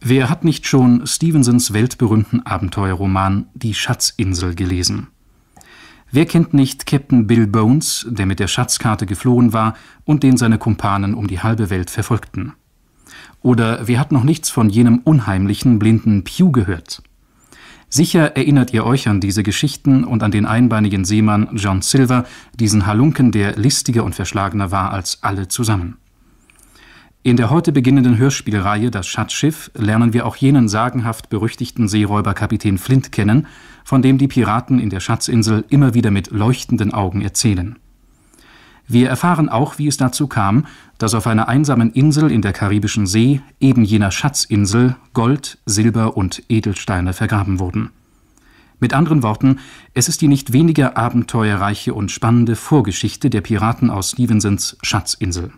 Wer hat nicht schon Stevensons weltberühmten Abenteuerroman »Die Schatzinsel« gelesen? Wer kennt nicht Captain Bill Bones, der mit der Schatzkarte geflohen war und den seine Kumpanen um die halbe Welt verfolgten? Oder wer hat noch nichts von jenem unheimlichen blinden Pew gehört? Sicher erinnert ihr euch an diese Geschichten und an den einbeinigen Seemann John Silver, diesen Halunken, der listiger und verschlagener war als alle zusammen. In der heute beginnenden Hörspielreihe »Das Schatzschiff« lernen wir auch jenen sagenhaft berüchtigten Seeräuber Kapitän Flint kennen, von dem die Piraten in der Schatzinsel immer wieder mit leuchtenden Augen erzählen. Wir erfahren auch, wie es dazu kam, dass auf einer einsamen Insel in der Karibischen See, eben jener Schatzinsel, Gold, Silber und Edelsteine vergraben wurden. Mit anderen Worten, es ist die nicht weniger abenteuerreiche und spannende Vorgeschichte der Piraten aus Stevensons Schatzinsel.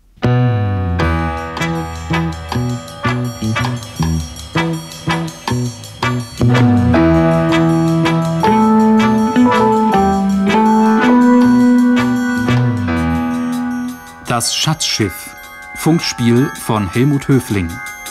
Das Schatzschiff. Funkspiel von Helmut Höfling.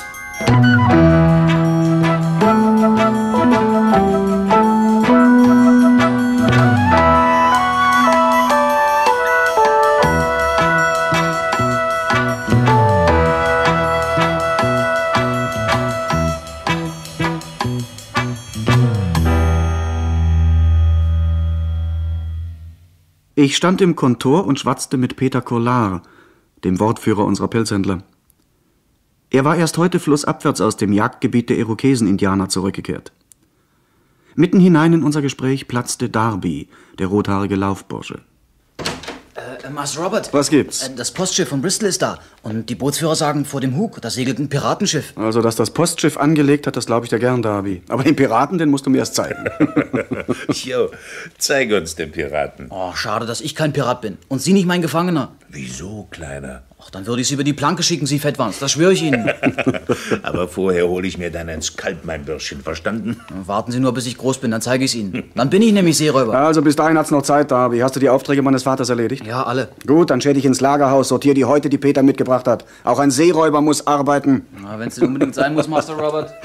Ich stand im Kontor und schwatzte mit Peter Kollar, dem Wortführer unserer Pelzhändler. Er war erst heute flussabwärts aus dem Jagdgebiet der Irokesen-Indianer zurückgekehrt. Mitten hinein in unser Gespräch platzte Darby, der rothaarige Laufbursche. Master Robert. Was gibt's? Das Postschiff von Bristol ist da. Und die Bootsführer sagen, vor dem Hug, da segelt ein Piratenschiff. Also, dass das Postschiff angelegt hat, das glaube ich dir gern, Darby. Aber den Piraten, den musst du mir erst zeigen. Jo, zeig uns den Piraten. Oh, schade, dass ich kein Pirat bin. Und Sie nicht mein Gefangener. Wieso, Kleiner? Ach, dann würde ich Sie über die Planke schicken, Sie Fettwanz. Das schwöre ich Ihnen. Aber vorher hole ich mir dann ein Skalp, mein Bürschchen, verstanden? Warten Sie nur, bis ich groß bin, dann zeige ich es Ihnen. Dann bin ich nämlich Seeräuber. Also, bis dahin hat's noch Zeit, Darby. Hast du die Aufträge meines Vaters erledigt? Ja, alle. Gut, dann schäde ich ins Lagerhaus, sortiere die Häute, die Peter mitgebracht hat. Auch ein Seeräuber muss arbeiten. Na, wenn es denn unbedingt sein muss, Master Robert.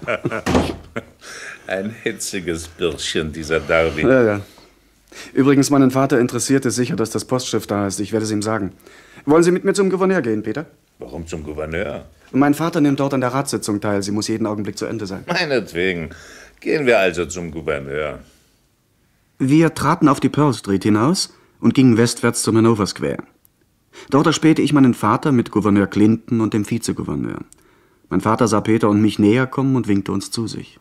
Ein hitziges Bürschchen, dieser Darby. Ja. Übrigens, meinen Vater interessiert es sicher, dass das Postschiff da ist. Ich werde es ihm sagen. Wollen Sie mit mir zum Gouverneur gehen, Peter? Warum zum Gouverneur? Mein Vater nimmt dort an der Ratssitzung teil. Sie muss jeden Augenblick zu Ende sein. Meinetwegen. Gehen wir also zum Gouverneur. Wir traten auf die Pearl Street hinaus und gingen westwärts zum Hanover Square. Dort erspähte ich meinen Vater mit Gouverneur Clinton und dem Vizegouverneur. Mein Vater sah Peter und mich näher kommen und winkte uns zu sich.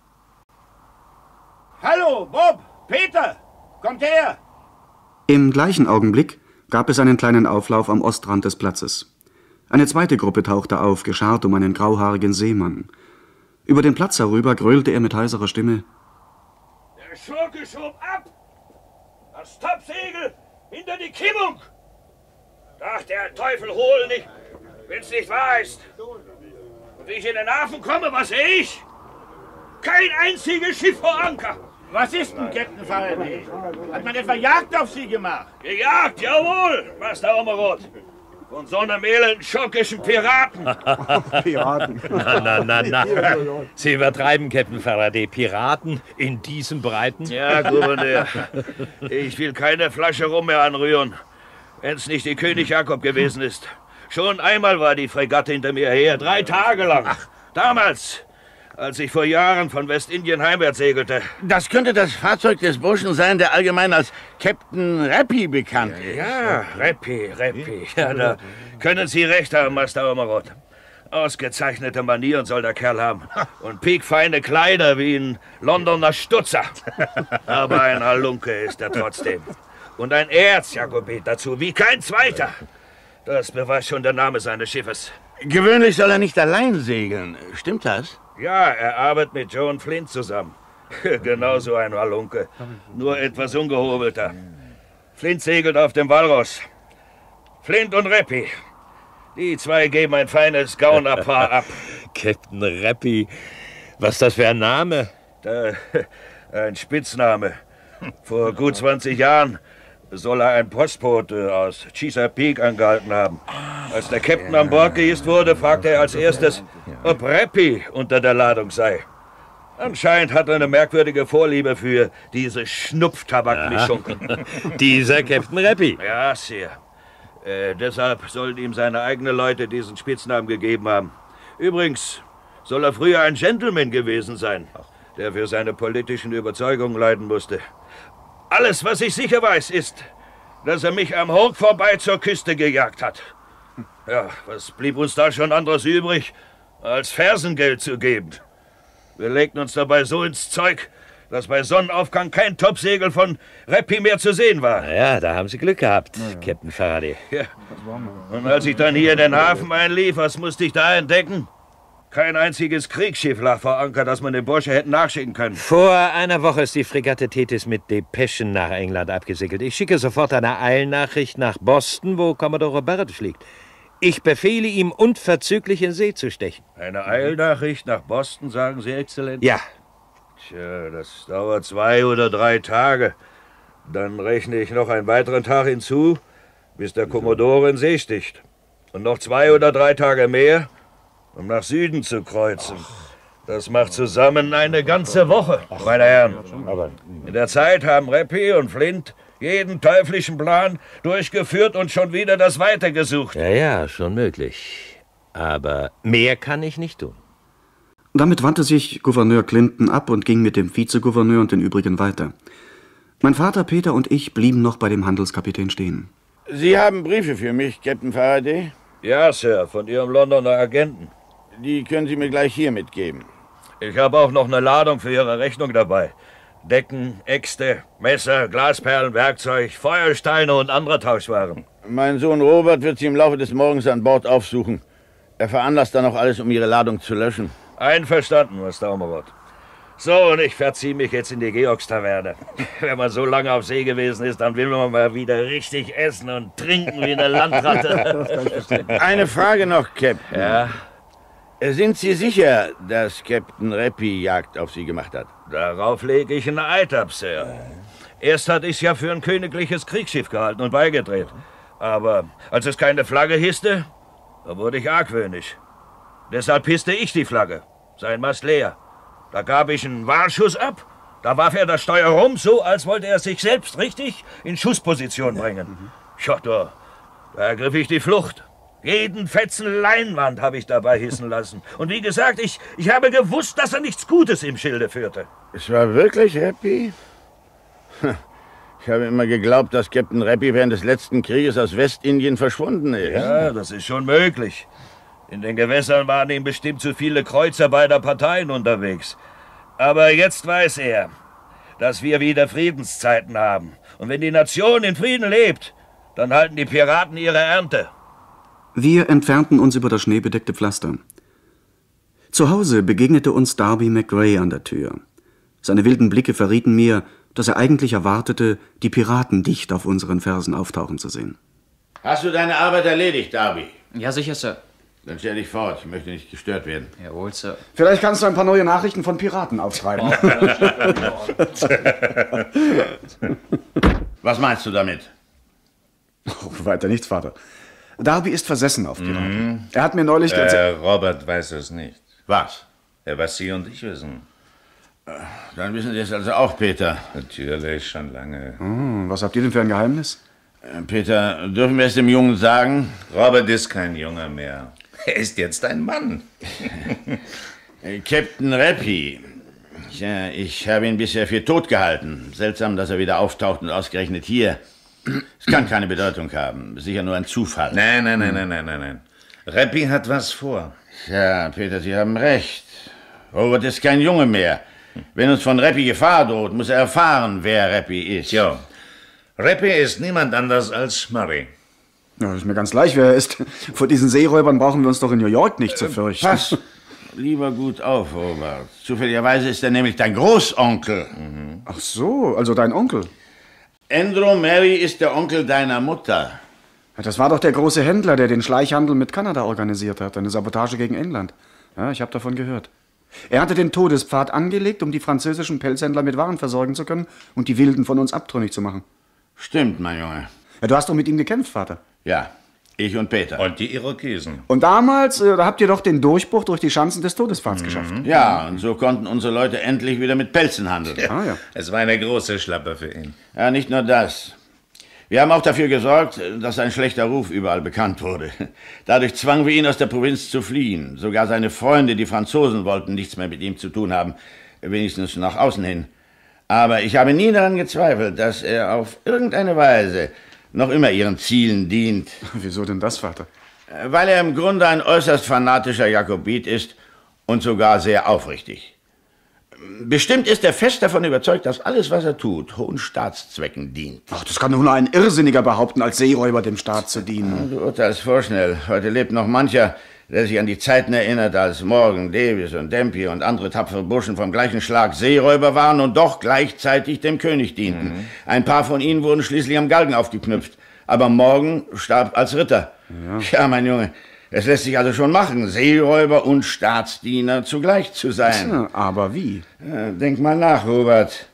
Hallo, Bob! Peter! Kommt her! Im gleichen Augenblick gab es einen kleinen Auflauf am Ostrand des Platzes. Eine zweite Gruppe tauchte auf, geschart um einen grauhaarigen Seemann. Über den Platz herüber gröhlte er mit heiserer Stimme. Der Schurke schob ab! Das Topsegel hinter die Kimmung! Ach, der Teufel hol nicht, wenn's nicht wahr ist. Und wie ich in den Hafen komme, was sehe ich? Kein einziges Schiff vor Anker. Was ist denn, Captain Faraday? Hat man etwa Jagd auf Sie gemacht? Gejagt, jawohl, Master Omerod. Von so einem elenden schockischen Piraten. Piraten. Na. Sie übertreiben, Captain Faraday. Piraten in diesen Breiten? Ja, Gouverneur. Ich will keine Flasche Rum mehr anrühren, wenn's nicht die König Jakob gewesen ist. Schon einmal war die Fregatte hinter mir her, 3 Tage lang. Damals, als ich vor Jahren von Westindien heimwärts segelte. Das könnte das Fahrzeug des Burschen sein, der allgemein als Captain Rappy bekannt ist. Ja, Rappy. Ja, da können Sie recht haben, Master Omerod. Ausgezeichnete Manieren soll der Kerl haben. Und piekfeine Kleider wie ein Londoner Stutzer. Aber ein Halunke ist er trotzdem. Und ein Erzjakobit dazu, wie kein zweiter. Das beweist schon der Name seines Schiffes. Gewöhnlich soll er nicht allein segeln. Stimmt das? Ja, er arbeitet mit John Flint zusammen. Genauso ein Halunke, nur etwas ungehobelter. Flint segelt auf dem Walross. Flint und Rappy. Die zwei geben ein feines Gaunerpaar ab. Captain Rappy, was ist das für ein Name? Ein Spitzname. Vor gut 20 Jahren soll er einen Postbote aus Chesapeake angehalten haben. Als der Captain an Bord gehisst wurde, fragte er als erstes, ob Rappy unter der Ladung sei. Anscheinend hat er eine merkwürdige Vorliebe für diese Schnupftabakmischung. Dieser Captain Rappy. Ja, Sir. Deshalb sollen ihm seine eigenen Leute diesen Spitznamen gegeben haben. Übrigens soll er früher ein Gentleman gewesen sein, der für seine politischen Überzeugungen leiden musste. Alles, was ich sicher weiß, ist, dass er mich am Hurk vorbei zur Küste gejagt hat. Ja, was blieb uns da schon anderes übrig, als Fersengeld zu geben? Wir legten uns dabei so ins Zeug, dass bei Sonnenaufgang kein Topsegel von Rappy mehr zu sehen war. Na ja, da haben Sie Glück gehabt, Captain Faraday. Ja. Und als ich dann hier in den Hafen einlief, was musste ich da entdecken? Kein einziges Kriegsschiff lag vor Anker, das man den Bursche hätten nachschicken können. Vor einer Woche ist die Fregatte Thetis mit Depeschen nach England abgesegelt. Ich schicke sofort eine Eilnachricht nach Boston, wo Commodore Barrett fliegt. Ich befehle ihm, unverzüglich in See zu stechen. Eine Eilnachricht nach Boston, sagen Sie, Exzellenz? Ja. Tja, das dauert 2 oder 3 Tage. Dann rechne ich noch einen weiteren Tag hinzu, bis der Kommodore in See sticht. Und noch 2 oder 3 Tage mehr, um nach Süden zu kreuzen. Das macht zusammen eine ganze Woche, meine Herren. In der Zeit haben Rappy und Flint jeden teuflischen Plan durchgeführt und schon wieder das Weite gesucht. Ja, schon möglich. Aber mehr kann ich nicht tun. Damit wandte sich Gouverneur Clinton ab und ging mit dem Vizegouverneur und den übrigen weiter. Mein Vater, Peter und ich blieben noch bei dem Handelskapitän stehen. Sie haben Briefe für mich, Captain Faraday? Ja, Sir, von Ihrem Londoner Agenten. Die können Sie mir gleich hier mitgeben. Ich habe auch noch eine Ladung für Ihre Rechnung dabei. Decken, Äxte, Messer, Glasperlen, Werkzeug, Feuersteine und andere Tauschwaren. Mein Sohn Robert wird Sie im Laufe des Morgens an Bord aufsuchen. Er veranlasst dann auch alles, um Ihre Ladung zu löschen. Einverstanden, Master Omerod. So, und ich verziehe mich jetzt in die Georgstaverne. Wenn man so lange auf See gewesen ist, dann will man mal wieder richtig essen und trinken wie eine Landratte. Eine Frage noch, Captain. Ja? Sind Sie sicher, dass Captain Rappy Jagd auf Sie gemacht hat? Darauf lege ich einen Eid ab, Sir. Erst hatte ich es ja für ein königliches Kriegsschiff gehalten und beigedreht. Aber als es keine Flagge hisste, da wurde ich argwöhnisch. Deshalb hisste ich die Flagge, sein Mast leer. Da gab ich einen Warnschuss ab, da warf er das Steuer rum, so als wollte er sich selbst richtig in Schussposition bringen. Ja, da ergriff ich die Flucht. Jeden Fetzen Leinwand habe ich dabei hissen lassen. Und wie gesagt, ich habe gewusst, dass er nichts Gutes im Schilde führte. Es war wirklich Rappy? Ich habe immer geglaubt, dass Captain Rappy während des letzten Krieges aus Westindien verschwunden ist. Ja, das ist schon möglich. In den Gewässern waren ihm bestimmt zu viele Kreuzer beider Parteien unterwegs. Aber jetzt weiß er, dass wir wieder Friedenszeiten haben. Und wenn die Nation in Frieden lebt, dann halten die Piraten ihre Ernte. Wir entfernten uns über das schneebedeckte Pflaster. Zu Hause begegnete uns Darby McRae an der Tür. Seine wilden Blicke verrieten mir, dass er eigentlich erwartete, die Piraten dicht auf unseren Fersen auftauchen zu sehen. Hast du deine Arbeit erledigt, Darby? Ja, sicher, Sir. Dann stell dich fort, ich möchte nicht gestört werden. Jawohl, Sir. Vielleicht kannst du ein paar neue Nachrichten von Piraten aufschreiben. Was meinst du damit? Oh, weiter nichts, Vater. Darby ist versessen auf Piraten. Er hat mir neulich... Robert weiß es nicht. Was? Was Sie und ich wissen. Dann wissen Sie es also auch, Peter. Natürlich, schon lange. Was habt ihr denn für ein Geheimnis? Peter, dürfen wir es dem Jungen sagen? Robert ist kein Junge mehr. Er ist jetzt ein Mann. Captain Rappy. Ja, ich habe ihn bisher für tot gehalten. Seltsam, dass er wieder auftaucht und ausgerechnet hier. Es kann keine Bedeutung haben. Sicher nur ein Zufall. Nein. Rappy hat was vor. Ja, Peter, Sie haben recht. Robert ist kein Junge mehr. Wenn uns von Rappy Gefahr droht, muss er erfahren, wer Rappy ist. Ja. Rappy ist niemand anders als Murray. Ja, ist mir ganz gleich, wer er ist. Vor diesen Seeräubern brauchen wir uns doch in New York nicht zu fürchten. Pass lieber gut auf, Robert. Zufälligerweise ist er nämlich dein Großonkel. Ach so, also dein Onkel. Andrew Mary ist der Onkel deiner Mutter. Ja, das war doch der große Händler, der den Schleichhandel mit Kanada organisiert hat. Eine Sabotage gegen England. Ja, ich habe davon gehört. Er hatte den Todespfad angelegt, um die französischen Pelzhändler mit Waren versorgen zu können und die Wilden von uns abtrünnig zu machen. Stimmt, mein Junge. Ja, du hast doch mit ihm gekämpft, Vater. Ja, ich und Peter. Und die Irokesen. Und damals, da habt ihr doch den Durchbruch durch die Schanzen des Todespfads geschafft. Ja, und so konnten unsere Leute endlich wieder mit Pelzen handeln. Ja. Es war eine große Schlappe für ihn. Ja, nicht nur das. Wir haben auch dafür gesorgt, dass sein schlechter Ruf überall bekannt wurde. Dadurch zwangen wir ihn, aus der Provinz zu fliehen. Sogar seine Freunde, die Franzosen, wollten nichts mehr mit ihm zu tun haben, wenigstens nach außen hin. Aber ich habe nie daran gezweifelt, dass er auf irgendeine Weise noch immer ihren Zielen dient. Wieso denn das, Vater? Weil er im Grunde ein äußerst fanatischer Jakobit ist und sogar sehr aufrichtig. Bestimmt ist er fest davon überzeugt, dass alles, was er tut, hohen Staatszwecken dient. Ach, das kann doch nur ein Irrsinniger behaupten, als Seeräuber dem Staat zu dienen. Du urteilst vorschnell. Heute lebt noch mancher, der sich an die Zeiten erinnert, als Morgan, Davis und Dampier und andere tapfere Burschen vom gleichen Schlag Seeräuber waren und doch gleichzeitig dem König dienten. Ein paar von ihnen wurden schließlich am Galgen aufgeknüpft. Aber Morgan starb als Ritter. Ja, mein Junge, es lässt sich also schon machen, Seeräuber und Staatsdiener zugleich zu sein. Ja, aber wie? Ja, denk mal nach, Robert.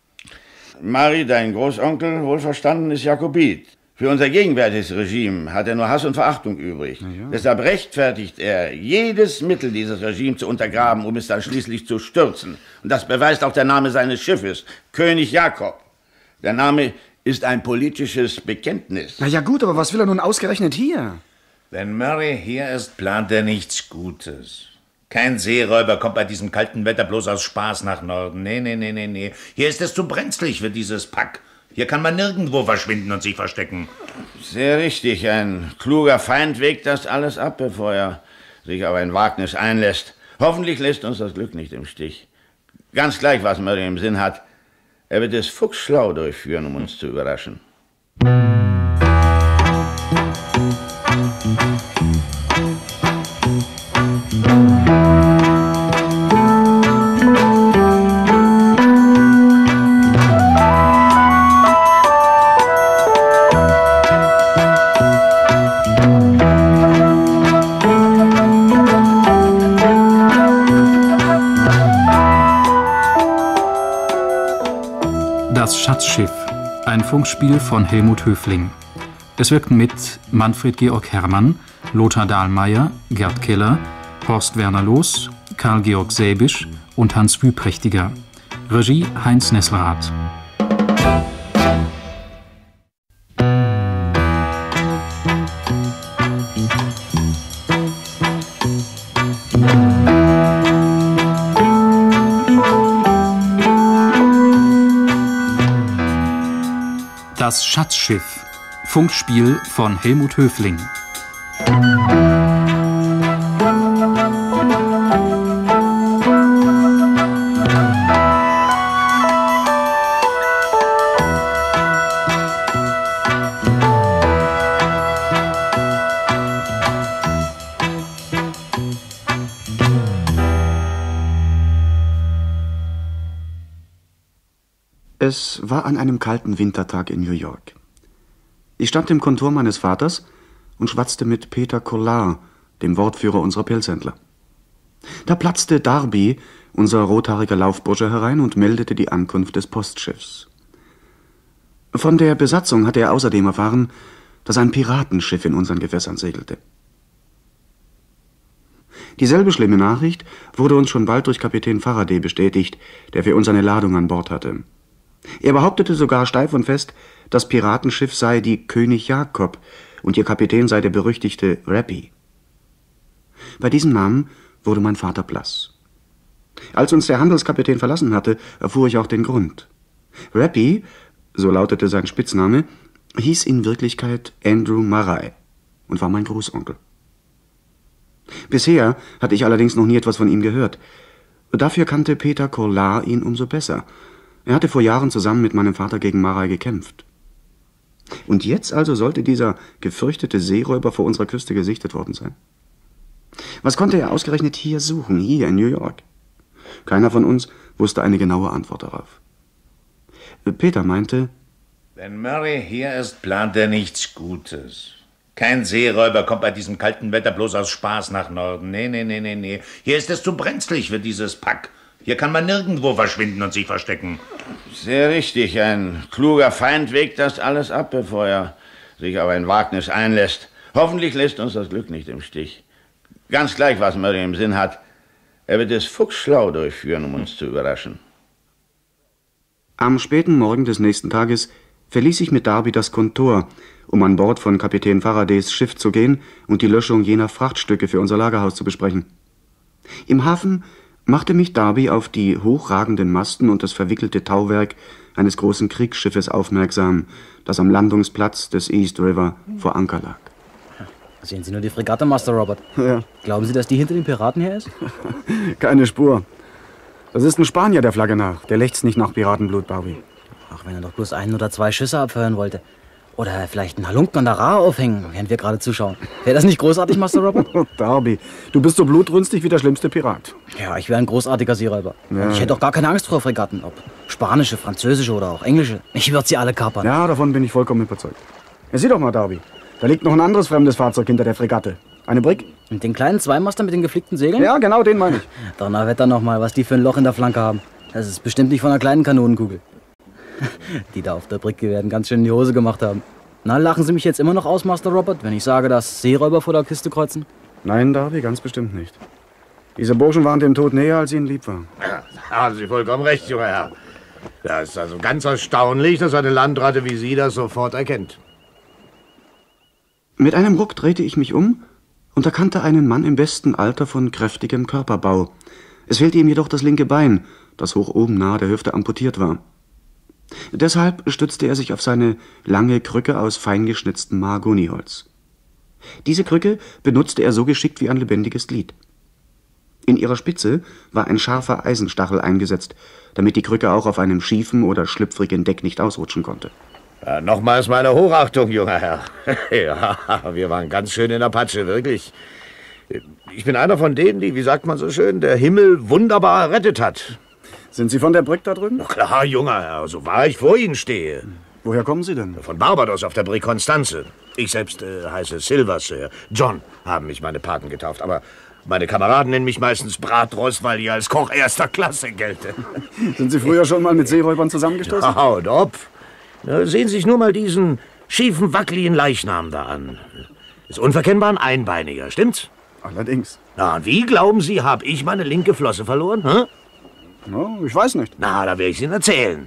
Mari, dein Großonkel, wohlverstanden, ist Jakobit. Für unser gegenwärtiges Regime hat er nur Hass und Verachtung übrig. Deshalb rechtfertigt er jedes Mittel, dieses Regime zu untergraben, um es dann schließlich zu stürzen. Und das beweist auch der Name seines Schiffes, König Jakob. Der Name ist ein politisches Bekenntnis. Na ja gut, aber was will er nun ausgerechnet hier? Wenn Murray hier ist, plant er nichts Gutes. Kein Seeräuber kommt bei diesem kalten Wetter bloß aus Spaß nach Norden. Nee. Hier ist es zu brenzlig für dieses Pack. Hier kann man nirgendwo verschwinden und sich verstecken. Sehr richtig. Ein kluger Feind wägt das alles ab, bevor er sich auf ein Wagnis einlässt. Hoffentlich lässt uns das Glück nicht im Stich. Ganz gleich, was Murray im Sinn hat. Er wird es fuchsschlau durchführen, um uns zu überraschen. Das Schatzschiff, ein Funkspiel von Helmut Höfling. Es wirkten mit Manfred Georg Herrmann, Lothar Dahlmeier, Gerd Keller, Horst Werner Loos, Karl Georg Säbisch und Hans Wüprächtiger. Regie Heinz Nesselrath. Das Schatzschiff, Funkspiel von Helmut Höfling. Es war an einem kalten Wintertag in New York. Ich stand im Kontor meines Vaters und schwatzte mit Peter Collard, dem Wortführer unserer Pelzhändler. Da platzte Darby, unser rothaariger Laufbursche, herein und meldete die Ankunft des Postschiffs. Von der Besatzung hatte er außerdem erfahren, dass ein Piratenschiff in unseren Gewässern segelte. Dieselbe schlimme Nachricht wurde uns schon bald durch Kapitän Faraday bestätigt, der für uns eine Ladung an Bord hatte. Er behauptete sogar steif und fest, das Piratenschiff sei die König Jakob und ihr Kapitän sei der berüchtigte Rappy. Bei diesem Namen wurde mein Vater blass. Als uns der Handelskapitän verlassen hatte, erfuhr ich auch den Grund. Rappy, so lautete sein Spitzname, hieß in Wirklichkeit Andrew Murray und war mein Großonkel. Bisher hatte ich allerdings noch nie etwas von ihm gehört. Dafür kannte Peter Collard ihn umso besser. Er hatte vor Jahren zusammen mit meinem Vater gegen Murray gekämpft. Und jetzt also sollte dieser gefürchtete Seeräuber vor unserer Küste gesichtet worden sein. Was konnte er ausgerechnet hier suchen, hier in New York? Keiner von uns wusste eine genaue Antwort darauf. Peter meinte, wenn Murray hier ist, plant er nichts Gutes. Kein Seeräuber kommt bei diesem kalten Wetter bloß aus Spaß nach Norden. Nee. Hier ist es zu brenzlig für dieses Pack. Hier kann man nirgendwo verschwinden und sich verstecken. Sehr richtig. Ein kluger Feind wägt das alles ab, bevor er sich auf ein Wagnis einlässt. Hoffentlich lässt uns das Glück nicht im Stich. Ganz gleich, was Murray im Sinn hat. Er wird es fuchsschlau durchführen, um uns zu überraschen. Am späten Morgen des nächsten Tages verließ ich mit Darby das Kontor, um an Bord von Kapitän Faradays Schiff zu gehen und die Löschung jener Frachtstücke für unser Lagerhaus zu besprechen. Im Hafen machte mich Darby auf die hochragenden Masten und das verwickelte Tauwerk eines großen Kriegsschiffes aufmerksam, das am Landungsplatz des East River vor Anker lag. Sehen Sie nur die Fregatte, Master Robert. Ja. Glauben Sie, dass die hinter den Piraten her ist? Keine Spur. Das ist ein Spanier der Flagge nach. Der lechzt nicht nach Piratenblut, Darby. Ach, wenn er doch bloß 1 oder 2 Schüsse abfeuern wollte. Oder vielleicht einen Halunken an der Ra aufhängen, während wir gerade zuschauen. Wäre das nicht großartig, Master Robert? Darby, du bist so blutrünstig wie der schlimmste Pirat. Ja, ich wäre ein großartiger Seeräuber. Ja. Und ich hätte auch gar keine Angst vor Fregatten. Ob spanische, französische oder auch englische. Ich würde sie alle kapern. Ja, davon bin ich vollkommen überzeugt. Ja, sieh doch mal, Darby. Da liegt noch ein anderes fremdes Fahrzeug hinter der Fregatte. Eine Brick? Mit den kleinen Zweimaster mit den geflickten Segeln? Ja, genau, den meine ich. Donnerwetter noch mal, was die für ein Loch in der Flanke haben. Das ist bestimmt nicht von einer kleinen Kanonenkugel. Die da auf der Bricke werden ganz schön in die Hose gemacht haben. Na, lachen Sie mich jetzt immer noch aus, Master Robert, wenn ich sage, dass Seeräuber vor der Küste kreuzen? Nein, Darby, ganz bestimmt nicht. Diese Burschen waren dem Tod näher, als ihnen lieb war. Ja, haben Sie vollkommen recht, junger Herr. Das ist also ganz erstaunlich, dass eine Landratte wie Sie das sofort erkennt. Mit einem Ruck drehte ich mich um und erkannte einen Mann im besten Alter von kräftigem Körperbau. Es fehlte ihm jedoch das linke Bein, das hoch oben nahe der Hüfte amputiert war. Deshalb stützte er sich auf seine lange Krücke aus feingeschnitztem Mahagoniholz. Diese Krücke benutzte er so geschickt wie ein lebendiges Glied. In ihrer Spitze war ein scharfer Eisenstachel eingesetzt, damit die Krücke auch auf einem schiefen oder schlüpfrigen Deck nicht ausrutschen konnte. Ja, nochmals meine Hochachtung, junger Herr. Ja, wir waren ganz schön in der Patsche, wirklich. Ich bin einer von denen, die, wie sagt man so schön, der Himmel wunderbar errettet hat. Sind Sie von der Brigg da drüben? Na klar, junger Herr, so wahr ich vor Ihnen stehe. Woher kommen Sie denn? Von Barbados auf der Brigg Constanze. Ich selbst heiße Silver, Sir. John haben mich meine Paten getauft, aber meine Kameraden nennen mich meistens Bratrost, weil ich als Koch erster Klasse gelte. Sind Sie früher schon mal mit Seeräubern zusammengestoßen? Ja, und ob. Na, sehen Sie sich nur mal diesen schiefen, wackeligen Leichnam da an. Ist unverkennbar ein Einbeiniger, stimmt's? Allerdings. Na, und wie glauben Sie, habe ich meine linke Flosse verloren? Hä? No, ich weiß nicht. Na, da werde ich Ihnen erzählen.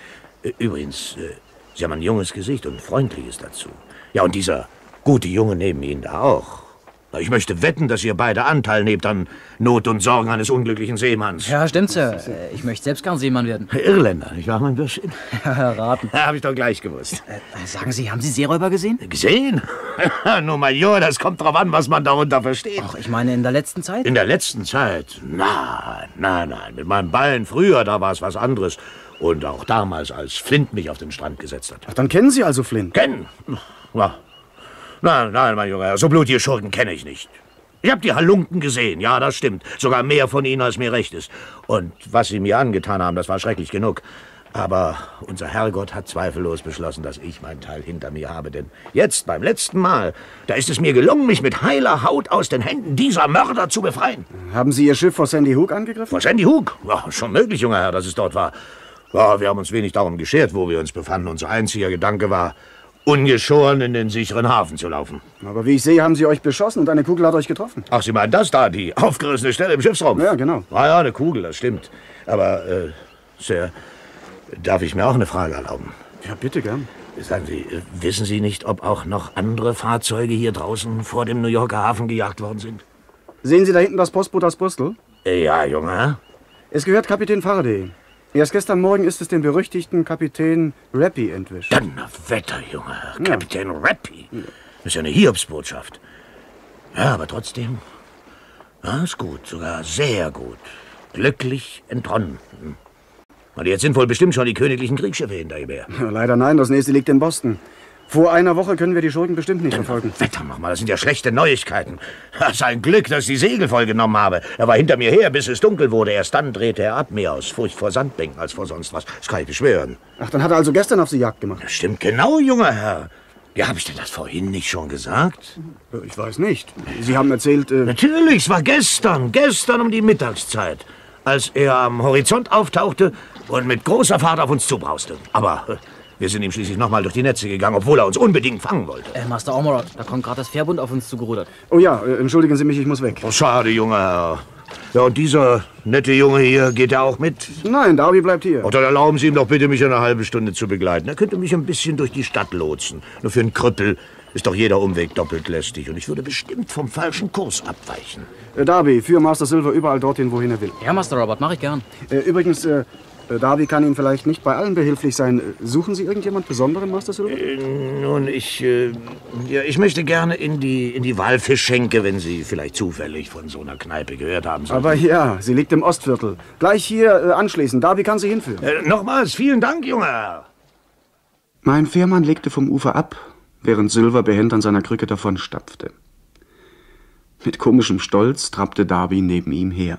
Übrigens, Sie haben ein junges Gesicht und ein freundliches dazu. Ja, und dieser gute Junge neben Ihnen da auch. Na, ich möchte wetten, dass ihr beide Anteil nehmt an Not und Sorgen eines unglücklichen Seemanns. Ja, stimmt, Sir. Ich möchte selbst gern Seemann werden. Irländer, nicht wahr, mein Bürschchen? Ja, raten. Ja, habe ich doch gleich gewusst. Sagen Sie, haben Sie Seeräuber gesehen? Gesehen? Nur, Major, das kommt drauf an, was man darunter versteht. Ach, ich meine in der letzten Zeit? In der letzten Zeit? Nein. Mit meinem Ballen früher, da war es was anderes. Und auch damals, als Flint mich auf den Strand gesetzt hat. Ach, dann kennen Sie also Flint? Kennen? Ja. Nein, mein Junge, so blutige Schurken kenne ich nicht. Ich habe die Halunken gesehen, ja, das stimmt. Sogar mehr von ihnen, als mir recht ist. Und was sie mir angetan haben, das war schrecklich genug. Aber unser Herrgott hat zweifellos beschlossen, dass ich meinen Teil hinter mir habe. Denn jetzt, beim letzten Mal, da ist es mir gelungen, mich mit heiler Haut aus den Händen dieser Mörder zu befreien. Haben Sie Ihr Schiff vor Sandy Hook angegriffen? Vor Sandy Hook? Ja, schon möglich, junger Herr, dass es dort war. Ja, wir haben uns wenig darum geschert, wo wir uns befanden. Unser einziger Gedanke war, ungeschoren in den sicheren Hafen zu laufen. Aber wie ich sehe, haben Sie euch beschossen und eine Kugel hat euch getroffen. Ach, Sie meinen das da, die aufgerissene Stelle im Schiffsraum? Ja, genau. Ja, eine Kugel, das stimmt. Aber, Sir, darf ich mir auch eine Frage erlauben? Ja, bitte, gern. Sagen Sie, wissen Sie nicht, ob auch noch andere Fahrzeuge hier draußen vor dem New Yorker Hafen gejagt worden sind? Sehen Sie da hinten das Postboot aus Bristol? Ja, Junge. Es gehört Kapitän Faraday. Erst gestern Morgen ist es den berüchtigten Kapitän Rappy entwischt. Donnerwetter, Junge. Kapitän Rappy. Das ist ja eine Hiobsbotschaft. Ja, aber trotzdem. Ja, ist gut, sogar sehr gut. Glücklich entronnen. Und jetzt sind wohl bestimmt schon die königlichen Kriegsschiffe hinter ihm her. Ja, leider nein, das nächste liegt in Boston. Vor einer Woche können wir die Schurken bestimmt nicht verfolgen. Wetter nochmal, das sind ja schlechte Neuigkeiten. Das ist ein Glück, dass ich die Segel vollgenommen habe. Er war hinter mir her, bis es dunkel wurde. Erst dann drehte er ab, mehr aus Furcht vor Sandbänken als vor sonst was. Das kann ich beschwören. Ach, dann hat er also gestern auf Sie Jagd gemacht? Das stimmt genau, junger Herr. Ja, habe ich denn das vorhin nicht schon gesagt? Ich weiß nicht. Sie haben erzählt... Natürlich, es war gestern um die Mittagszeit. als er am Horizont auftauchte und mit großer Fahrt auf uns zubrauste. Aber wir sind ihm schließlich nochmal durch die Netze gegangen, obwohl er uns unbedingt fangen wollte. Master Ormerod, da kommt gerade das Fährbund auf uns zugerudert. Oh ja, entschuldigen Sie mich, ich muss weg. Oh, schade, junger Herr. Ja, und dieser nette Junge hier, geht er auch mit? Nein, Darby bleibt hier. Oh, dann erlauben Sie ihm doch bitte, mich eine halbe Stunde zu begleiten. Er könnte mich ein bisschen durch die Stadt lotsen. Nur für einen Krüppel ist doch jeder Umweg doppelt lästig. Und ich würde bestimmt vom falschen Kurs abweichen. Darby, führ Master Silver überall dorthin, wohin er will. Ja, Master Robert, mache ich gern. Übrigens, Darby kann Ihnen vielleicht nicht bei allen behilflich sein. Suchen Sie irgendjemand Besonderen, Master Silver? Nun, ich möchte gerne in die Walfischschenke, wenn Sie vielleicht zufällig von so einer Kneipe gehört haben sollten. Aber ja, sie liegt im Ostviertel. Gleich hier anschließen. Darby kann Sie hinführen. Nochmals, vielen Dank, junger Herr. Mein Fährmann legte vom Ufer ab, während Silver behend an seiner Krücke davonstapfte. Mit komischem Stolz trappte Darby neben ihm her.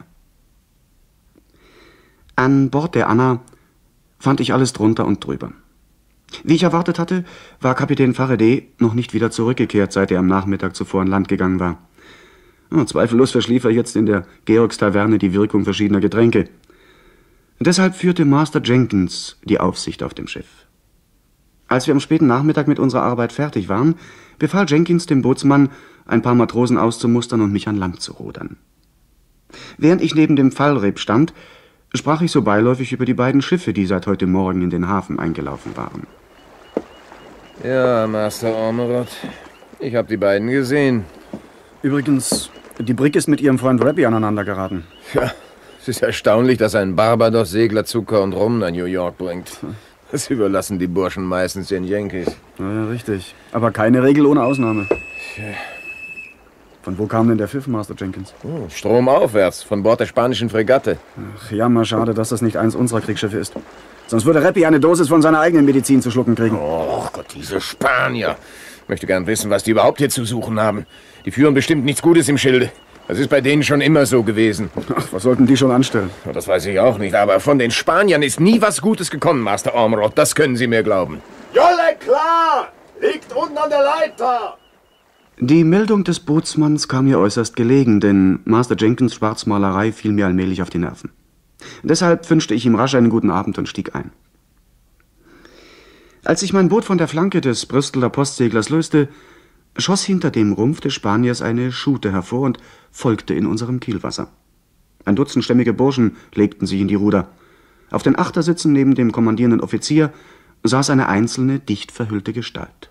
An Bord der Anna fand ich alles drunter und drüber. Wie ich erwartet hatte, war Kapitän Faraday noch nicht wieder zurückgekehrt, seit er am Nachmittag zuvor an Land gegangen war. Zweifellos verschlief er jetzt in der Georgstaverne die Wirkung verschiedener Getränke. Deshalb führte Master Jenkins die Aufsicht auf dem Schiff. Als wir am späten Nachmittag mit unserer Arbeit fertig waren, befahl Jenkins dem Bootsmann, ein paar Matrosen auszumustern und mich an Land zu rudern. Während ich neben dem Fallreb stand, sprach ich so beiläufig über die beiden Schiffe, die seit heute Morgen in den Hafen eingelaufen waren. Ja, Master Ormerod, ich habe die beiden gesehen. Übrigens, die Brig ist mit ihrem Freund Rappy aneinander geraten. Ja, es ist erstaunlich, dass ein Barbados-Segler Zucker und Rum nach New York bringt. Das überlassen die Burschen meistens den Yankees. Ja, richtig. Aber keine Regel ohne Ausnahme. Von wo kam denn der Pfiff, Master Jenkins? Stromaufwärts, von Bord der spanischen Fregatte. Ach, jammer, schade, dass das nicht eins unserer Kriegsschiffe ist. Sonst würde Rappy eine Dosis von seiner eigenen Medizin zu schlucken kriegen. Oh Gott, diese Spanier. Ich möchte gern wissen, was die überhaupt hier zu suchen haben. Die führen bestimmt nichts Gutes im Schilde. Das ist bei denen schon immer so gewesen. Ach, was sollten die schon anstellen? Das weiß ich auch nicht, aber von den Spaniern ist nie was Gutes gekommen, Master Ormerod. Das können Sie mir glauben. Jolle klar! Liegt unten an der Leiter! Die Meldung des Bootsmanns kam mir äußerst gelegen, denn Master Jenkins' Schwarzmalerei fiel mir allmählich auf die Nerven. Deshalb wünschte ich ihm rasch einen guten Abend und stieg ein. Als ich mein Boot von der Flanke des Brüsseler Postseglers löste, schoss hinter dem Rumpf des Spaniers eine Schute hervor und folgte in unserem Kielwasser. Ein Dutzend stämmige Burschen legten sich in die Ruder. Auf den Achtersitzen neben dem kommandierenden Offizier saß eine einzelne, dicht verhüllte Gestalt.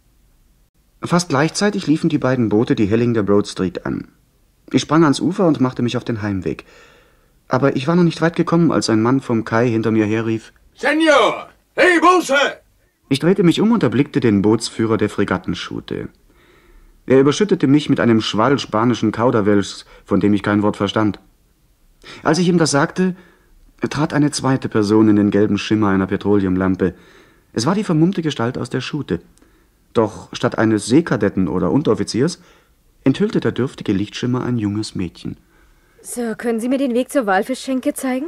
Fast gleichzeitig liefen die beiden Boote die Helling der Broad Street an. Ich sprang ans Ufer und machte mich auf den Heimweg. Aber ich war noch nicht weit gekommen, als ein Mann vom Kai hinter mir herrief: Senor! Hey, Bursche! Ich drehte mich um und erblickte den Bootsführer der Fregattenschute. Er überschüttete mich mit einem Schwall spanischen Kauderwelschs, von dem ich kein Wort verstand. Als ich ihm das sagte, trat eine zweite Person in den gelben Schimmer einer Petroleumlampe. Es war die vermummte Gestalt aus der Schute. Doch statt eines Seekadetten oder Unteroffiziers enthüllte der dürftige Lichtschimmer ein junges Mädchen. Sir, können Sie mir den Weg zur Walfischschenke zeigen?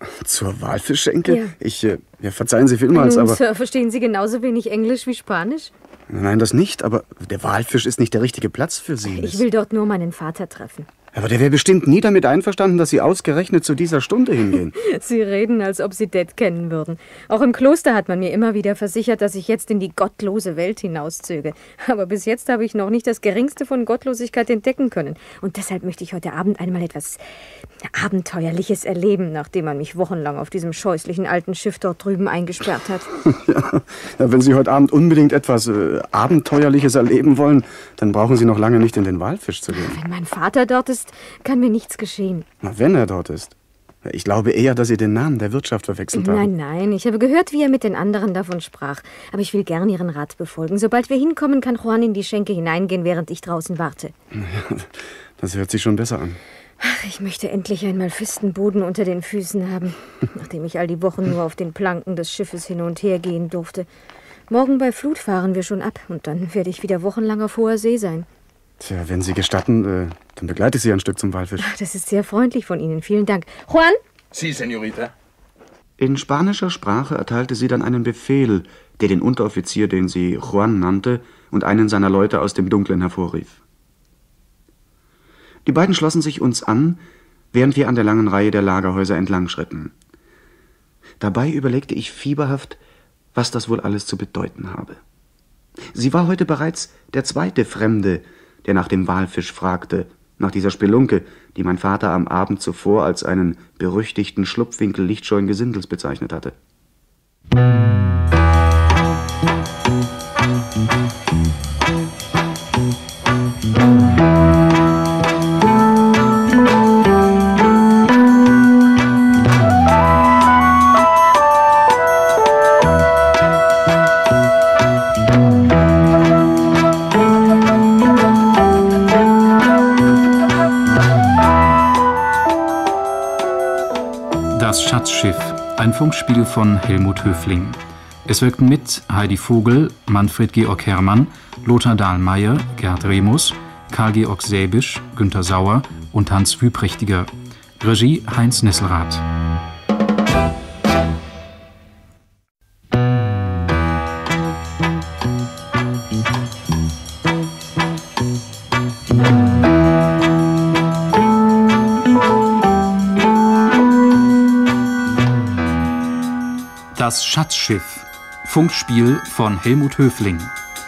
Zur Walfischschenke? Ja. Verzeihen Sie vielmals, Nun, aber... Sir, verstehen Sie genauso wenig Englisch wie Spanisch? Nein, das nicht, aber der Walfisch ist nicht der richtige Platz für Sie. Ich will dort nur meinen Vater treffen. Aber der wäre bestimmt nie damit einverstanden, dass Sie ausgerechnet zu dieser Stunde hingehen. Sie reden, als ob Sie Dad kennen würden. Auch im Kloster hat man mir immer wieder versichert, dass ich jetzt in die gottlose Welt hinauszöge. Aber bis jetzt habe ich noch nicht das Geringste von Gottlosigkeit entdecken können. Und deshalb möchte ich heute Abend einmal etwas Abenteuerliches erleben, nachdem man mich wochenlang auf diesem scheußlichen alten Schiff dort drüben eingesperrt hat. Ja, wenn Sie heute Abend unbedingt etwas Abenteuerliches erleben wollen, dann brauchen Sie noch lange nicht in den Walfisch zu gehen. Wenn mein Vater dort ist, kann mir nichts geschehen. Na, wenn er dort ist. Ich glaube eher, dass Sie den Namen der Wirtschaft verwechselt haben. Nein, ich habe gehört, wie er mit den anderen davon sprach. Aber ich will gern Ihren Rat befolgen. Sobald wir hinkommen, kann Juan in die Schenke hineingehen, während ich draußen warte. Ja, das hört sich schon besser an. Ach, ich möchte endlich einmal festen Boden unter den Füßen haben, nachdem ich all die Wochen nur auf den Planken des Schiffes hin und her gehen durfte. Morgen bei Flut fahren wir schon ab und dann werde ich wieder wochenlang auf hoher See sein. Tja, wenn Sie gestatten, dann begleite ich Sie ein Stück zum Walfisch. Ach, das ist sehr freundlich von Ihnen. Vielen Dank. Juan? Sí, señorita. In spanischer Sprache erteilte sie dann einen Befehl, der den Unteroffizier, den sie Juan nannte, und einen seiner Leute aus dem Dunklen hervorrief. Die beiden schlossen sich uns an, während wir an der langen Reihe der Lagerhäuser entlang schritten. Dabei überlegte ich fieberhaft, was das wohl alles zu bedeuten habe. Sie war heute bereits der zweite Fremde, der nach dem Walfisch fragte, nach dieser Spelunke, die mein Vater am Abend zuvor als einen berüchtigten Schlupfwinkel lichtscheuen Gesindels bezeichnet hatte. Das Schatzschiff, ein Funkspiel von Helmut Höfling. Es wirkten mit Heidi Vogel, Manfred Georg Herrmann, Lothar Dahlmeier, Gerd Remus, Karl-Georg Säbisch, Günter Sauer und Hans Wüprächtiger. Regie Heinz Nesselrath. Das Schatzschiff, Funkspiel von Helmut Höfling.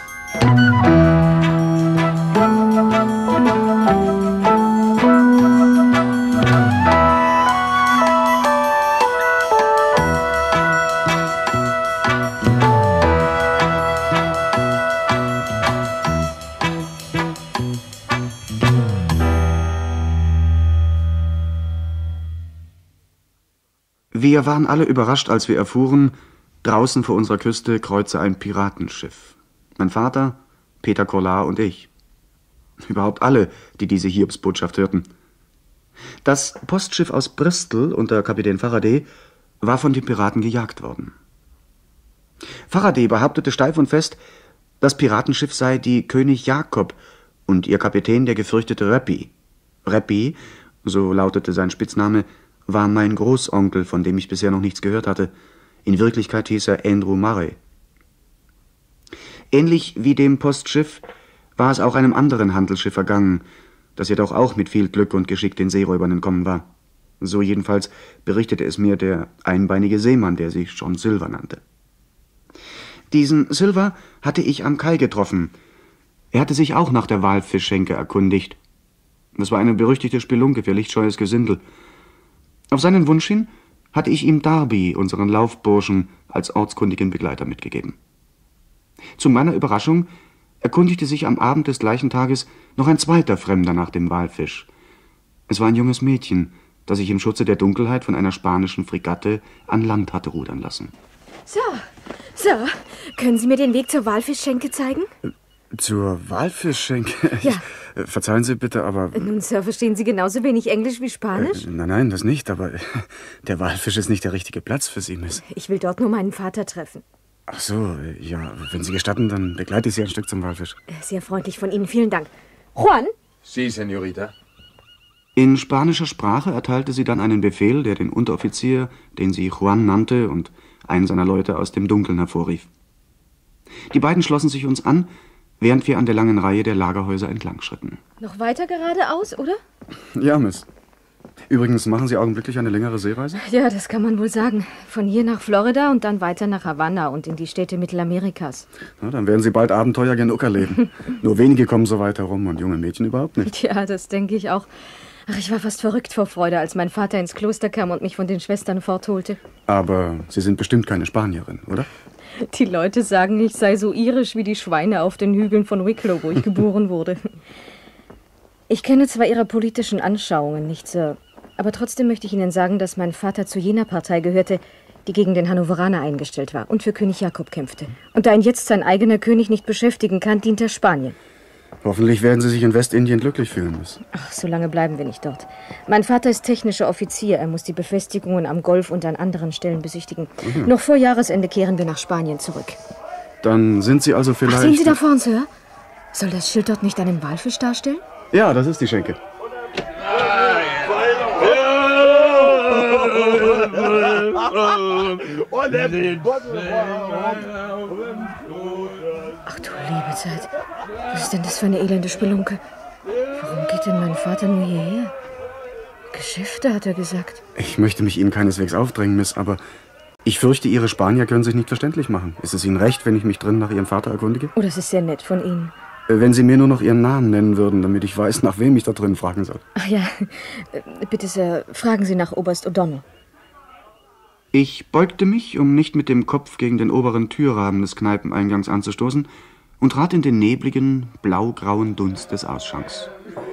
Wir waren alle überrascht, als wir erfuhren, draußen vor unserer Küste kreuze ein Piratenschiff. Mein Vater, Peter Collard und ich. Überhaupt alle, die diese Hiobsbotschaft hörten. Das Postschiff aus Bristol unter Kapitän Faraday war von den Piraten gejagt worden. Faraday behauptete steif und fest, das Piratenschiff sei die König Jakob und ihr Kapitän der gefürchtete Rappy. Rappy, so lautete sein Spitzname, war mein Großonkel, von dem ich bisher noch nichts gehört hatte. In Wirklichkeit hieß er Andrew Murray. Ähnlich wie dem Postschiff war es auch einem anderen Handelsschiff ergangen, das jedoch auch mit viel Glück und Geschick den Seeräubern entkommen war. So jedenfalls berichtete es mir der einbeinige Seemann, der sich John Silver nannte. Diesen Silver hatte ich am Kai getroffen. Er hatte sich auch nach der Walfischschenke erkundigt. Das war eine berüchtigte Spelunke für lichtscheues Gesindel. Auf seinen Wunsch hin hatte ich ihm Darby, unseren Laufburschen, als ortskundigen Begleiter mitgegeben. Zu meiner Überraschung erkundigte sich am Abend des gleichen Tages noch ein zweiter Fremder nach dem Walfisch. Es war ein junges Mädchen, das sich im Schutze der Dunkelheit von einer spanischen Fregatte an Land hatte rudern lassen. So, können Sie mir den Weg zur Walfischschenke zeigen? Zur Walfischschenke? Ja. Verzeihen Sie bitte, aber... Nun, Sir, verstehen Sie genauso wenig Englisch wie Spanisch? Nein, das nicht, aber der Walfisch ist nicht der richtige Platz für Sie, Miss. Ich will dort nur meinen Vater treffen. Ach so, ja, wenn Sie gestatten, dann begleite ich Sie ein Stück zum Walfisch. Sehr freundlich von Ihnen, vielen Dank. Juan? Sí, señorita. In spanischer Sprache erteilte sie dann einen Befehl, der den Unteroffizier, den sie Juan nannte, und einen seiner Leute aus dem Dunkeln hervorrief. Die beiden schlossen sich uns an, während wir an der langen Reihe der Lagerhäuser entlang schritten. Noch weiter geradeaus, oder? Ja, Miss. Übrigens, machen Sie augenblicklich eine längere Seereise? Ja, das kann man wohl sagen. Von hier nach Florida und dann weiter nach Havanna und in die Städte Mittelamerikas. Na, dann werden Sie bald Abenteuer genug erleben. Nur wenige kommen so weit herum und junge Mädchen überhaupt nicht. Ja, das denke ich auch. Ach, ich war fast verrückt vor Freude, als mein Vater ins Kloster kam und mich von den Schwestern fortholte. Aber Sie sind bestimmt keine Spanierin, oder? Die Leute sagen, ich sei so irisch wie die Schweine auf den Hügeln von Wicklow, wo ich geboren wurde. Ich kenne zwar Ihre politischen Anschauungen nicht, Sir, aber trotzdem möchte ich Ihnen sagen, dass mein Vater zu jener Partei gehörte, die gegen den Hannoveraner eingestellt war und für König Jakob kämpfte. Und da ihn jetzt sein eigener König nicht beschäftigen kann, dient er Spanien. Hoffentlich werden Sie sich in Westindien glücklich fühlen, Miss. Ach, so lange bleiben wir nicht dort. Mein Vater ist technischer Offizier. Er muss die Befestigungen am Golf und an anderen Stellen besichtigen. Mhm. Noch vor Jahresende kehren wir nach Spanien zurück. Dann sind Sie also vielleicht... Ach, sehen Sie da vorne, Sir? Soll das Schild dort nicht einen Walfisch darstellen? Ja, das ist die Schenke. Ach du liebe Zeit. Was ist denn das für eine elende Spelunke? Warum geht denn mein Vater nur hierher? Geschäfte, hat er gesagt. Ich möchte mich Ihnen keineswegs aufdrängen, Miss, aber ich fürchte, Ihre Spanier können sich nicht verständlich machen. Ist es Ihnen recht, wenn ich mich drin nach Ihrem Vater erkundige? Oh, das ist sehr nett von Ihnen. Wenn Sie mir nur noch Ihren Namen nennen würden, damit ich weiß, nach wem ich da drin fragen soll. Ach ja, bitte, Sir, fragen Sie nach Oberst O'Donnell. Ich beugte mich, um nicht mit dem Kopf gegen den oberen Türrahmen des Kneipeneingangs anzustoßen, und trat in den nebligen, blau-grauen Dunst des Ausschanks.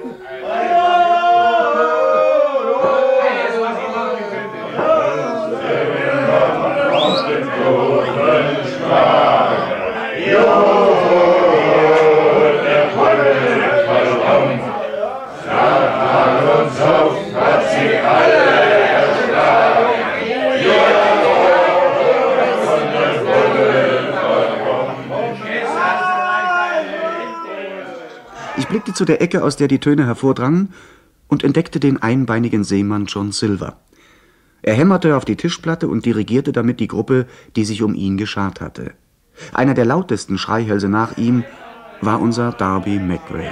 Ich blickte zu der Ecke, aus der die Töne hervordrangen, und entdeckte den einbeinigen Seemann John Silver. Er hämmerte auf die Tischplatte und dirigierte damit die Gruppe, die sich um ihn geschart hatte. Einer der lautesten Schreihälse nach ihm war unser Darby McRae.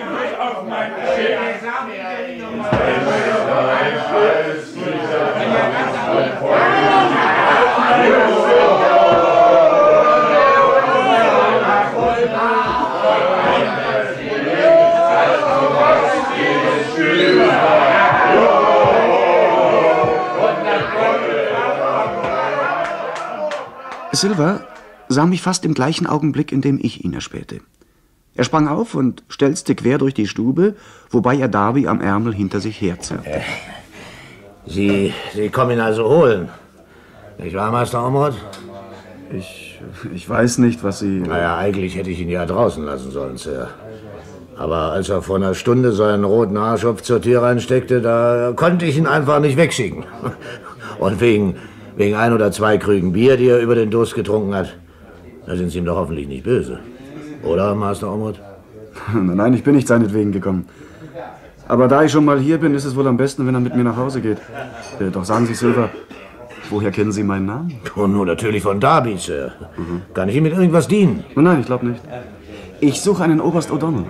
Silver sah mich fast im gleichen Augenblick, in dem ich ihn erspähte. Er sprang auf und stelzte quer durch die Stube, wobei er Darby am Ärmel hinter sich herzerrte. Sie kommen ihn also holen. Nicht wahr, Master Ormond? Ich weiß nicht, was Sie... Naja, eigentlich hätte ich ihn ja draußen lassen sollen, Sir. Aber als er vor einer Stunde seinen roten Haarschopf zur Tür reinsteckte, da konnte ich ihn einfach nicht wegschicken. Und wegen 1 oder 2 Krügen Bier, die er über den Durst getrunken hat, da sind Sie ihm doch hoffentlich nicht böse. Oder, Master Ormond? Nein, ich bin nicht seinetwegen gekommen. Aber da ich schon mal hier bin, ist es wohl am besten, wenn er mit mir nach Hause geht. Doch sagen Sie, Silver, woher kennen Sie meinen Namen? Oh, nur natürlich von Darby, Sir. Kann ich Ihnen mit irgendwas dienen? Nein, ich glaube nicht. Ich suche einen Oberst O'Donnell.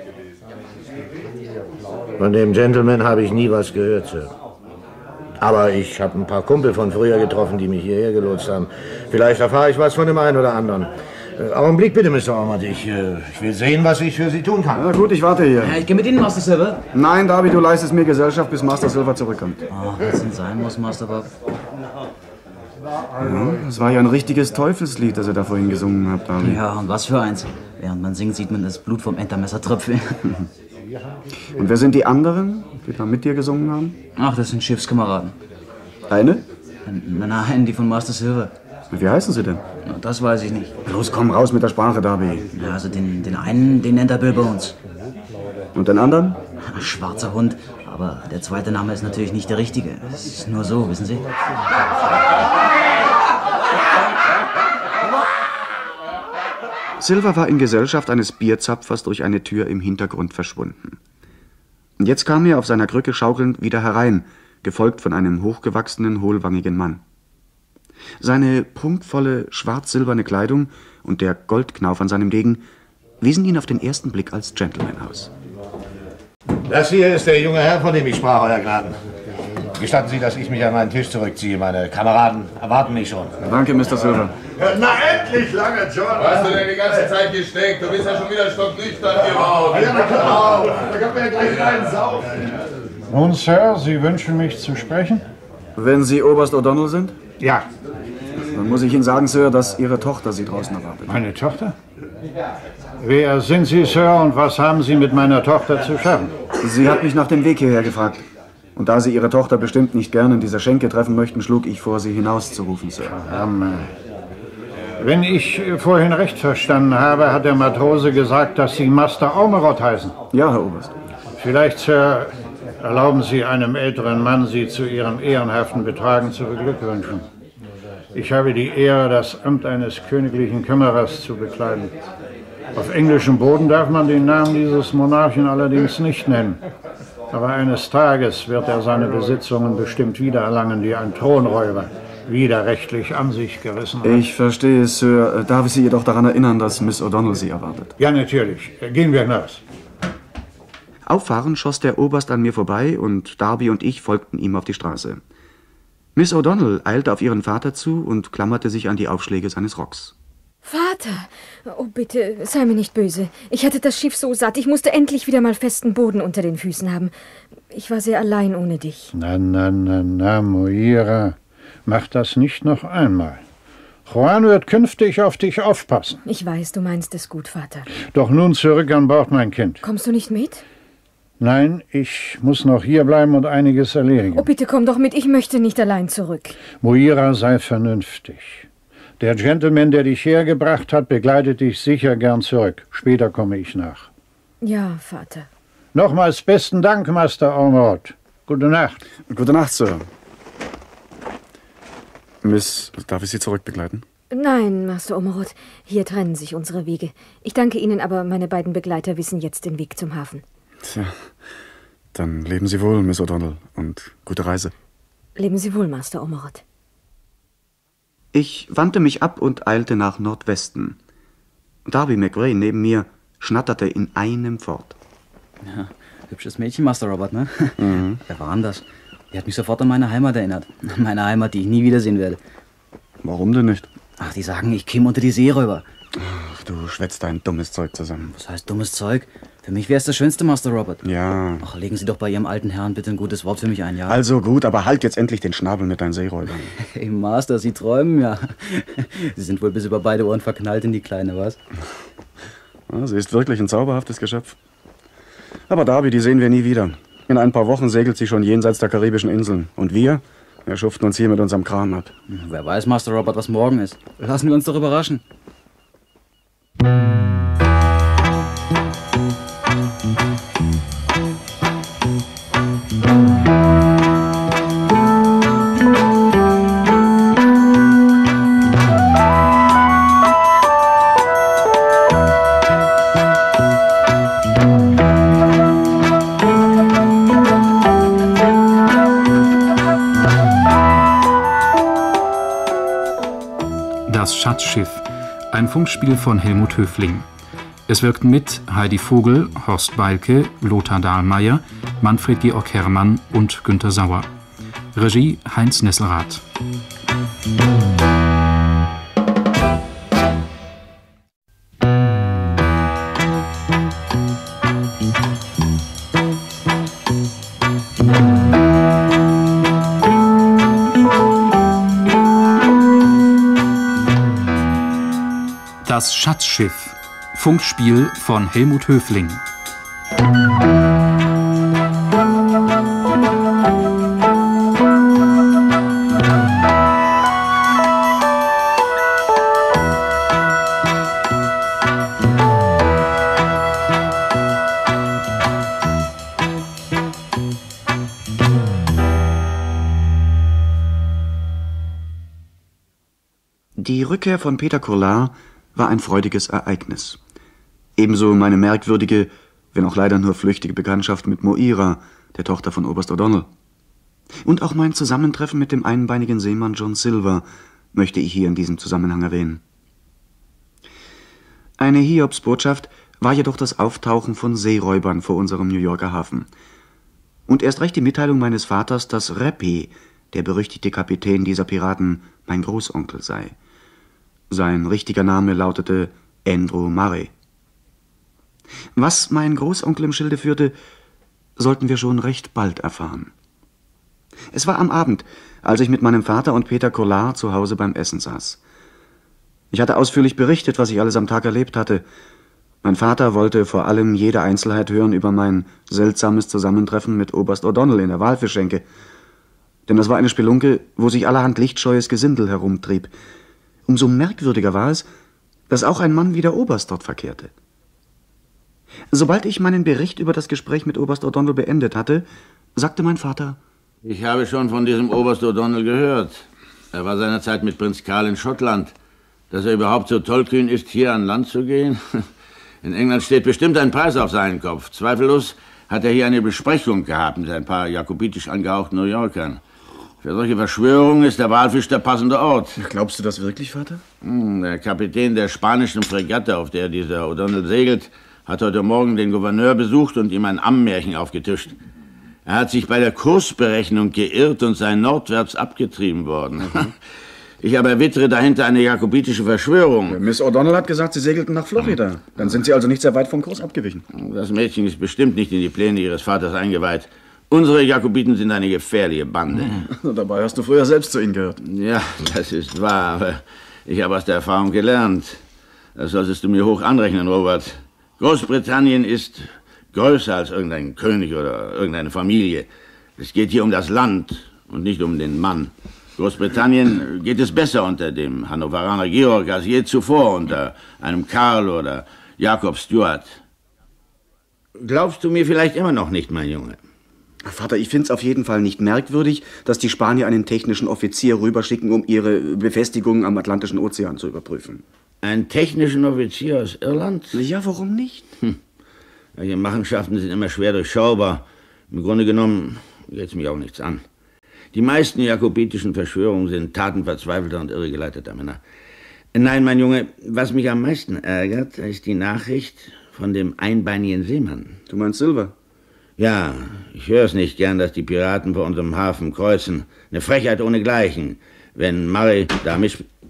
Von dem Gentleman habe ich nie was gehört, Sir. Aber ich habe ein paar Kumpel von früher getroffen, die mich hierher gelotst haben. Vielleicht erfahre ich was von dem einen oder anderen. Augenblick bitte, Mr. Ormond. Ich will sehen, was ich für Sie tun kann. Na gut, ich warte hier. Ich gehe mit Ihnen, Master Silver. Nein, Darby, du leistest mir Gesellschaft, bis Master Silver zurückkommt. Oh, was denn sein muss, Master Bob. Ja, das war ja ein richtiges Teufelslied, das ihr da vorhin gesungen habt, Darby. Ja, und was für eins. Während man singt, sieht man das Blut vom Entermesser tröpfeln. Und wer sind die anderen, die da mit dir gesungen haben? Ach, das sind Schiffskameraden. Eine? Nein, die von Master Silver. Wie heißen sie denn? Na, das weiß ich nicht. Los, komm raus mit der Sprache, Darby. Ja, also den einen, den nennt er Bill Bones. Und den anderen? Schwarzer Hund. Aber der zweite Name ist natürlich nicht der richtige. Es ist nur so, wissen Sie? Silver war in Gesellschaft eines Bierzapfers durch eine Tür im Hintergrund verschwunden. Und jetzt kam er auf seiner Krücke schaukelnd wieder herein, gefolgt von einem hochgewachsenen, hohlwangigen Mann. Seine prunkvolle, schwarz-silberne Kleidung und der Goldknauf an seinem Degen wiesen ihn auf den ersten Blick als Gentleman aus. Das hier ist der junge Herr, von dem ich sprach, Euer Gnaden. Gestatten Sie, dass ich mich an meinen Tisch zurückziehe. Meine Kameraden erwarten mich schon. Danke, Mr. Silver. Na endlich, lange John! Was hast du denn die ganze Zeit gesteckt? Du bist ja schon wieder stocknüchtern geworden. Ja, na klar. Da kann man ja gleich rein saufen. Nun, Sir, Sie wünschen mich zu sprechen? Wenn Sie Oberst O'Donnell sind? Ja. Dann muss ich Ihnen sagen, Sir, dass Ihre Tochter Sie draußen erwartet. Meine Tochter? Wer sind Sie, Sir, und was haben Sie mit meiner Tochter zu schaffen? Sie hat mich nach dem Weg hierher gefragt. Und da Sie Ihre Tochter bestimmt nicht gern in dieser Schenke treffen möchten, schlug ich vor, Sie hinauszurufen, Sir. Wenn ich vorhin recht verstanden habe, hat der Matrose gesagt, dass Sie Master Ormerod heißen. Ja, Herr Oberst. Vielleicht, Sir, erlauben Sie einem älteren Mann, Sie zu Ihrem ehrenhaften Betragen zu beglückwünschen. Ich habe die Ehre, das Amt eines königlichen Kämmerers zu bekleiden. Auf englischem Boden darf man den Namen dieses Monarchen allerdings nicht nennen. Aber eines Tages wird er seine Besitzungen bestimmt wiedererlangen, die ein Thronräuber widerrechtlich an sich gerissen hat. Ich verstehe, Sir. Darf ich Sie jedoch daran erinnern, dass Miss O'Donnell Sie erwartet? Ja, natürlich. Gehen wir hinaus. Auffahrend schoss der Oberst an mir vorbei und Darby und ich folgten ihm auf die Straße. Miss O'Donnell eilte auf ihren Vater zu und klammerte sich an die Aufschläge seines Rocks. Vater! Oh, bitte, sei mir nicht böse. Ich hatte das Schiff so satt, ich musste endlich wieder mal festen Boden unter den Füßen haben. Ich war sehr allein ohne dich. Na, Moira, mach das nicht noch einmal. Juan wird künftig auf dich aufpassen. Ich weiß, du meinst es gut, Vater. Doch nun zurück an Bord, mein Kind. Kommst du nicht mit? Nein, ich muss noch hier bleiben und einiges erledigen. Oh, bitte komm doch mit, ich möchte nicht allein zurück. Moira, sei vernünftig. Der Gentleman, der dich hergebracht hat, begleitet dich sicher gern zurück. Später komme ich nach. Ja, Vater. Nochmals besten Dank, Master Ormond. Gute Nacht. Gute Nacht, Sir. Miss, darf ich Sie zurückbegleiten? Nein, Master Ormond. Hier trennen sich unsere Wege. Ich danke Ihnen, aber meine beiden Begleiter wissen jetzt den Weg zum Hafen. Tja, dann leben Sie wohl, Miss O'Donnell, und gute Reise. Leben Sie wohl, Master Ormond. Ich wandte mich ab und eilte nach Nordwesten. Darby McRae neben mir schnatterte in einem fort. Ja, hübsches Mädchen, Master Robert, ne? Mhm. Wer war denn das? Die hat mich sofort an meine Heimat erinnert. Meine Heimat, die ich nie wiedersehen werde. Warum denn nicht? Ach, die sagen, ich käme unter die Seeräuber. Ach, du schwätzt dein dummes Zeug zusammen. Was heißt dummes Zeug? Für mich wäre es das Schönste, Master Robert. Ja. Ach, legen Sie doch bei Ihrem alten Herrn bitte ein gutes Wort für mich ein, ja? Also gut, aber halt jetzt endlich den Schnabel mit deinen Seeräubern. Hey, Master, Sie träumen ja. Sie sind wohl bis über beide Ohren verknallt in die Kleine, was? Ja, sie ist wirklich ein zauberhaftes Geschöpf. Aber Darby, die sehen wir nie wieder. In ein paar Wochen segelt sie schon jenseits der karibischen Inseln. Und wir schuften uns hier mit unserem Kram ab. Wer weiß, Master Robert, was morgen ist. Lassen wir uns doch überraschen. Das Schatzschiff, ein Funkspiel von Helmut Höfling. Es wirkten mit Heidi Vogel, Horst Beilke, Lothar Dahlmeier, Manfred Georg Herrmann und Günter Sauer. Regie Heinz Nesselrath. Das Schatzschiff. Funkspiel von Helmut Höfling. Die Rückkehr von Peter Collaert war ein freudiges Ereignis. Ebenso meine merkwürdige, wenn auch leider nur flüchtige Bekanntschaft mit Moira, der Tochter von Oberst O'Donnell. Und auch mein Zusammentreffen mit dem einbeinigen Seemann John Silver möchte ich hier in diesem Zusammenhang erwähnen. Eine Hiobsbotschaft war jedoch das Auftauchen von Seeräubern vor unserem New Yorker Hafen. Und erst recht die Mitteilung meines Vaters, dass Rappy, der berüchtigte Kapitän dieser Piraten, mein Großonkel sei. Sein richtiger Name lautete Andrew Murray. Was mein Großonkel im Schilde führte, sollten wir schon recht bald erfahren. Es war am Abend, als ich mit meinem Vater und Peter Collaert zu Hause beim Essen saß. Ich hatte ausführlich berichtet, was ich alles am Tag erlebt hatte. Mein Vater wollte vor allem jede Einzelheit hören über mein seltsames Zusammentreffen mit Oberst O'Donnell in der Walfischschenke. Denn das war eine Spelunke, wo sich allerhand lichtscheues Gesindel herumtrieb. Umso merkwürdiger war es, dass auch ein Mann wie der Oberst dort verkehrte. Sobald ich meinen Bericht über das Gespräch mit Oberst O'Donnell beendet hatte, sagte mein Vater: Ich habe schon von diesem Oberst O'Donnell gehört. Er war seinerzeit mit Prinz Karl in Schottland. Dass er überhaupt so tollkühn ist, hier an Land zu gehen? In England steht bestimmt ein Preis auf seinen Kopf. Zweifellos hat er hier eine Besprechung gehabt mit ein paar jakobitisch angehauchten New Yorkern. Für solche Verschwörungen ist der Walfisch der passende Ort. Glaubst du das wirklich, Vater? Der Kapitän der spanischen Fregatte, auf der dieser O'Donnell segelt, hat heute Morgen den Gouverneur besucht und ihm ein Ammenmärchen aufgetischt. Er hat sich bei der Kursberechnung geirrt und sei nordwärts abgetrieben worden. Ich aber erwittere dahinter eine jakobitische Verschwörung. Miss O'Donnell hat gesagt, Sie segelten nach Florida. Dann sind Sie also nicht sehr weit vom Kurs abgewichen. Das Mädchen ist bestimmt nicht in die Pläne Ihres Vaters eingeweiht. Unsere Jakobiten sind eine gefährliche Bande. Dabei hast du früher selbst zu ihnen gehört. Ja, das ist wahr, aber ich habe aus der Erfahrung gelernt. Das solltest du mir hoch anrechnen, Robert. Großbritannien ist größer als irgendein König oder irgendeine Familie. Es geht hier um das Land und nicht um den Mann. Großbritannien geht es besser unter dem Hannoveraner Georg als je zuvor unter einem Karl oder Jakob Stuart. Glaubst du mir vielleicht immer noch nicht, mein Junge? Vater, ich finde es auf jeden Fall nicht merkwürdig, dass die Spanier einen technischen Offizier rüberschicken, um ihre Befestigungen am Atlantischen Ozean zu überprüfen. Einen technischen Offizier aus Irland? Ja, warum nicht? Solche Machenschaften sind immer schwer durchschaubar. Im Grunde genommen geht es mich auch nichts an. Die meisten jakobitischen Verschwörungen sind Taten verzweifelter und irregeleiteter Männer. Nein, mein Junge, was mich am meisten ärgert, ist die Nachricht von dem einbeinigen Seemann. Du meinst Silver? Ja, ich höre es nicht gern, dass die Piraten vor unserem Hafen kreuzen. Eine Frechheit ohnegleichen. Wenn Murray da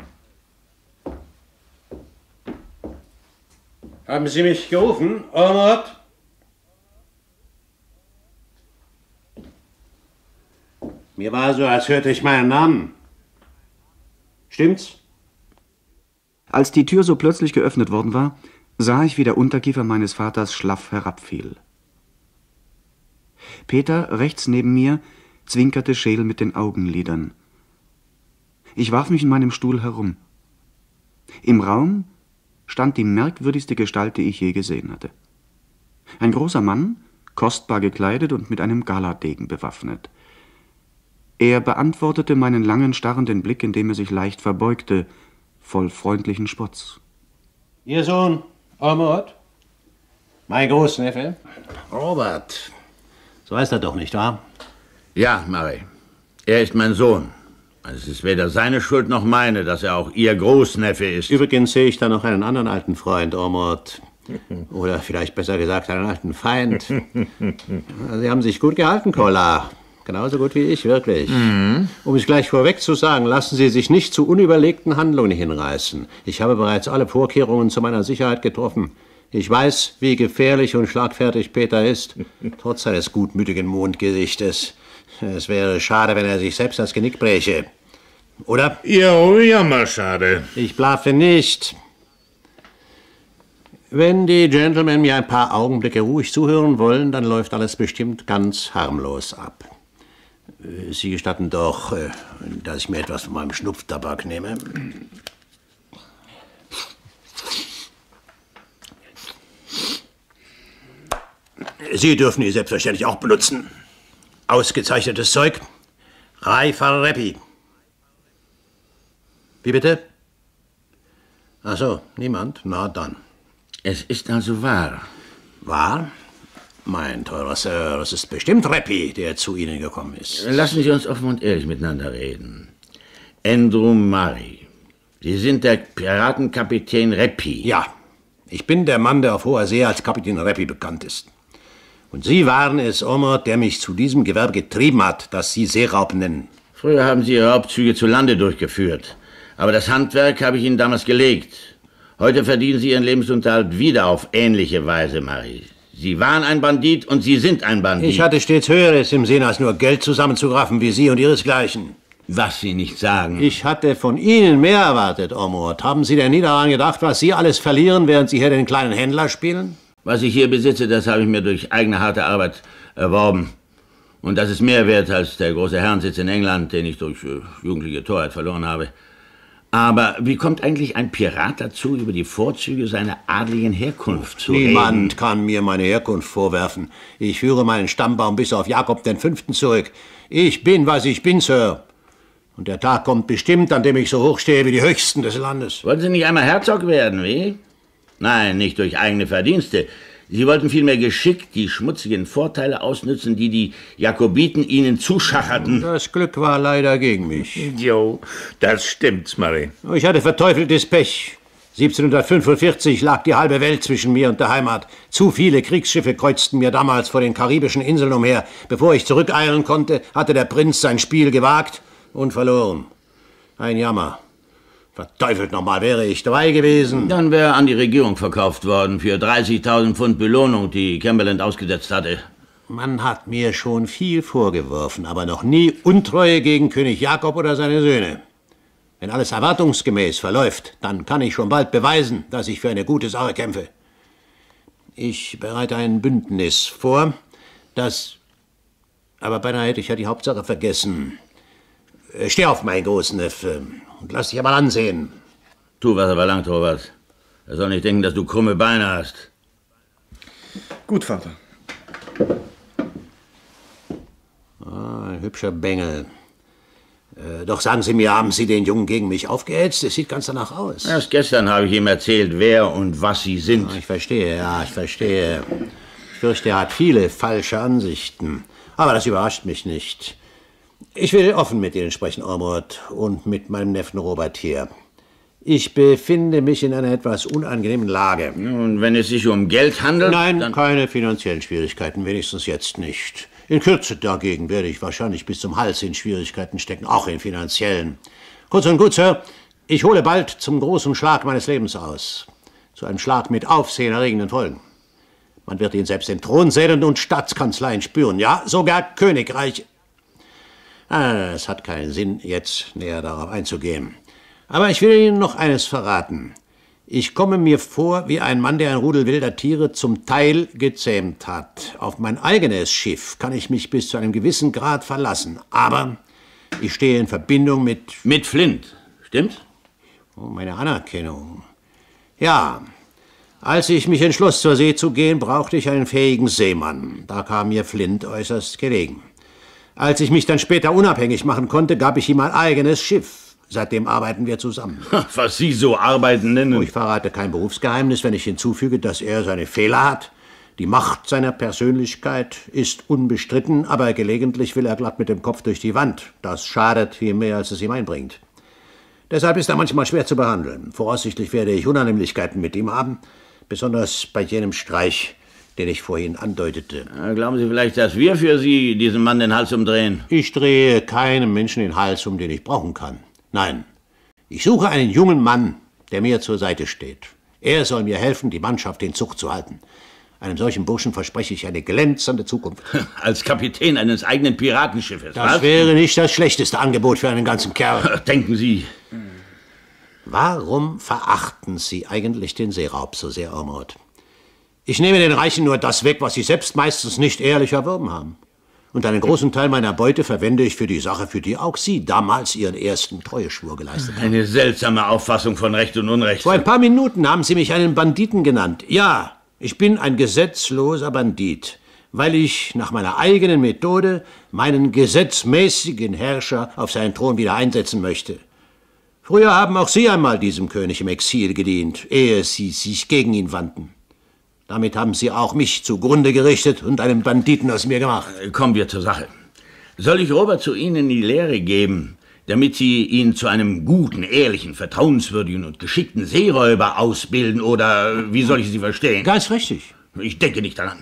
Haben Sie mich gerufen, Ormond? Mir war so, als hörte ich meinen Namen. Stimmt's? Als die Tür so plötzlich geöffnet worden war, sah ich, wie der Unterkiefer meines Vaters schlaff herabfiel. Peter, rechts neben mir, zwinkerte scheel mit den Augenlidern. Ich warf mich in meinem Stuhl herum. Im Raum stand die merkwürdigste Gestalt, die ich je gesehen hatte. Ein großer Mann, kostbar gekleidet und mit einem Galadegen bewaffnet. Er beantwortete meinen langen, starrenden Blick, indem er sich leicht verbeugte, voll freundlichen Spotts. Ihr Sohn, Ormond? Mein Großneffe? Robert. So heißt er doch nicht, wahr? Ja, Murray. Er ist mein Sohn. Es ist weder seine Schuld noch meine, dass er auch Ihr Großneffe ist. Übrigens sehe ich da noch einen anderen alten Freund, Ormond. Oder vielleicht besser gesagt, einen alten Feind. Sie haben sich gut gehalten, Collard. Genauso gut wie ich, wirklich. Um es gleich vorweg zu sagen, lassen Sie sich nicht zu unüberlegten Handlungen hinreißen. Ich habe bereits alle Vorkehrungen zu meiner Sicherheit getroffen. Ich weiß, wie gefährlich und schlagfertig Peter ist, trotz seines gutmütigen Mondgesichtes. Es wäre schade, wenn er sich selbst das Genick bräche. Oder? Ja, jammerschade. Ich blaffe nicht. Wenn die Gentlemen mir ein paar Augenblicke ruhig zuhören wollen, dann läuft alles bestimmt ganz harmlos ab. Sie gestatten doch, dass ich mir etwas von meinem Schnupftabak nehme. Sie dürfen ihn selbstverständlich auch benutzen. Ausgezeichnetes Zeug. Reifer Reppi. Wie bitte? Ach so, niemand? Na dann. Es ist also wahr. Wahr? Mein teurer Sir, es ist bestimmt Reppi, der zu Ihnen gekommen ist. Lassen Sie uns offen und ehrlich miteinander reden. Andrew Murray, Sie sind der Piratenkapitän Reppi. Ja, ich bin der Mann, der auf hoher See als Kapitän Reppi bekannt ist. Und Sie waren es, Ormond, der mich zu diesem Gewerbe getrieben hat, das Sie Seeraub nennen. Früher haben Sie Ihre Raubzüge zu Lande durchgeführt. Aber das Handwerk habe ich Ihnen damals gelegt. Heute verdienen Sie Ihren Lebensunterhalt wieder auf ähnliche Weise, Murray. Sie waren ein Bandit und Sie sind ein Bandit. Ich hatte stets Höheres im Sinn, als nur Geld zusammenzuraffen wie Sie und Ihresgleichen. Was Sie nicht sagen. Ich hatte von Ihnen mehr erwartet, Ormond. Haben Sie denn nie daran gedacht, was Sie alles verlieren, während Sie hier den kleinen Händler spielen? Was ich hier besitze, das habe ich mir durch eigene harte Arbeit erworben. Und das ist mehr wert als der große Herrensitz in England, den ich durch jugendliche Torheit verloren habe. Aber wie kommt eigentlich ein Pirat dazu, über die Vorzüge seiner adligen Herkunft zu reden? Niemand kann mir meine Herkunft vorwerfen. Ich führe meinen Stammbaum bis auf Jakob V. zurück. Ich bin, was ich bin, Sir. Und der Tag kommt bestimmt, an dem ich so hoch stehe wie die Höchsten des Landes. Wollten Sie nicht einmal Herzog werden, wie? Nein, nicht durch eigene Verdienste. Sie wollten vielmehr geschickt die schmutzigen Vorteile ausnützen, die die Jakobiten Ihnen zuschacherten. Das Glück war leider gegen mich. Jo, das stimmt's, Murray. Ich hatte verteufeltes Pech. 1745 lag die halbe Welt zwischen mir und der Heimat. Zu viele Kriegsschiffe kreuzten mir damals vor den karibischen Inseln umher. Bevor ich zurückeilen konnte, hatte der Prinz sein Spiel gewagt und verloren. Ein Jammer. Verteufelt nochmal, wäre ich dabei gewesen. Dann wäre an die Regierung verkauft worden für 30.000 Pfund Belohnung, die Cumberland ausgesetzt hatte. Man hat mir schon viel vorgeworfen, aber noch nie Untreue gegen König Jakob oder seine Söhne. Wenn alles erwartungsgemäß verläuft, dann kann ich schon bald beweisen, dass ich für eine gute Sache kämpfe. Ich bereite ein Bündnis vor, das... Aber beinahe hätte ich ja die Hauptsache vergessen. Steh auf, mein Großneffe, und lass dich einmal ansehen. Tu, was er verlangt, Robert. Er soll nicht denken, dass du krumme Beine hast. Gut, Vater. Ein hübscher Bengel. Doch sagen Sie mir, haben Sie den Jungen gegen mich aufgehetzt? Es sieht ganz danach aus. Erst gestern habe ich ihm erzählt, wer und was Sie sind. Ich verstehe, ja, ich verstehe. Ich fürchte, er hat viele falsche Ansichten. Aber das überrascht mich nicht. Ich will offen mit Ihnen sprechen, Ormond, und mit meinem Neffen Robert hier. Ich befinde mich in einer etwas unangenehmen Lage. Und wenn es sich um Geld handelt? Nein, dann keine finanziellen Schwierigkeiten, wenigstens jetzt nicht. In Kürze dagegen werde ich wahrscheinlich bis zum Hals in Schwierigkeiten stecken, auch in finanziellen. Kurz und gut, Sir, ich hole bald zum großen Schlag meines Lebens aus. Zu einem Schlag mit aufsehenerregenden Folgen. Man wird ihn selbst in Thronsälen und Staatskanzleien spüren, ja, sogar Königreich. Es hat keinen Sinn, jetzt näher darauf einzugehen. Aber ich will Ihnen noch eines verraten. Ich komme mir vor wie ein Mann, der ein Rudel wilder Tiere zum Teil gezähmt hat. Auf mein eigenes Schiff kann ich mich bis zu einem gewissen Grad verlassen. Aber ich stehe in Verbindung mit... Mit Flint, stimmt's? Oh, meine Anerkennung. Ja, als ich mich entschloss, zur See zu gehen, brauchte ich einen fähigen Seemann. Da kam mir Flint äußerst gelegen. Als ich mich dann später unabhängig machen konnte, gab ich ihm ein eigenes Schiff. Seitdem arbeiten wir zusammen. Was Sie so arbeiten nennen? Ich verrate kein Berufsgeheimnis, wenn ich hinzufüge, dass er seine Fehler hat. Die Macht seiner Persönlichkeit ist unbestritten, aber gelegentlich will er glatt mit dem Kopf durch die Wand. Das schadet viel mehr, als es ihm einbringt. Deshalb ist er manchmal schwer zu behandeln. Voraussichtlich werde ich Unannehmlichkeiten mit ihm haben, besonders bei jenem Streich, den ich vorhin andeutete. Glauben Sie vielleicht, dass wir für Sie diesem Mann den Hals umdrehen? Ich drehe keinem Menschen den Hals um, den ich brauchen kann. Nein, ich suche einen jungen Mann, der mir zur Seite steht. Er soll mir helfen, die Mannschaft in Zucht zu halten. Einem solchen Burschen verspreche ich eine glänzende Zukunft. Als Kapitän eines eigenen Piratenschiffes, das was? Wäre nicht das schlechteste Angebot für einen ganzen Kerl. Denken Sie. Warum verachten Sie eigentlich den Seeraub so sehr, Ormond? Ich nehme den Reichen nur das weg, was sie selbst meistens nicht ehrlich erworben haben. Und einen großen Teil meiner Beute verwende ich für die Sache, für die auch Sie damals Ihren ersten Treueschwur geleistet haben. Eine seltsame Auffassung von Recht und Unrecht. Vor ein paar Minuten haben Sie mich einen Banditen genannt. Ja, ich bin ein gesetzloser Bandit, weil ich nach meiner eigenen Methode meinen gesetzmäßigen Herrscher auf seinen Thron wieder einsetzen möchte. Früher haben auch Sie einmal diesem König im Exil gedient, ehe Sie sich gegen ihn wandten. Damit haben Sie auch mich zugrunde gerichtet und einen Banditen aus mir gemacht. Kommen wir zur Sache. Soll ich Robert zu Ihnen in die Lehre geben, damit Sie ihn zu einem guten, ehrlichen, vertrauenswürdigen und geschickten Seeräuber ausbilden, oder wie soll ich Sie verstehen? Ganz richtig. Ich denke nicht daran.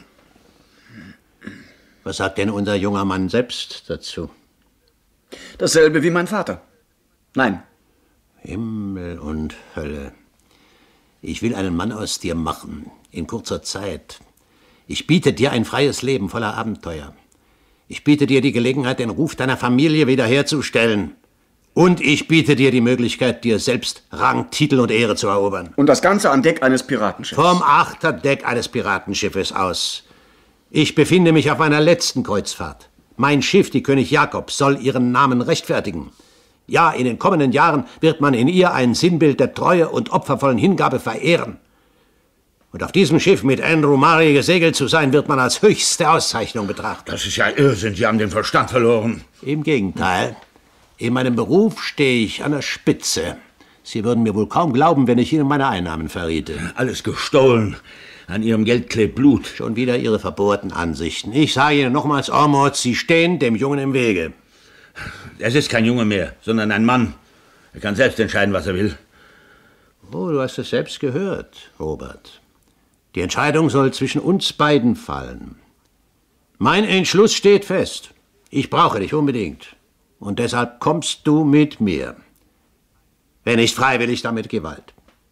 Was sagt denn unser junger Mann selbst dazu? Dasselbe wie mein Vater. Nein. Himmel und Hölle. Ich will einen Mann aus dir machen, in kurzer Zeit. Ich biete dir ein freies Leben voller Abenteuer. Ich biete dir die Gelegenheit, den Ruf deiner Familie wiederherzustellen. Und ich biete dir die Möglichkeit, dir selbst Rang, Titel und Ehre zu erobern. Und das Ganze an Deck eines Piratenschiffes. Vom Achterdeck eines Piratenschiffes aus. Ich befinde mich auf meiner letzten Kreuzfahrt. Mein Schiff, die König Jakob, soll ihren Namen rechtfertigen. Ja, in den kommenden Jahren wird man in ihr ein Sinnbild der Treue und opfervollen Hingabe verehren. Und auf diesem Schiff mit Andrew Murray gesegelt zu sein, wird man als höchste Auszeichnung betrachtet. Das ist ja Irrsinn, Sie haben den Verstand verloren. Im Gegenteil. In meinem Beruf stehe ich an der Spitze. Sie würden mir wohl kaum glauben, wenn ich Ihnen meine Einnahmen verriete. Alles gestohlen. An Ihrem Geld klebt Blut. Schon wieder Ihre verbohrten Ansichten. Ich sage Ihnen nochmals, Ormond, Sie stehen dem Jungen im Wege. Es ist kein Junge mehr, sondern ein Mann. Er kann selbst entscheiden, was er will. Oh, du hast es selbst gehört, Robert. Die Entscheidung soll zwischen uns beiden fallen. Mein Entschluss steht fest. Ich brauche dich unbedingt. Und deshalb kommst du mit mir. Wenn nicht freiwillig, dann mit Gewalt.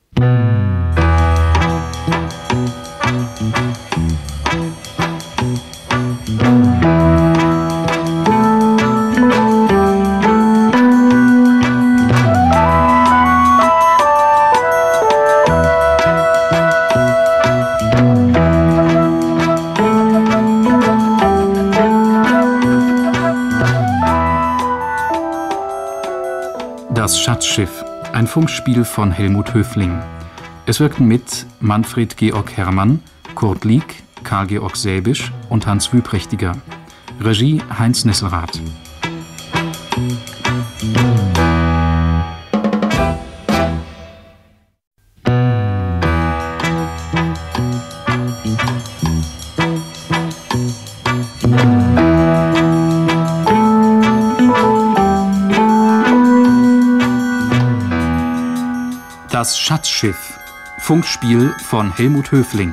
Das Schatzschiff, ein Funkspiel von Helmut Höfling. Es wirkten mit Manfred Georg Herrmann, Kurt Lieck, Karl-Georg Säbisch und Hans Wüprechtiger. Regie Heinz Nesselrath. Das Schatzschiff, Funkspiel von Helmut Höfling.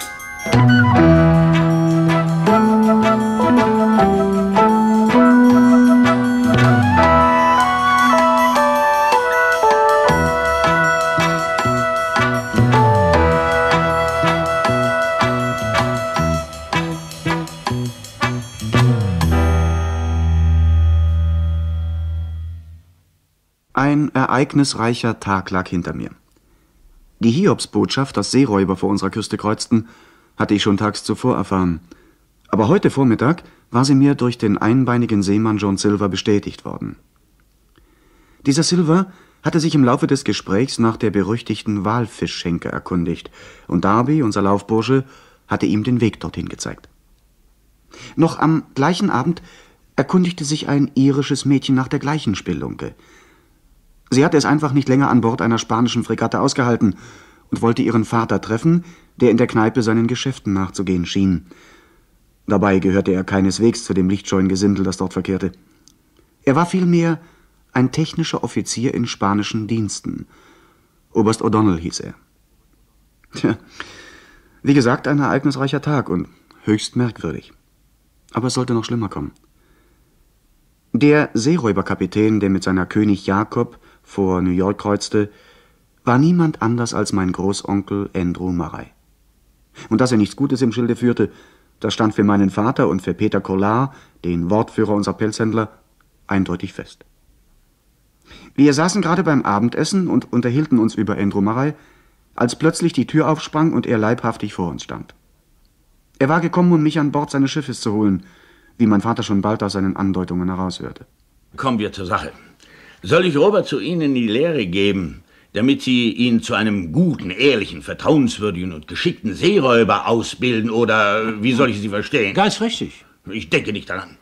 Ein ereignisreicher Tag lag hinter mir. Die Hiobsbotschaft, dass Seeräuber vor unserer Küste kreuzten, hatte ich schon tags zuvor erfahren. Aber heute Vormittag war sie mir durch den einbeinigen Seemann John Silver bestätigt worden. Dieser Silver hatte sich im Laufe des Gesprächs nach der berüchtigten Walfischschenke erkundigt, und Darby, unser Laufbursche, hatte ihm den Weg dorthin gezeigt. Noch am gleichen Abend erkundigte sich ein irisches Mädchen nach der gleichen Spelunke. Sie hatte es einfach nicht länger an Bord einer spanischen Fregatte ausgehalten und wollte ihren Vater treffen, der in der Kneipe seinen Geschäften nachzugehen schien. Dabei gehörte er keineswegs zu dem lichtscheuen Gesindel, das dort verkehrte. Er war vielmehr ein technischer Offizier in spanischen Diensten. Oberst O'Donnell hieß er. Tja, wie gesagt, ein ereignisreicher Tag und höchst merkwürdig. Aber es sollte noch schlimmer kommen. Der Seeräuberkapitän, der mit seiner König Jakob vor New York kreuzte, war niemand anders als mein Großonkel Andrew Murray. Und dass er nichts Gutes im Schilde führte, das stand für meinen Vater und für Peter Collard, den Wortführer unserer Pelzhändler, eindeutig fest. Wir saßen gerade beim Abendessen und unterhielten uns über Andrew Murray, als plötzlich die Tür aufsprang und er leibhaftig vor uns stand. Er war gekommen, um mich an Bord seines Schiffes zu holen, wie mein Vater schon bald aus seinen Andeutungen heraushörte. Kommen wir zur Sache. Soll ich Robert zu Ihnen in die Lehre geben, damit Sie ihn zu einem guten, ehrlichen, vertrauenswürdigen und geschickten Seeräuber ausbilden, oder wie soll ich Sie verstehen? Ganz richtig. Ich denke nicht daran.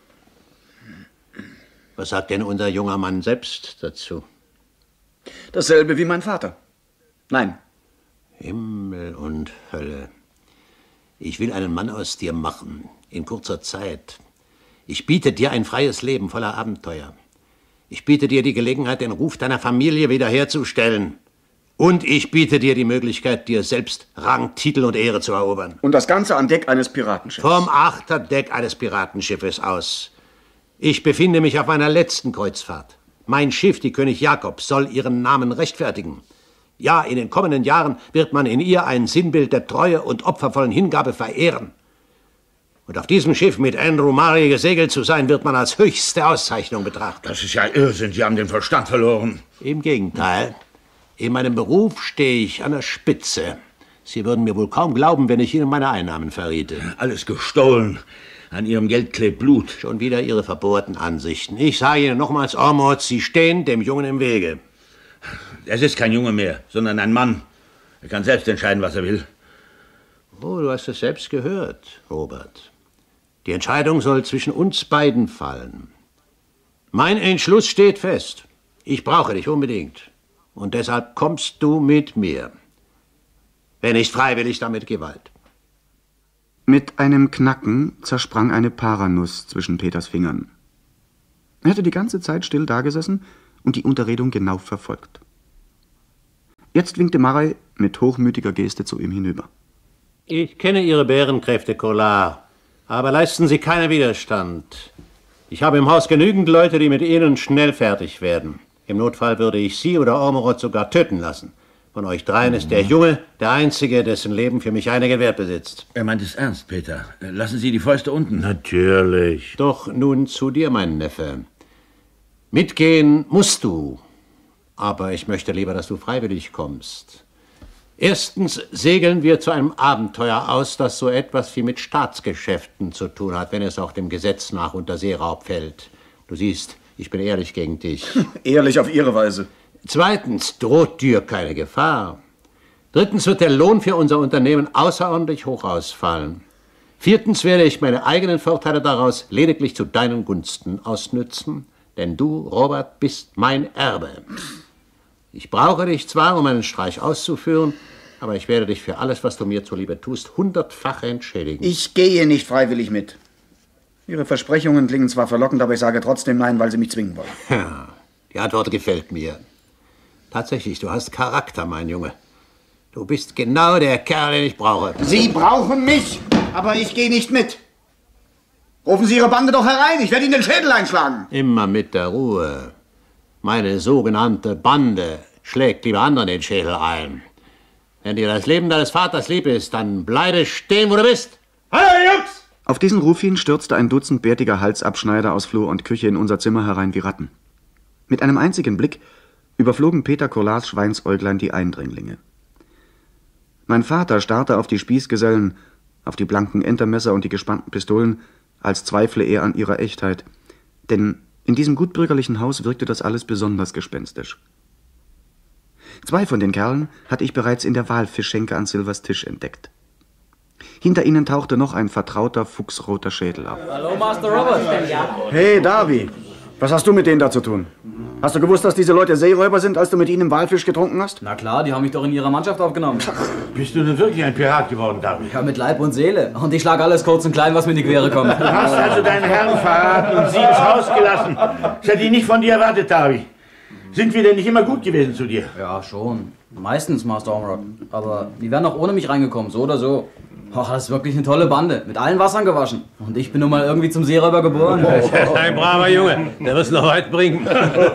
Was sagt denn unser junger Mann selbst dazu? Dasselbe wie mein Vater. Nein. Himmel und Hölle. Ich will einen Mann aus dir machen, in kurzer Zeit. Ich biete dir ein freies Leben voller Abenteuer. Ich biete dir die Gelegenheit, den Ruf deiner Familie wiederherzustellen. Und ich biete dir die Möglichkeit, dir selbst Rang, Titel und Ehre zu erobern. Und das Ganze an Deck eines Piratenschiffes. Vom Achterdeck eines Piratenschiffes aus. Ich befinde mich auf meiner letzten Kreuzfahrt. Mein Schiff, die König Jakob, soll ihren Namen rechtfertigen. Ja, in den kommenden Jahren wird man in ihr ein Sinnbild der Treue und opfervollen Hingabe verehren. Und auf diesem Schiff mit Andrew Murray gesegelt zu sein, wird man als höchste Auszeichnung betrachtet. Das ist ja Irrsinn, Sie haben den Verstand verloren. Im Gegenteil. In meinem Beruf stehe ich an der Spitze. Sie würden mir wohl kaum glauben, wenn ich Ihnen meine Einnahmen verriete. Alles gestohlen. An Ihrem Geld klebt Blut. Schon wieder Ihre verbohrten Ansichten. Ich sage Ihnen nochmals, Ormond, Sie stehen dem Jungen im Wege. Es ist kein Junge mehr, sondern ein Mann. Er kann selbst entscheiden, was er will. Oh, du hast es selbst gehört, Robert. Die Entscheidung soll zwischen uns beiden fallen. Mein Entschluss steht fest. Ich brauche dich unbedingt. Und deshalb kommst du mit mir. Wenn nicht freiwillig, dann mit Gewalt. Mit einem Knacken zersprang eine Paranuss zwischen Peters Fingern. Er hatte die ganze Zeit still dagesessen und die Unterredung genau verfolgt. Jetzt winkte Marei mit hochmütiger Geste zu ihm hinüber. Ich kenne Ihre Bärenkräfte, Collard, aber leisten Sie keinen Widerstand. Ich habe im Haus genügend Leute, die mit Ihnen schnell fertig werden. Im Notfall würde ich Sie oder Ormerod sogar töten lassen. Von euch dreien ist der Junge der Einzige, dessen Leben für mich einigen Wert besitzt. Er meint es ernst, Peter. Lassen Sie die Fäuste unten. Natürlich. Doch nun zu dir, mein Neffe. Mitgehen musst du. Aber ich möchte lieber, dass du freiwillig kommst. Erstens segeln wir zu einem Abenteuer aus, das so etwas wie mit Staatsgeschäften zu tun hat, wenn es auch dem Gesetz nach unter Seeraub fällt. Du siehst, ich bin ehrlich gegen dich. Ehrlich auf Ihre Weise. Zweitens droht dir keine Gefahr. Drittens wird der Lohn für unser Unternehmen außerordentlich hoch ausfallen. Viertens werde ich meine eigenen Vorteile daraus lediglich zu deinen Gunsten ausnützen, denn du, Robert, bist mein Erbe. Ich brauche dich zwar, um einen Streich auszuführen, aber ich werde dich für alles, was du mir zuliebe tust, 100-fach entschädigen. Ich gehe nicht freiwillig mit. Ihre Versprechungen klingen zwar verlockend, aber ich sage trotzdem nein, weil Sie mich zwingen wollen. Ja, die Antwort gefällt mir. Tatsächlich, du hast Charakter, mein Junge. Du bist genau der Kerl, den ich brauche. Sie brauchen mich, aber ich gehe nicht mit. Rufen Sie Ihre Bande doch herein, ich werde Ihnen den Schädel einschlagen. Immer mit der Ruhe. Meine sogenannte Bande schlägt lieber anderen den Schädel ein. Wenn dir das Leben deines Vaters lieb ist, dann bleibe stehen, wo du bist. Hallo, Jungs! Auf diesen Ruf hin stürzte ein Dutzend bärtiger Halsabschneider aus Flur und Küche in unser Zimmer herein wie Ratten. Mit einem einzigen Blick überflogen Peter Collards Schweinsäuglein die Eindringlinge. Mein Vater starrte auf die Spießgesellen, auf die blanken Entermesser und die gespannten Pistolen, als zweifle er an ihrer Echtheit. Denn in diesem gutbürgerlichen Haus wirkte das alles besonders gespenstisch. 2 von den Kerlen hatte ich bereits in der Walfischschenke an Silvers Tisch entdeckt. Hinter ihnen tauchte noch ein vertrauter, fuchsroter Schädel auf. Hallo, Master Robert. Hey, Darby, was hast du mit denen da zu tun? Hast du gewusst, dass diese Leute Seeräuber sind, als du mit ihnen Walfisch getrunken hast? Na klar, die haben mich doch in ihrer Mannschaft aufgenommen. Bist du denn wirklich ein Pirat geworden, Darby? Ja, mit Leib und Seele. Und ich schlage alles kurz und klein, was mir in die Quere kommt. Du hast also deinen Herrn verraten und sie ins Haus gelassen. Das hätte ich nicht von dir erwartet, Darby. Sind wir denn nicht immer gut gewesen zu dir? Ja, schon. Meistens, Master Ormerod. Aber die wären auch ohne mich reingekommen, so oder so. Ach, das ist wirklich eine tolle Bande. Mit allen Wassern gewaschen. Und ich bin nun mal irgendwie zum Seeräuber geboren. Ein braver Junge. Der wird es noch weit bringen.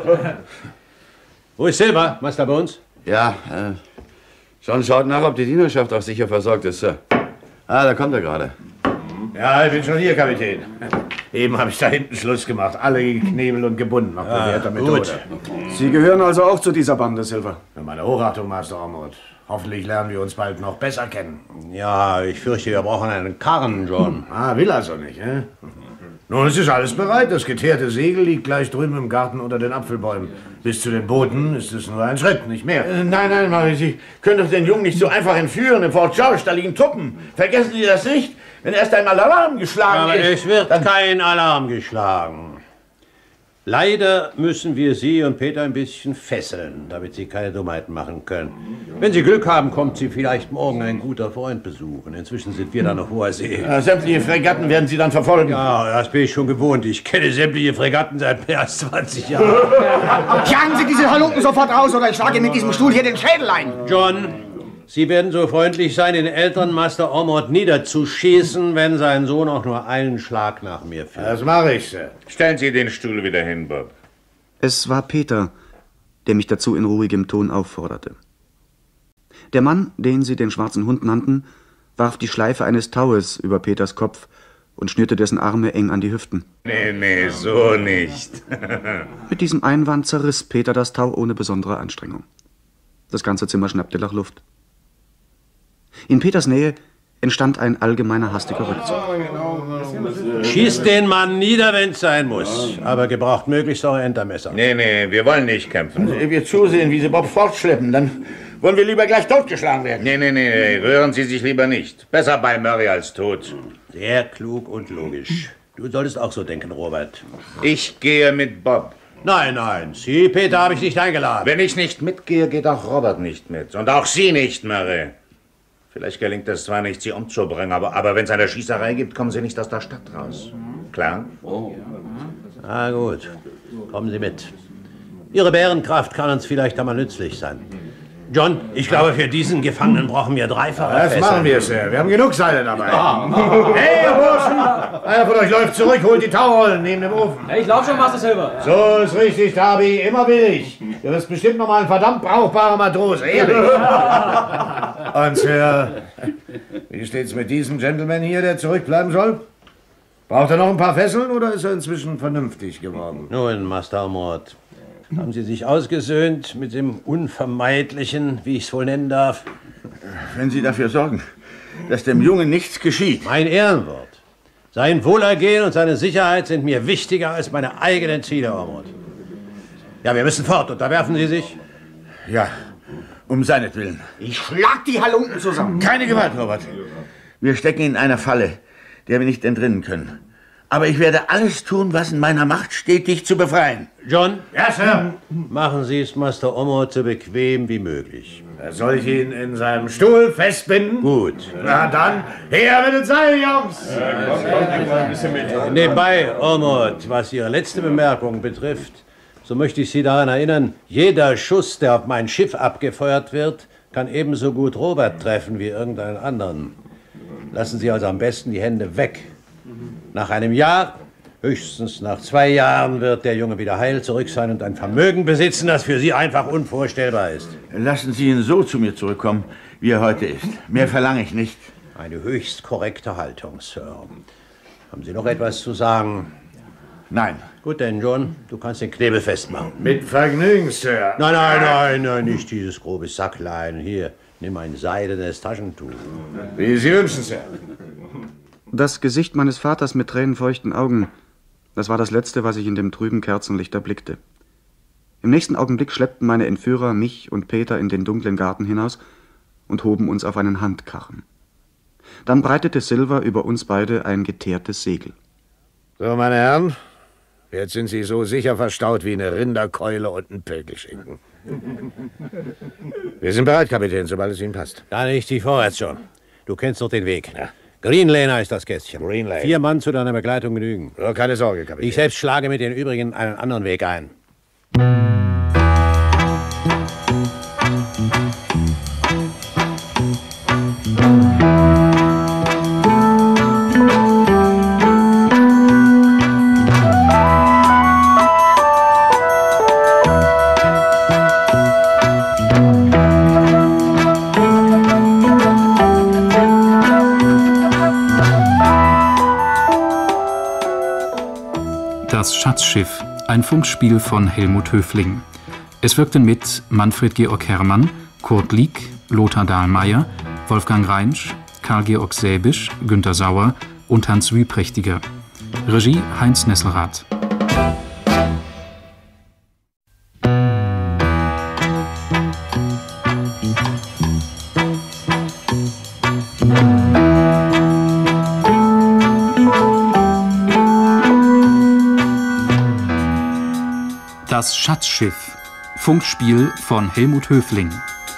Wo ist Silber, Master Bones? Ja, John schaut nach, ob die Dienerschaft auch sicher versorgt ist, Sir. Ah, da kommt er gerade. Ja, ich bin schon hier, Kapitän. Eben habe ich da hinten Schluss gemacht. Alle geknebelt und gebunden nach bewährter Methode. Gut. Sie gehören also auch zu dieser Bande, Silver. Für meine Hochachtung, Master Ormerod. Hoffentlich lernen wir uns bald noch besser kennen. Ja, ich fürchte, wir brauchen einen Karren, John. Will also nicht, hä? Nun, es ist alles bereit. Das geteerte Segel liegt gleich drüben im Garten unter den Apfelbäumen. Bis zu den Booten ist es nur ein Schritt, nicht mehr. Nein, Marie, Sie können doch den Jungen nicht so einfach entführen. Im Fort George, da liegen Truppen. Vergessen Sie das nicht, wenn erst einmal Alarm geschlagen ist. Aber es wird kein Alarm geschlagen. Leider müssen wir Sie und Peter ein bisschen fesseln, damit Sie keine Dummheiten machen können. Wenn Sie Glück haben, kommt Sie vielleicht morgen ein guter Freund besuchen. Inzwischen sind wir da auf hoher See. Sämtliche Fregatten werden Sie dann verfolgen. Ja, das bin ich schon gewohnt. Ich kenne sämtliche Fregatten seit mehr als 20 Jahren. Jagen Sie diese Halunken sofort raus, oder ich schlage mit diesem Stuhl hier den Schädel ein. John, Sie werden so freundlich sein, den älteren Master Ormerod niederzuschießen, wenn sein Sohn auch nur einen Schlag nach mir führt. Das mache ich, Sir. Stellen Sie den Stuhl wieder hin, Bob. Es war Peter, der mich dazu in ruhigem Ton aufforderte. Der Mann, den sie den schwarzen Hund nannten, warf die Schleife eines Taues über Peters Kopf und schnürte dessen Arme eng an die Hüften. Nee, so nicht. Mit diesem Einwand zerriss Peter das Tau ohne besondere Anstrengung. Das ganze Zimmer schnappte nach Luft. In Peters Nähe entstand ein allgemeiner hastiger Rückzug. Schießt den Mann nieder, wenn es sein muss. Aber gebraucht möglichst eure Entermesser. Nee, wir wollen nicht kämpfen. Wir zusehen, wie Sie Bob fortschleppen, dann wollen wir lieber gleich totgeschlagen werden. Nee, rühren Sie sich lieber nicht. Besser bei Murray als tot. Sehr klug und logisch. Du solltest auch so denken, Robert. Ich gehe mit Bob. Nein, Sie, Peter, habe ich nicht eingeladen. Wenn ich nicht mitgehe, geht auch Robert nicht mit. Und auch Sie nicht, Murray. Vielleicht gelingt es zwar nicht, Sie umzubringen, aber wenn es eine Schießerei gibt, kommen Sie nicht aus der Stadt raus. Klar? Na gut, kommen Sie mit. Ihre Bärenkraft kann uns vielleicht einmal nützlich sein. John, ich glaube, für diesen Gefangenen brauchen wir dreifache Das machen wir, Sir. Wir haben genug Seile dabei. Hey, ihr Burschen! Einer von euch läuft zurück, holt die Taurollen neben dem Ofen. Hey, ich lauf schon, Master Silver. So ist richtig, Darby. Immer willig. Du bist bestimmt noch mal ein verdammt brauchbarer Matrose, ehrlich. Und, Sir, wie steht's mit diesem Gentleman hier, der zurückbleiben soll? Braucht er noch ein paar Fesseln oder ist er inzwischen vernünftig geworden? Nun, Master Ormond, haben Sie sich ausgesöhnt mit dem Unvermeidlichen, wie ich es wohl nennen darf? Wenn Sie dafür sorgen, dass dem Jungen nichts geschieht. Mein Ehrenwort. Sein Wohlergehen und seine Sicherheit sind mir wichtiger als meine eigenen Ziele, Ormond. Ja, wir müssen fort. Unterwerfen Sie sich? Ja, um seinetwillen. Ich schlag die Halunken zusammen. Keine Gewalt, Robert. Wir stecken in einer Falle, der wir nicht entrinnen können. Aber ich werde alles tun, was in meiner Macht steht, dich zu befreien. John? Ja, Sir. Machen Sie es Master Ormond so bequem wie möglich. Soll ich ihn in seinem Stuhl festbinden? Gut. Na dann, her mit den Seilen, Jungs! Nebenbei, Ormond, was Ihre letzte Bemerkung betrifft, so möchte ich Sie daran erinnern, jeder Schuss, der auf mein Schiff abgefeuert wird, kann ebenso gut Robert treffen wie irgendeinen anderen. Lassen Sie also am besten die Hände weg. Nach einem Jahr, höchstens nach 2 Jahren, wird der Junge wieder heil zurück sein und ein Vermögen besitzen, das für Sie einfach unvorstellbar ist. Lassen Sie ihn so zu mir zurückkommen, wie er heute ist. Mehr verlange ich nicht. Eine höchst korrekte Haltung, Sir. Haben Sie noch etwas zu sagen? Nein. Gut denn, John, du kannst den Knebel festmachen. Mit Vergnügen, Sir. Nein, nicht dieses grobe Sacklein. Hier, nimm ein seidenes Taschentuch. Wie Sie wünschen, Sir. Das Gesicht meines Vaters mit tränenfeuchten Augen, das war das Letzte, was ich in dem trüben Kerzenlicht erblickte. Im nächsten Augenblick schleppten meine Entführer mich und Peter in den dunklen Garten hinaus und hoben uns auf einen Handkarren. Dann breitete Silver über uns beide ein geteertes Segel. So, meine Herren, jetzt sind Sie so sicher verstaut wie eine Rinderkeule und ein Pökelschinken. Wir sind bereit, Kapitän, sobald es Ihnen passt. Da nicht die vorwärts, John. Du kennst doch den Weg. Ja. Green Lane heißt das Kästchen. Green Lane. 4 Mann zu deiner Begleitung genügen. Oh, keine Sorge, Kapitän. Ich selbst schlage mit den übrigen einen anderen Weg ein. Das Schatzschiff, ein Funkspiel von Helmut Höfling. Es wirkten mit Manfred Georg Herrmann, Kurt Lieck, Lothar Dahlmeier, Wolfgang Reinsch, Karl-Georg Säbisch, Günter Sauer und Hans Wüprächtiger. Regie Heinz Nesselrath. Das Schatzschiff, Funkspiel von Helmut Höfling.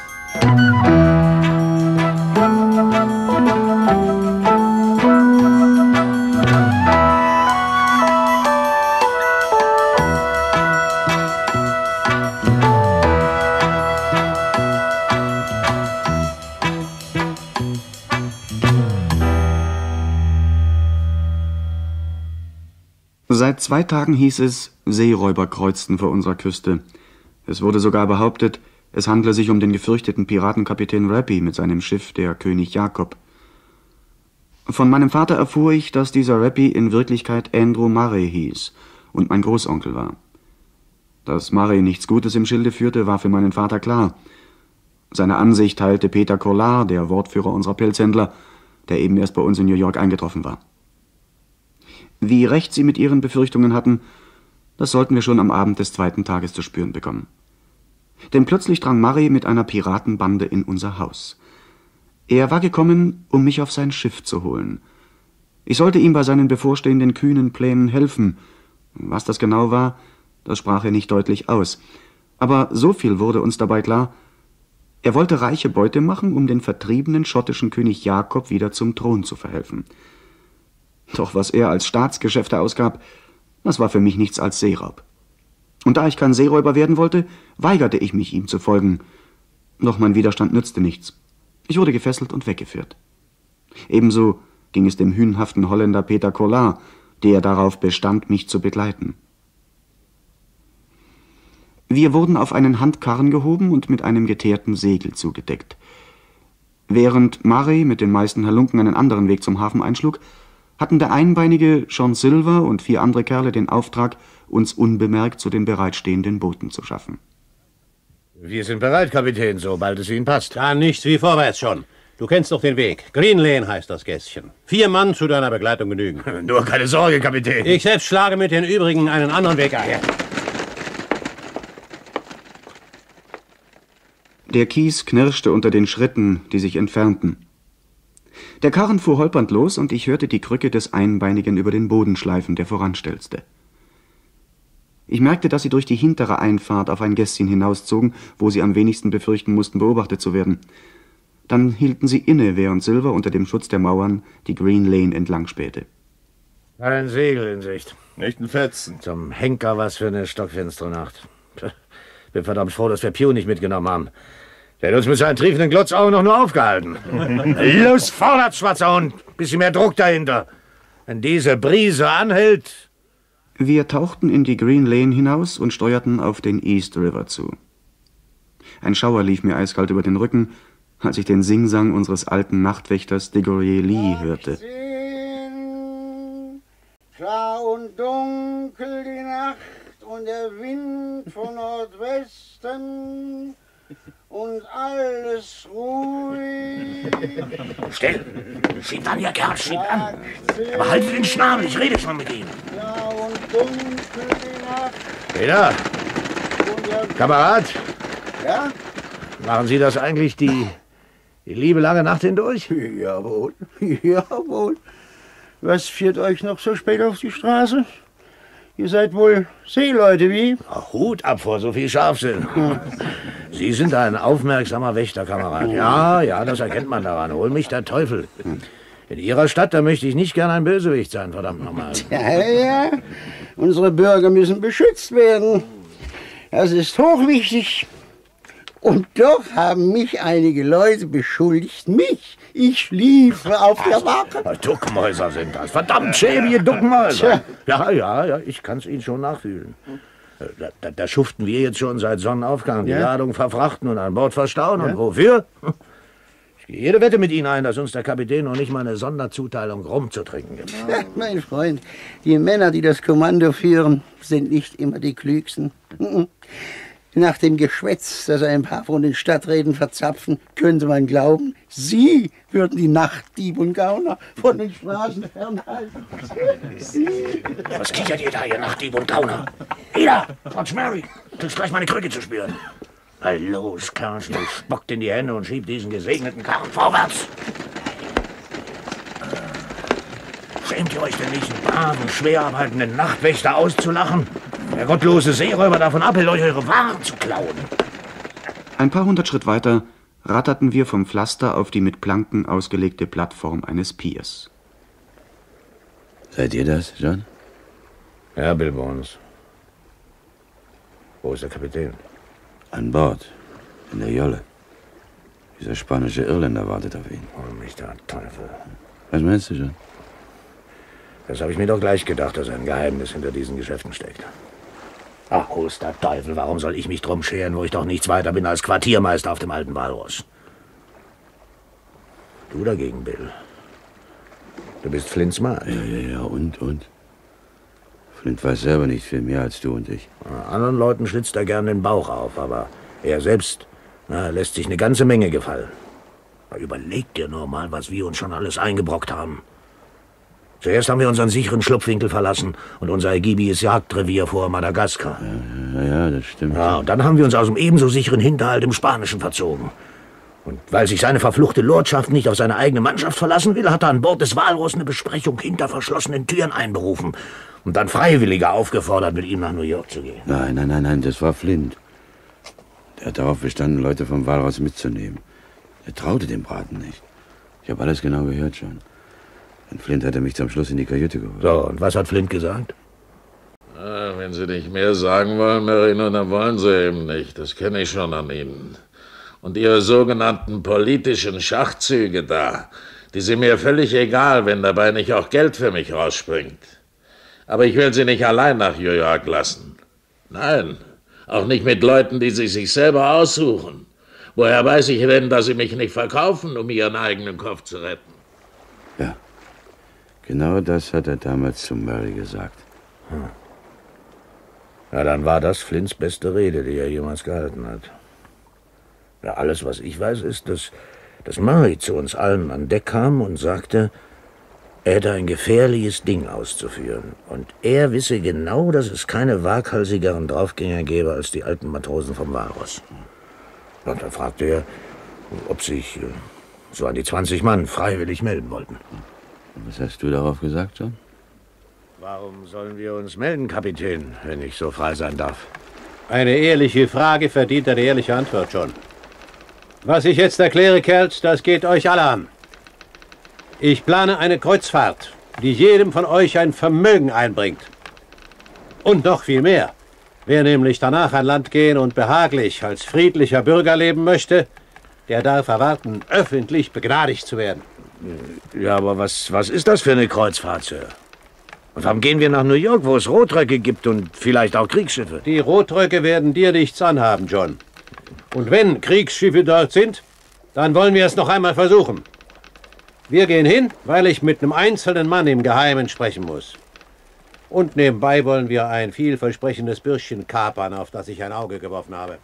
Seit 2 Tagen hieß es, Seeräuber kreuzten vor unserer Küste. Es wurde sogar behauptet, es handle sich um den gefürchteten Piratenkapitän Rappy mit seinem Schiff, der König Jakob. Von meinem Vater erfuhr ich, dass dieser Rappy in Wirklichkeit Andrew Murray hieß und mein Großonkel war. Dass Murray nichts Gutes im Schilde führte, war für meinen Vater klar. Seine Ansicht teilte Peter Collard, der Wortführer unserer Pelzhändler, der eben erst bei uns in New York eingetroffen war. Wie recht sie mit ihren Befürchtungen hatten, das sollten wir schon am Abend des 2. Tages zu spüren bekommen. Denn plötzlich drang Murray mit einer Piratenbande in unser Haus. Er war gekommen, um mich auf sein Schiff zu holen. Ich sollte ihm bei seinen bevorstehenden kühnen Plänen helfen. Was das genau war, das sprach er nicht deutlich aus. Aber so viel wurde uns dabei klar: Er wollte reiche Beute machen, um den vertriebenen schottischen König Jakob wieder zum Thron zu verhelfen. Doch was er als Staatsgeschäfte ausgab, das war für mich nichts als Seeraub. Und da ich kein Seeräuber werden wollte, weigerte ich mich, ihm zu folgen. Doch mein Widerstand nützte nichts. Ich wurde gefesselt und weggeführt. Ebenso ging es dem hünenhaften Holländer Peter Collard, der darauf bestand, mich zu begleiten. Wir wurden auf einen Handkarren gehoben und mit einem geteerten Segel zugedeckt. Während Murray mit den meisten Halunken einen anderen Weg zum Hafen einschlug, hatten der einbeinige John Silver und 4 andere Kerle den Auftrag, uns unbemerkt zu den bereitstehenden Booten zu schaffen. Wir sind bereit, Kapitän, sobald es Ihnen passt. Dann nichts wie vorwärts schon. Du kennst doch den Weg. Green Lane heißt das Gässchen. 4 Mann zu deiner Begleitung genügen. Nur keine Sorge, Kapitän. Ich selbst schlage mit den übrigen einen anderen Weg ein. Der Kies knirschte unter den Schritten, die sich entfernten. Der Karren fuhr holpernd los, und ich hörte die Krücke des Einbeinigen über den Boden schleifen, der voranstelzte. Ich merkte, dass sie durch die hintere Einfahrt auf ein Gässchen hinauszogen, wo sie am wenigsten befürchten mussten, beobachtet zu werden. Dann hielten sie inne, während Silver unter dem Schutz der Mauern die Green Lane entlang spähte. Ein Segel in Sicht. Nicht ein Fetzen. Zum Henker was für eine stockfinstere Nacht. Bin verdammt froh, dass wir Pew nicht mitgenommen haben. Der hat uns mit seinen triefenden Glotzaugen noch nur aufgehalten. Los, vorwärts, schwarzer Hund! Bisschen mehr Druck dahinter. Wenn diese Brise anhält... Wir tauchten in die Green Lane hinaus und steuerten auf den East River zu. Ein Schauer lief mir eiskalt über den Rücken, als ich den Singsang unseres alten Nachtwächters Diggory Lee hörte. Klar und dunkel die Nacht und der Wind von Nordwesten und alles ruhig. Still! Schiebt an, ihr Kerl, schiebt an! Aber haltet den Schnabel, ich rede schon mit ihm. Klar und dunkel die Nacht. Peter! Kamerad! Ja? Machen Sie das eigentlich die liebe lange Nacht hindurch? Jawohl, jawohl. Was führt euch noch so spät auf die Straße? Ihr seid wohl Seeleute, wie? Ach, Hut ab vor so viel Scharfsinn. Sie sind ein aufmerksamer Wächterkamerad. Ja, das erkennt man daran. Hol mich der Teufel. In Ihrer Stadt, da möchte ich nicht gern ein Bösewicht sein, verdammt nochmal. Ja. Unsere Bürger müssen beschützt werden. Das ist hochwichtig. Und doch haben mich einige Leute beschuldigt, ich schliefe auf der Wache. Duckmäuser sind das. Verdammt schäbige Duckmäuser. Ja, ich kann's Ihnen schon nachfühlen. Da schuften wir jetzt schon seit Sonnenaufgang. Die Ladung verfrachten und an Bord verstauen. Und wofür? Ich gehe jede Wette mit Ihnen ein, dass uns der Kapitän noch nicht mal eine Sonderzuteilung Rum zu trinken gibt. Ja, mein Freund, die Männer, die das Kommando führen, sind nicht immer die klügsten. Nach dem Geschwätz, das ein paar von den Stadträten verzapfen, könnte man glauben, Sie würden die Nachtdieb und Gauner von den Straßen fernhalten. Was kichert ihr da, ihr Nachtdieb und Gauner? Ida, Watch Mary, du hast gleich meine Krücke zu spüren. Na los, Kerlchen, du spuckt in die Hände und schiebt diesen gesegneten Karren vorwärts. Schämt ihr euch denn nicht, einen braven, schwer arbeitenden Nachtwächter auszulachen? Der gottlose Seeräuber davon abhält, euch eure Waren zu klauen. Ein paar hundert Schritt weiter ratterten wir vom Pflaster auf die mit Planken ausgelegte Plattform eines Piers. Seid ihr das, John? Ja, Bill Bones. Wo ist der Kapitän? An Bord. In der Jolle. Dieser spanische Irländer wartet auf ihn. Oh, mich der Teufel. Was meinst du, John? Das habe ich mir doch gleich gedacht, dass ein Geheimnis hinter diesen Geschäften steckt. Ach, großer Teufel, warum soll ich mich drum scheren, wo ich doch nichts weiter bin als Quartiermeister auf dem alten Walross? Du dagegen, Bill. Du bist Flints Mann. Ja, und? Flint weiß selber nicht viel mehr als du und ich. Anderen Leuten schlitzt er gern den Bauch auf, aber er selbst lässt sich eine ganze Menge gefallen. Überleg dir nur mal, was wir uns schon alles eingebrockt haben. Zuerst haben wir unseren sicheren Schlupfwinkel verlassen und unser ergiebiges Jagdrevier vor Madagaskar. Ja, das stimmt. Ja, und dann haben wir uns aus dem ebenso sicheren Hinterhalt im Spanischen verzogen. Und weil sich seine verfluchte Lordschaft nicht auf seine eigene Mannschaft verlassen will, hat er an Bord des Walross eine Besprechung hinter verschlossenen Türen einberufen und dann Freiwillige aufgefordert, mit ihm nach New York zu gehen. Nein, das war Flint. Der hat darauf bestanden, Leute vom Walross mitzunehmen. Er traute dem Braten nicht. Ich habe alles genau gehört schon. Und Flint hatte mich zum Schluss in die Kajüte geholt. So, und was hat Flint gesagt? Wenn Sie nicht mehr sagen wollen, Marino, dann wollen Sie eben nicht. Das kenne ich schon an Ihnen. Und Ihre sogenannten politischen Schachzüge da, die sind mir völlig egal, wenn dabei nicht auch Geld für mich rausspringt. Aber ich will Sie nicht allein nach New York lassen. Nein, auch nicht mit Leuten, die Sie sich selber aussuchen. Woher weiß ich denn, dass Sie mich nicht verkaufen, um Ihren eigenen Kopf zu retten? Ja, genau das hat er damals zu Murray gesagt. Ja, dann war das Flints beste Rede, die er jemals gehalten hat. Ja, alles, was ich weiß, ist, dass Murray zu uns allen an Deck kam und sagte, er hätte ein gefährliches Ding auszuführen. Und er wisse genau, dass es keine waghalsigeren Draufgänger gäbe als die alten Matrosen vom Walross. Und dann fragte er, ob sich so an die 20 Mann freiwillig melden wollten. Was hast du darauf gesagt, John? Warum sollen wir uns melden, Kapitän, wenn ich so frei sein darf? Eine ehrliche Frage verdient eine ehrliche Antwort, John. Was ich jetzt erkläre, Kerls, das geht euch alle an. Ich plane eine Kreuzfahrt, die jedem von euch ein Vermögen einbringt. Und noch viel mehr. Wer nämlich danach an Land gehen und behaglich als friedlicher Bürger leben möchte, der darf erwarten, öffentlich begnadigt zu werden. Ja, aber was ist das für eine Kreuzfahrt, Sir? Und warum gehen wir nach New York, wo es Rotröcke gibt und vielleicht auch Kriegsschiffe? Die Rotröcke werden dir nichts anhaben, John. Und wenn Kriegsschiffe dort sind, dann wollen wir es noch einmal versuchen. Wir gehen hin, weil ich mit einem einzelnen Mann im Geheimen sprechen muss. Und nebenbei wollen wir ein vielversprechendes Bürschchen kapern, auf das ich ein Auge geworfen habe.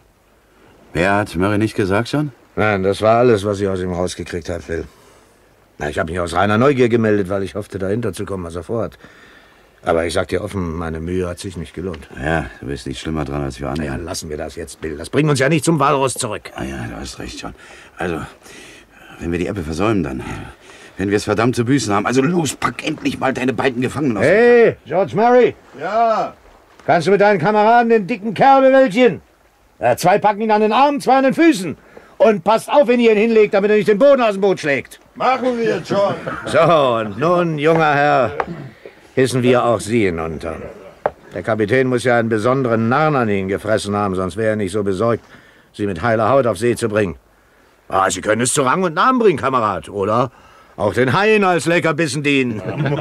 Wer hat Murray nicht gesagt, John? Nein, das war alles, was ich aus ihm rausgekriegt habe, Phil. Na, ich habe mich aus reiner Neugier gemeldet, weil ich hoffte, dahinter zu kommen, was er vorhat. Aber ich sag dir offen, meine Mühe hat sich nicht gelohnt. Ja, du bist nicht schlimmer dran, als wir annehmen. Ja, lassen wir das jetzt, Bill. Das bringt uns ja nicht zum Walross zurück. Ah ja, du hast recht, John. Also, wenn wir die Ebbe versäumen, dann werden wir es verdammt zu büßen haben. Also los, pack endlich mal deine beiden Gefangenen aus. Hey, George Murray. Ja. Kannst du mit deinen Kameraden den dicken Kerl bewältigen? 2 packen ihn an den Armen, 2 an den Füßen. Und passt auf, wenn ihr ihn hinlegt, damit er nicht den Boden aus dem Boot schlägt. Machen wir, John. So, und nun, junger Herr, hissen wir auch Sie hinunter. Der Kapitän muss ja einen besonderen Narren an Ihnen gefressen haben, sonst wäre er nicht so besorgt, Sie mit heiler Haut auf See zu bringen. Ah, Sie können es zu Rang und Namen bringen, Kamerad, oder? Auch den Haien als Leckerbissen dienen.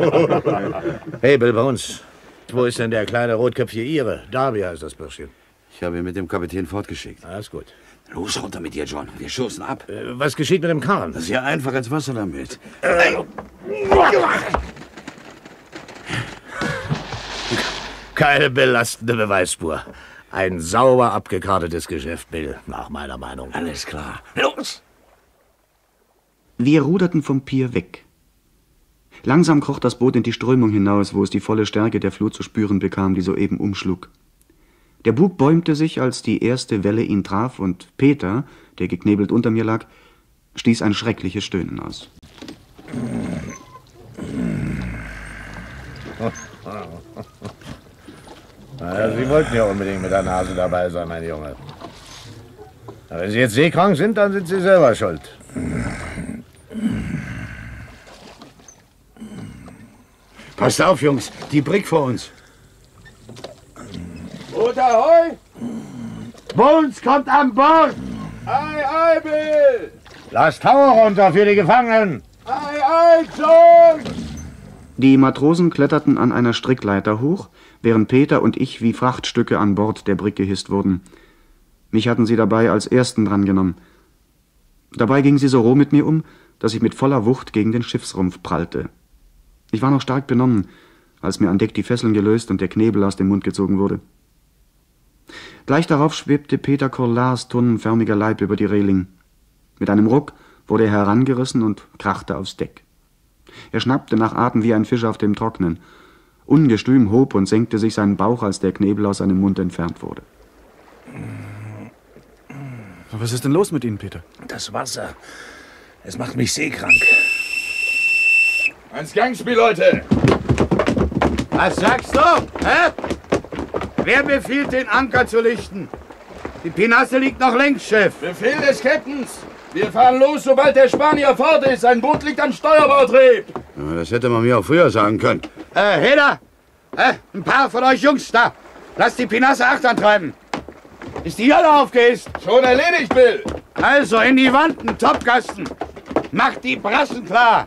Hey, Bill Bones, wo ist denn der kleine rotköpfige Ire? Darby heißt das Bürschchen. Ich habe ihn mit dem Kapitän fortgeschickt. Alles gut. Los, runter mit dir, John. Wir stoßen ab. Was geschieht mit dem Karren? Das ist ja einfach ins Wasser damit. Keine belastende Beweisspur. Ein sauber abgekartetes Geschäft, Bill, nach meiner Meinung. Alles klar. Los! Wir ruderten vom Pier weg. Langsam kroch das Boot in die Strömung hinaus, wo es die volle Stärke der Flut zu spüren bekam, die soeben umschlug. Der Bug bäumte sich, als die erste Welle ihn traf, und Peter, der geknebelt unter mir lag, stieß ein schreckliches Stöhnen aus. Ja, Sie wollten ja unbedingt mit der Nase dabei sein, mein Junge. Aber wenn Sie jetzt seekrank sind, dann sind Sie selber schuld. Passt auf, Jungs, die Brigg vor uns. Boot ahoi! Bones kommt an Bord! Ei, ei, Bill! Lass Tower runter für die Gefangenen! Ei, ei, John! Die Matrosen kletterten an einer Strickleiter hoch, während Peter und ich wie Frachtstücke an Bord der Brigg gehisst wurden. Mich hatten sie dabei als Ersten drangenommen. Dabei ging sie so roh mit mir um, dass ich mit voller Wucht gegen den Schiffsrumpf prallte. Ich war noch stark benommen, als mir an Deck die Fesseln gelöst und der Knebel aus dem Mund gezogen wurde. Gleich darauf schwebte Peter Corlars tonnenförmiger Leib über die Reling. Mit einem Ruck wurde er herangerissen und krachte aufs Deck. Er schnappte nach Atem wie ein Fisch auf dem Trocknen. Ungestüm hob und senkte sich sein Bauch, als der Knebel aus seinem Mund entfernt wurde. Was ist denn los mit Ihnen, Peter? Das Wasser. Es macht mich seekrank. Ans Gangspiel, Leute! Was sagst du? Hä? Wer befiehlt, den Anker zu lichten? Die Pinasse liegt noch längs, Chef. Befehl des Captains! Wir fahren los, sobald der Spanier fort ist. Sein Boot liegt am Steuerbautrieb. Ja, das hätte man mir auch früher sagen können. Heder! Ein paar von euch Jungs da! Lasst die Pinasse achtern treiben! Ist die Jolle aufgehisst? Schon erledigt, Bill! Also in die Wanden, Topgasten! Macht die Brassen klar!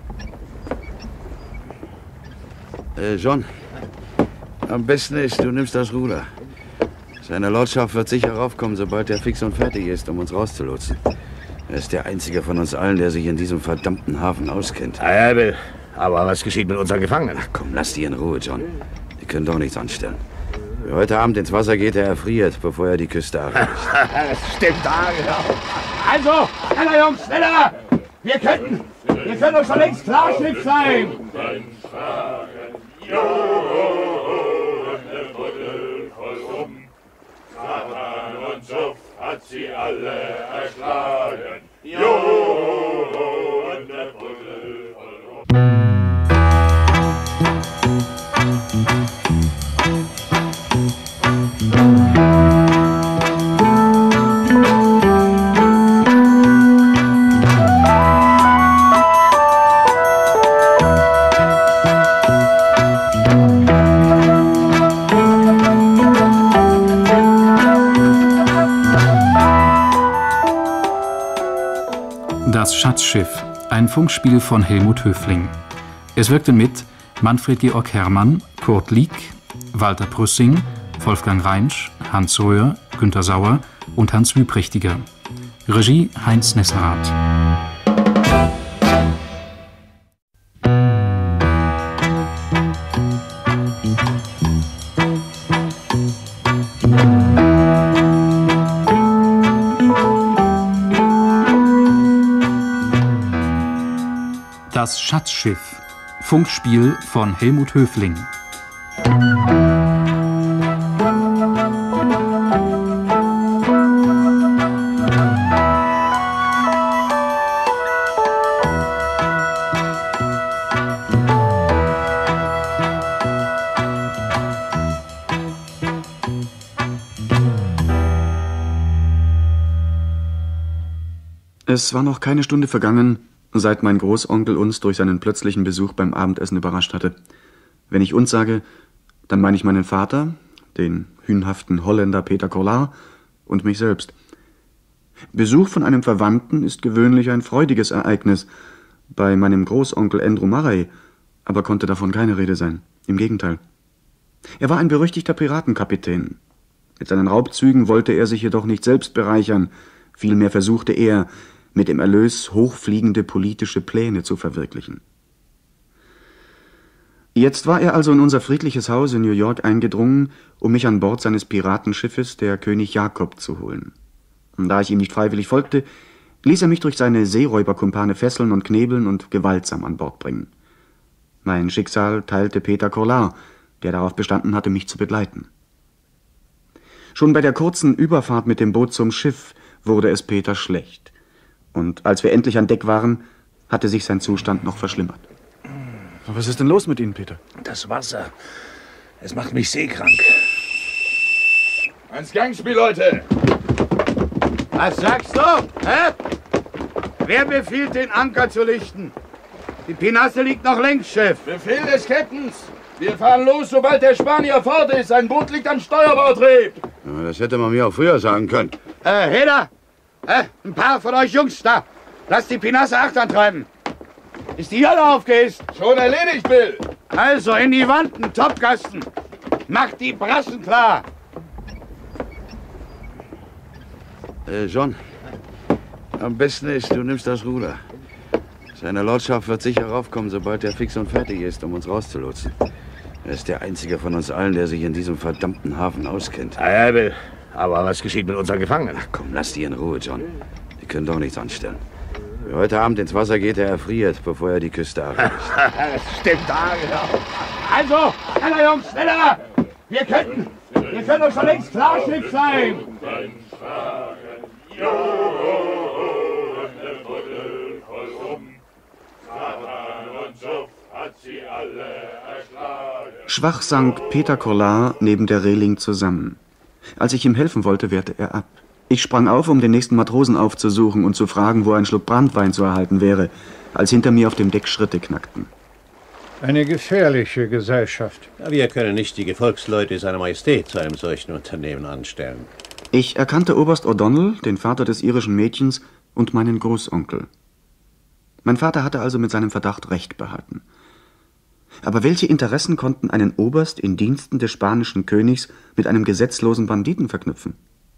John, am besten ist, du nimmst das Ruder. Seine Lordschaft wird sicher raufkommen, sobald er fix und fertig ist, um uns rauszulotsen. Er ist der Einzige von uns allen, der sich in diesem verdammten Hafen auskennt. Aber was geschieht mit unseren Gefangenen? Ach komm, lass die in Ruhe, John. Die können doch nichts anstellen. Wer heute Abend ins Wasser geht, der erfriert, bevor er die Küste erreicht. Stimmt, genau. Also, schneller, Jungs, schneller! Wir können doch schon längst Klarschiff sein! Satan und Suff hat sie alle erschlagen. Jo, und der Buddel voll rum. Das Schatzschiff, ein Funkspiel von Helmut Höfling. Es wirkten mit Manfred Georg Herrmann, Kurt Lieck, Walter Prüssing, Wolfgang Reinsch, Hans Röhr, Günter Sauer und Hans Wüprächtiger. Regie Heinz Nesserath. Das Schatzschiff. Funkspiel von Helmut Höfling. Es war noch keine Stunde vergangen, seit mein Großonkel uns durch seinen plötzlichen Besuch beim Abendessen überrascht hatte. Wenn ich uns sage, dann meine ich meinen Vater, den hünhaften Holländer Peter Collard und mich selbst. Besuch von einem Verwandten ist gewöhnlich ein freudiges Ereignis. Bei meinem Großonkel Andrew Murray aber konnte davon keine Rede sein. Im Gegenteil. Er war ein berüchtigter Piratenkapitän. Mit seinen Raubzügen wollte er sich jedoch nicht selbst bereichern. Vielmehr versuchte er, mit dem Erlös hochfliegende politische Pläne zu verwirklichen. Jetzt war er also in unser friedliches Haus in New York eingedrungen, um mich an Bord seines Piratenschiffes, der König Jakob, zu holen. Und da ich ihm nicht freiwillig folgte, ließ er mich durch seine Seeräuberkumpane fesseln und knebeln und gewaltsam an Bord bringen. Mein Schicksal teilte Peter Collard, der darauf bestanden hatte, mich zu begleiten. Schon bei der kurzen Überfahrt mit dem Boot zum Schiff wurde es Peter schlecht. Und als wir endlich an Deck waren, hatte sich sein Zustand noch verschlimmert. Was ist denn los mit Ihnen, Peter? Das Wasser. Es macht mich seekrank. Ans Gangspiel, Leute! Was sagst du? Hä? Wer befiehlt, den Anker zu lichten? Die Pinasse liegt noch längs, Chef. Befehl des Captains. Wir fahren los, sobald der Spanier fort ist. Ein Boot liegt am Steuerbordtrieb. Ja, das hätte man mir auch früher sagen können. Heder! Ein paar von euch Jungs da. Lasst die Pinasse achtern treiben. Ist die Hölle aufgehisst? Schon erledigt, Bill. Also in die Wanden, Topgasten. Macht die Brassen klar. John, am besten ist, du nimmst das Ruder. Seine Lordschaft wird sicher raufkommen, sobald er fix und fertig ist, um uns rauszulotsen. Er ist der Einzige von uns allen, der sich in diesem verdammten Hafen auskennt. Bill. Aber was geschieht mit unseren Gefangenen? Ach komm, lass die in Ruhe, John. Die können doch nichts anstellen. Wer heute Abend ins Wasser geht, der erfriert, bevor er die Küste erreicht. Stimmt, genau. Also, schneller, Jungs, schneller! Wir können doch schon längst Klarschiff sein! Jo, und der Buddel voll rum. Satan und Suff hat sie alle erschlagen. Schwach sank Peter Collard neben der Reling zusammen. Als ich ihm helfen wollte, wehrte er ab. Ich sprang auf, um den nächsten Matrosen aufzusuchen und zu fragen, wo ein Schluck Branntwein zu erhalten wäre, als hinter mir auf dem Deck Schritte knackten. Eine gefährliche Gesellschaft. Wir können nicht die Gefolgsleute seiner Majestät zu einem solchen Unternehmen anstellen. Ich erkannte Oberst O'Donnell, den Vater des irischen Mädchens, und meinen Großonkel. Mein Vater hatte also mit seinem Verdacht recht behalten. Aber welche Interessen konnten einen Oberst in Diensten des spanischen Königs mit einem gesetzlosen Banditen verknüpfen?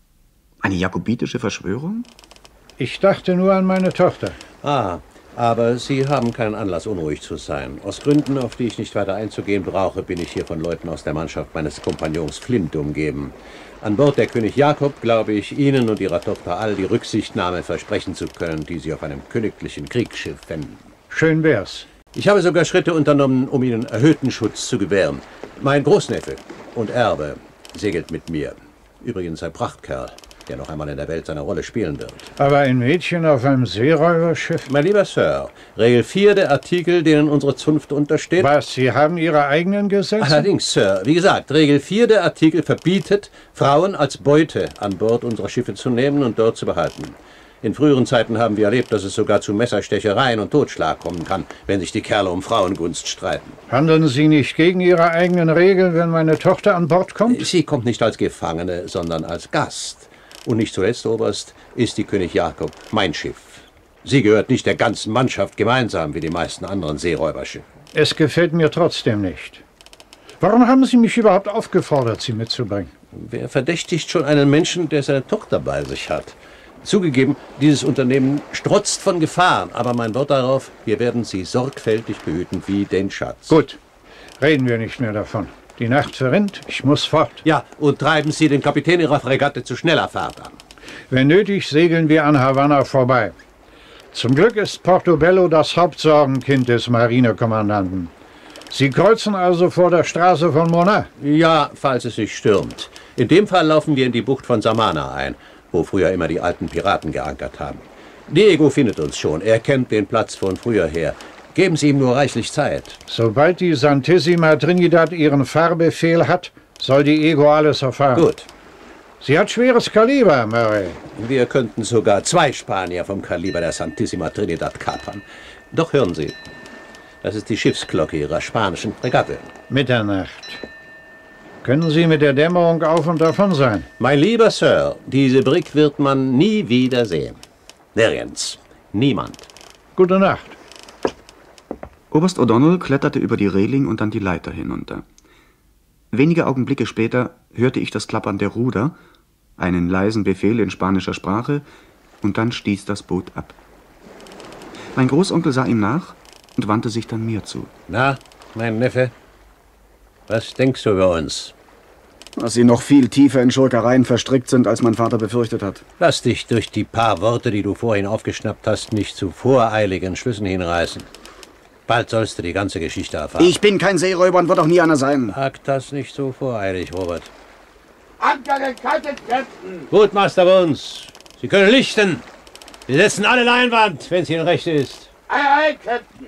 Eine jakobitische Verschwörung? Ich dachte nur an meine Tochter. Ah, aber Sie haben keinen Anlass, unruhig zu sein. Aus Gründen, auf die ich nicht weiter einzugehen brauche, bin ich hier von Leuten aus der Mannschaft meines Kompagnons Flint umgeben. An Bord der König Jakob glaube ich, Ihnen und Ihrer Tochter all die Rücksichtnahme versprechen zu können, die Sie auf einem königlichen Kriegsschiff fänden. Schön wär's. Ich habe sogar Schritte unternommen, um Ihnen erhöhten Schutz zu gewähren. Mein Großneffe und Erbe segelt mit mir. Übrigens ein Prachtkerl, der noch einmal in der Welt seine Rolle spielen wird. Aber ein Mädchen auf einem Seeräuberschiff? Mein lieber Sir, Regel 4 der Artikel, denen unsere Zunft untersteht... Was, Sie haben Ihre eigenen Gesetze? Allerdings, Sir. Wie gesagt, Regel 4 der Artikel verbietet, Frauen als Beute an Bord unserer Schiffe zu nehmen und dort zu behalten. In früheren Zeiten haben wir erlebt, dass es sogar zu Messerstechereien und Totschlag kommen kann, wenn sich die Kerle um Frauengunst streiten. Handeln Sie nicht gegen Ihre eigenen Regeln, wenn meine Tochter an Bord kommt? Sie kommt nicht als Gefangene, sondern als Gast. Und nicht zuletzt, Oberst, ist die König Jakob mein Schiff. Sie gehört nicht der ganzen Mannschaft gemeinsam wie die meisten anderen Seeräuberschiffe. Es gefällt mir trotzdem nicht. Warum haben Sie mich überhaupt aufgefordert, sie mitzubringen? Wer verdächtigt schon einen Menschen, der seine Tochter bei sich hat? Zugegeben, dieses Unternehmen strotzt von Gefahren, aber mein Wort darauf, wir werden sie sorgfältig behüten wie den Schatz. Gut, reden wir nicht mehr davon. Die Nacht verrinnt, ich muss fort. Ja, und treiben Sie den Kapitän Ihrer Fregatte zu schneller Fahrt an. Wenn nötig, segeln wir an Havanna vorbei. Zum Glück ist Portobello das Hauptsorgenkind des Marinekommandanten. Sie kreuzen also vor der Straße von Mona? Ja, falls es sich stürmt. In dem Fall laufen wir in die Bucht von Samana ein, wo früher immer die alten Piraten geankert haben. Diego findet uns schon. Er kennt den Platz von früher her. Geben Sie ihm nur reichlich Zeit. Sobald die Santissima Trinidad ihren Fahrbefehl hat, soll die Ego alles erfahren. Gut. Sie hat schweres Kaliber, Murray. Wir könnten sogar 2 Spanier vom Kaliber der Santissima Trinidad kapern. Doch hören Sie, das ist die Schiffsglocke Ihrer spanischen Fregatte. Mitternacht. Können Sie mit der Dämmerung auf und davon sein? Mein lieber Sir, diese Brigg wird man nie wieder sehen. Nirgends. Niemand. Gute Nacht. Oberst O'Donnell kletterte über die Reling und dann die Leiter hinunter. Wenige Augenblicke später hörte ich das Klappern der Ruder, einen leisen Befehl in spanischer Sprache, und dann stieß das Boot ab. Mein Großonkel sah ihm nach und wandte sich dann mir zu. Na, mein Neffe, was denkst du über uns? Dass Sie noch viel tiefer in Schurkereien verstrickt sind, als mein Vater befürchtet hat. Lass dich durch die paar Worte, die du vorhin aufgeschnappt hast, nicht zu voreiligen Schlüssen hinreißen. Bald sollst du die ganze Geschichte erfahren. Ich bin kein Seeräuber und wird auch nie einer sein. Sag das nicht so voreilig, Robert. Anker gekattet, Captain! Gut, Master Bones. Sie können lichten. Wir setzen alle Leinwand, wenn es Ihnen recht ist. Ei, ei, Captain!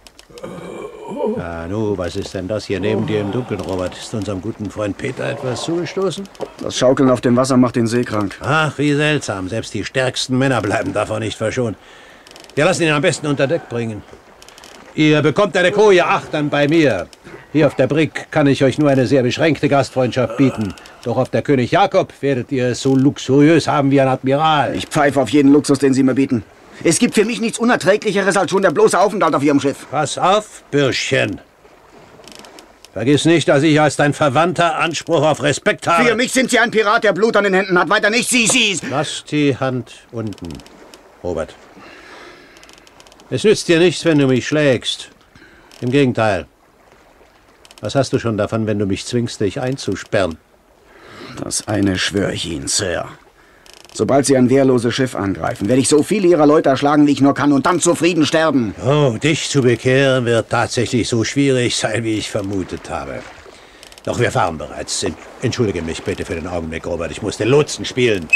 Ah, nu, was ist denn das hier neben dir im Dunkeln, Robert? Ist unserem guten Freund Peter etwas zugestoßen? Das Schaukeln auf dem Wasser macht ihn seekrank. Ach, wie seltsam. Selbst die stärksten Männer bleiben davon nicht verschont. Wir lassen ihn am besten unter Deck bringen. Ihr bekommt eine Koje 8 dann bei mir. Hier auf der Brigg kann ich euch nur eine sehr beschränkte Gastfreundschaft bieten. Doch auf der König Jakob werdet ihr es so luxuriös haben wie ein Admiral. Ich pfeife auf jeden Luxus, den Sie mir bieten. Es gibt für mich nichts Unerträglicheres als schon der bloße Aufenthalt auf Ihrem Schiff. Pass auf, Bürschchen. Vergiss nicht, dass ich als dein Verwandter Anspruch auf Respekt habe. Für mich sind Sie ein Pirat, der Blut an den Händen hat. Weiter nicht Sie. Lass die Hand unten, Robert. Es nützt dir nichts, wenn du mich schlägst. Im Gegenteil. Was hast du schon davon, wenn du mich zwingst, dich einzusperren? Das eine schwöre ich Ihnen, Sir. Sobald Sie ein wehrloses Schiff angreifen, werde ich so viele Ihrer Leute erschlagen, wie ich nur kann, und dann zufrieden sterben. Oh, dich zu bekehren wird tatsächlich so schwierig sein, wie ich vermutet habe. Doch wir fahren bereits. Entschuldige mich bitte für den Augenblick, Robert. Ich muss den Lotsen spielen.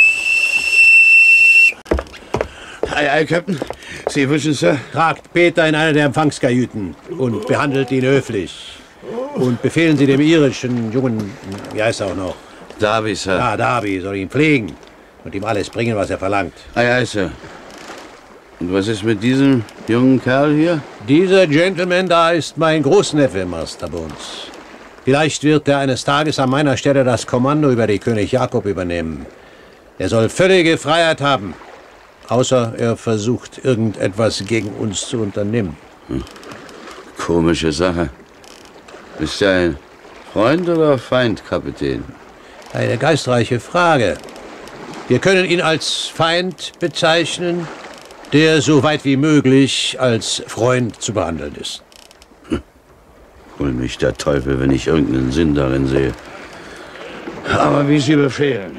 Ei, ei, Captain. Sie wünschen, Sir? Tragt Peter in eine der Empfangskajüten und behandelt ihn höflich. Und befehlen Sie dem irischen Jungen, wie heißt er auch noch? Darby, Sir. Ja, Darby soll ihn pflegen und ihm alles bringen, was er verlangt. Ei, ei, Sir. Und was ist mit diesem jungen Kerl hier? Dieser Gentleman da ist mein Großneffe, Master Bones. Vielleicht wird er eines Tages an meiner Stelle das Kommando über die König Jakob übernehmen. Er soll völlige Freiheit haben, außer er versucht, irgendetwas gegen uns zu unternehmen. Komische Sache. Bist du ein Freund oder Feind, Kapitän? Eine geistreiche Frage. Wir können ihn als Feind bezeichnen, der so weit wie möglich als Freund zu behandeln ist. Hol mich der Teufel, wenn ich irgendeinen Sinn darin sehe. Aber wie Sie befehlen.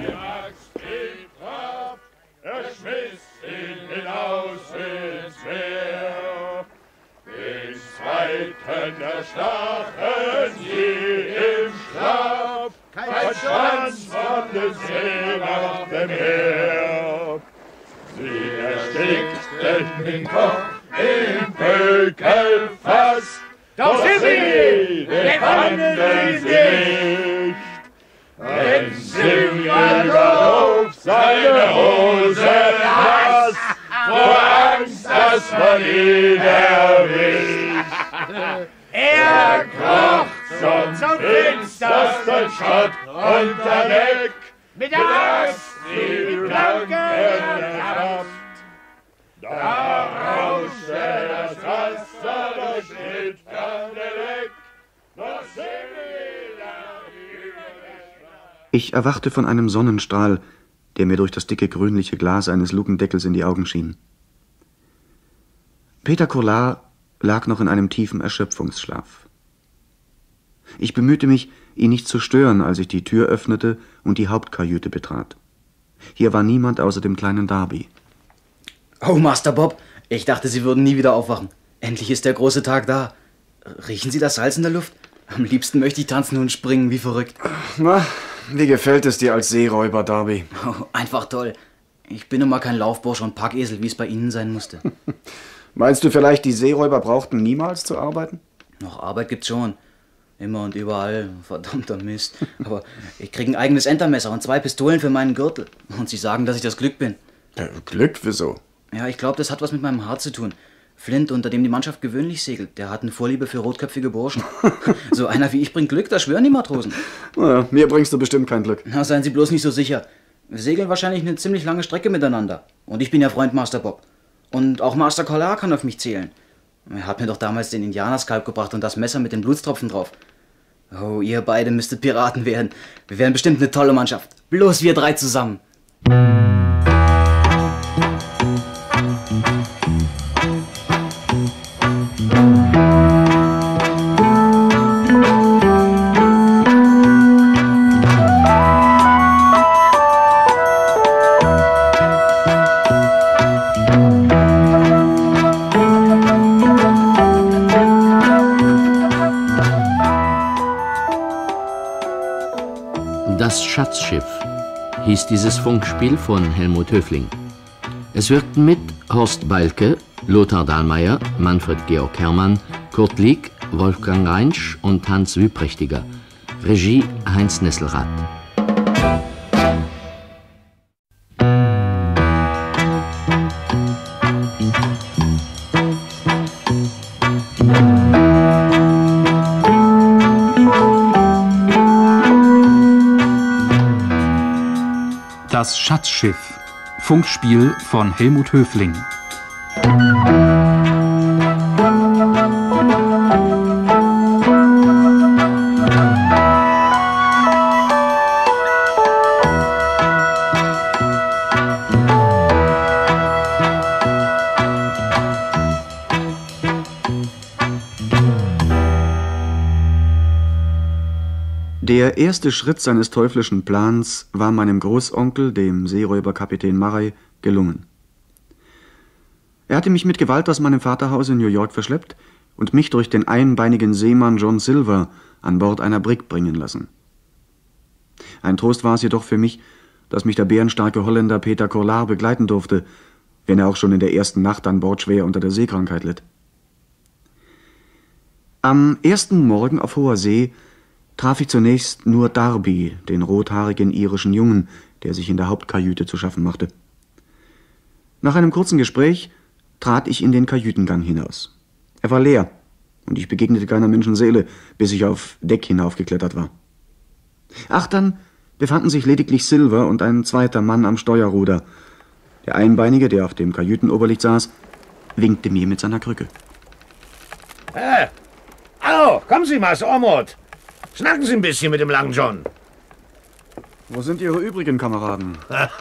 Erstachen sie im Schlaf, kein Schwanz von des Seemacht dem Meer. Sie erstickten den Kopf im Pökelfass, doch sie befanden sie nicht. Denn Silvia überhob seine Hose nass, vor Angst, dass man ihn erwischt. Er kroch zum finstersten Schott unter Deck, mit der Axt die Planken erschafft. Da rauschte das Wasser durch Schnittkandelek, noch Ich erwachte von einem Sonnenstrahl, der mir durch das dicke grünliche Glas eines Lukendeckels in die Augen schien. Peter Collaar lag noch in einem tiefen Erschöpfungsschlaf. Ich bemühte mich, ihn nicht zu stören, als ich die Tür öffnete und die Hauptkajüte betrat. Hier war niemand außer dem kleinen Darby. Oh, Master Bob, ich dachte, Sie würden nie wieder aufwachen. Endlich ist der große Tag da. Riechen Sie das Salz in der Luft? Am liebsten möchte ich tanzen und springen, wie verrückt. Na, wie gefällt es dir als Seeräuber, Darby? Oh, einfach toll. Ich bin nun mal kein Laufbursch und Packesel, wie es bei Ihnen sein musste. Meinst du vielleicht, die Seeräuber brauchten niemals zu arbeiten? Noch Arbeit gibt's schon. Immer und überall. Verdammter Mist. Aber ich krieg ein eigenes Entermesser und 2 Pistolen für meinen Gürtel. Und Sie sagen, dass ich das Glück bin. Glück? Wieso? Ja, ich glaube, das hat was mit meinem Hart zu tun. Flint, unter dem die Mannschaft gewöhnlich segelt, der hat eine Vorliebe für rotköpfige Burschen. So einer wie ich bringt Glück, das schwören die Matrosen. Na, mir bringst du bestimmt kein Glück. Na, seien Sie bloß nicht so sicher. Wir segeln wahrscheinlich eine ziemlich lange Strecke miteinander. Und ich bin ja Freund Master Bob. Und auch Master Collaar kann auf mich zählen. Er hat mir doch damals den Indianerskalb gebracht und das Messer mit den Blutstropfen drauf. Oh, ihr beide müsstet Piraten werden. Wir wären bestimmt eine tolle Mannschaft. Bloß wir 3 zusammen. Das Schatzschiff hieß dieses Funkspiel von Helmut Höfling. Es wirkten mit Horst Beilke, Lothar Dahlmeier, Manfred Georg Herrmann, Kurt Lieck, Wolfgang Reinsch und Hans Wüpprechtiger. Regie Heinz Nesselrath. Das Schatzschiff. Funkspiel von Helmut Höfling. Der erste Schritt seines teuflischen Plans war meinem Großonkel, dem Seeräuberkapitän Murray, gelungen. Er hatte mich mit Gewalt aus meinem Vaterhaus in New York verschleppt und mich durch den einbeinigen Seemann John Silver an Bord einer Brigg bringen lassen. Ein Trost war es jedoch für mich, dass mich der bärenstarke Holländer Peter Collaar begleiten durfte, wenn er auch schon in der ersten Nacht an Bord schwer unter der Seekrankheit litt. Am ersten Morgen auf hoher See traf ich zunächst nur Darby, den rothaarigen irischen Jungen, der sich in der Hauptkajüte zu schaffen machte. Nach einem kurzen Gespräch trat ich in den Kajütengang hinaus. Er war leer, und ich begegnete keiner Menschenseele, bis ich auf Deck hinaufgeklettert war. Ach, dann befanden sich lediglich Silver und ein zweiter Mann am Steuerruder. Der Einbeinige, der auf dem Kajütenoberlicht saß, winkte mir mit seiner Krücke. Hallo, kommen Sie, Master Ormond. Schnacken Sie ein bisschen mit dem langen John. Wo sind Ihre übrigen Kameraden?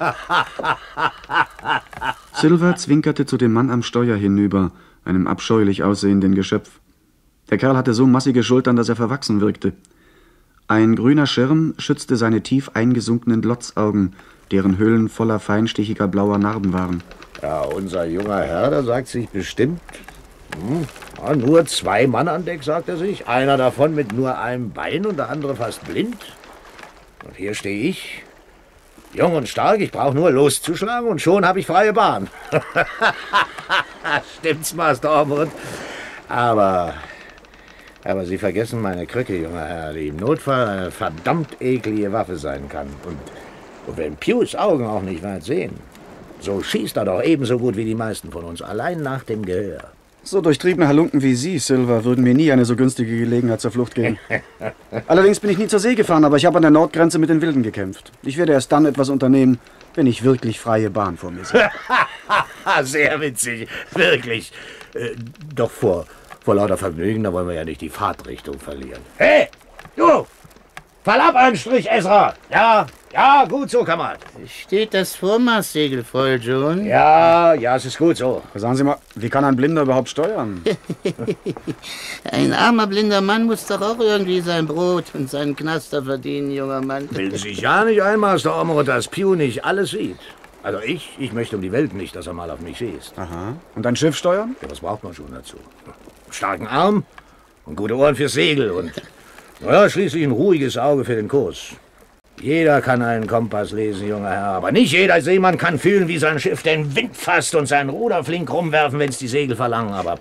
Silver zwinkerte zu dem Mann am Steuer hinüber, einem abscheulich aussehenden Geschöpf. Der Kerl hatte so massige Schultern, dass er verwachsen wirkte. Ein grüner Schirm schützte seine tief eingesunkenen Glotzaugen, deren Höhlen voller feinstichiger blauer Narben waren. Ja, unser junger Herr, der sagt sich bestimmt, ja, nur 2 Mann an Deck, sagt er sich. Einer davon mit nur einem Bein und der andere fast blind. Und hier stehe ich, jung und stark, ich brauche nur loszuschlagen und schon habe ich freie Bahn. Stimmt's, Master Ormond? Aber Sie vergessen meine Krücke, junger Herr, die im Notfall eine verdammt eklige Waffe sein kann. Und wenn Pews Augen auch nicht weit sehen, so schießt er doch ebenso gut wie die meisten von uns, allein nach dem Gehör. So durchtriebene Halunken wie Sie, Silver, würden mir nie eine so günstige Gelegenheit zur Flucht geben. Allerdings bin ich nie zur See gefahren, aber ich habe an der Nordgrenze mit den Wilden gekämpft. Ich werde erst dann etwas unternehmen, wenn ich wirklich freie Bahn vor mir sehe. Sehr witzig, wirklich. Doch vor lauter Vergnügen, da wollen wir ja nicht die Fahrtrichtung verlieren. Hey, du! Fall ab einen Strich, Ezra! Ja, gut so, Kamerad. Steht das Vormaßsegel voll, John? Ja, es ist gut so. Sagen Sie mal, wie kann ein Blinder überhaupt steuern? Ein armer, blinder Mann muss doch auch irgendwie sein Brot und seinen Knaster verdienen, junger Mann. Bilden Sie sich ja nicht ein, Master Ormond, dass Pew nicht alles sieht. Also ich möchte um die Welt nicht, dass er mal auf mich schießt. Aha. Und ein Schiff steuern? Ja, was braucht man schon dazu? Einen starken Arm und gute Ohren fürs Segel und naja, schließlich ein ruhiges Auge für den Kurs. Jeder kann einen Kompass lesen, junger Herr, aber nicht jeder Seemann kann fühlen, wie sein Schiff den Wind fasst und sein Ruder flink rumwerfen, wenn es die Segel verlangen. Aber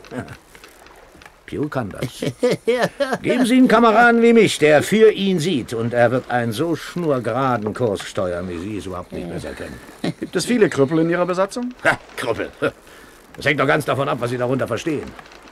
Pew kann das. Geben Sie einen Kameraden wie mich, der für ihn sieht, und er wird einen so schnurgeraden Kurs steuern, wie Sie es überhaupt nicht besser kennen. Gibt es viele Krüppel in Ihrer Besatzung? Krüppel. Das hängt doch ganz davon ab, was Sie darunter verstehen.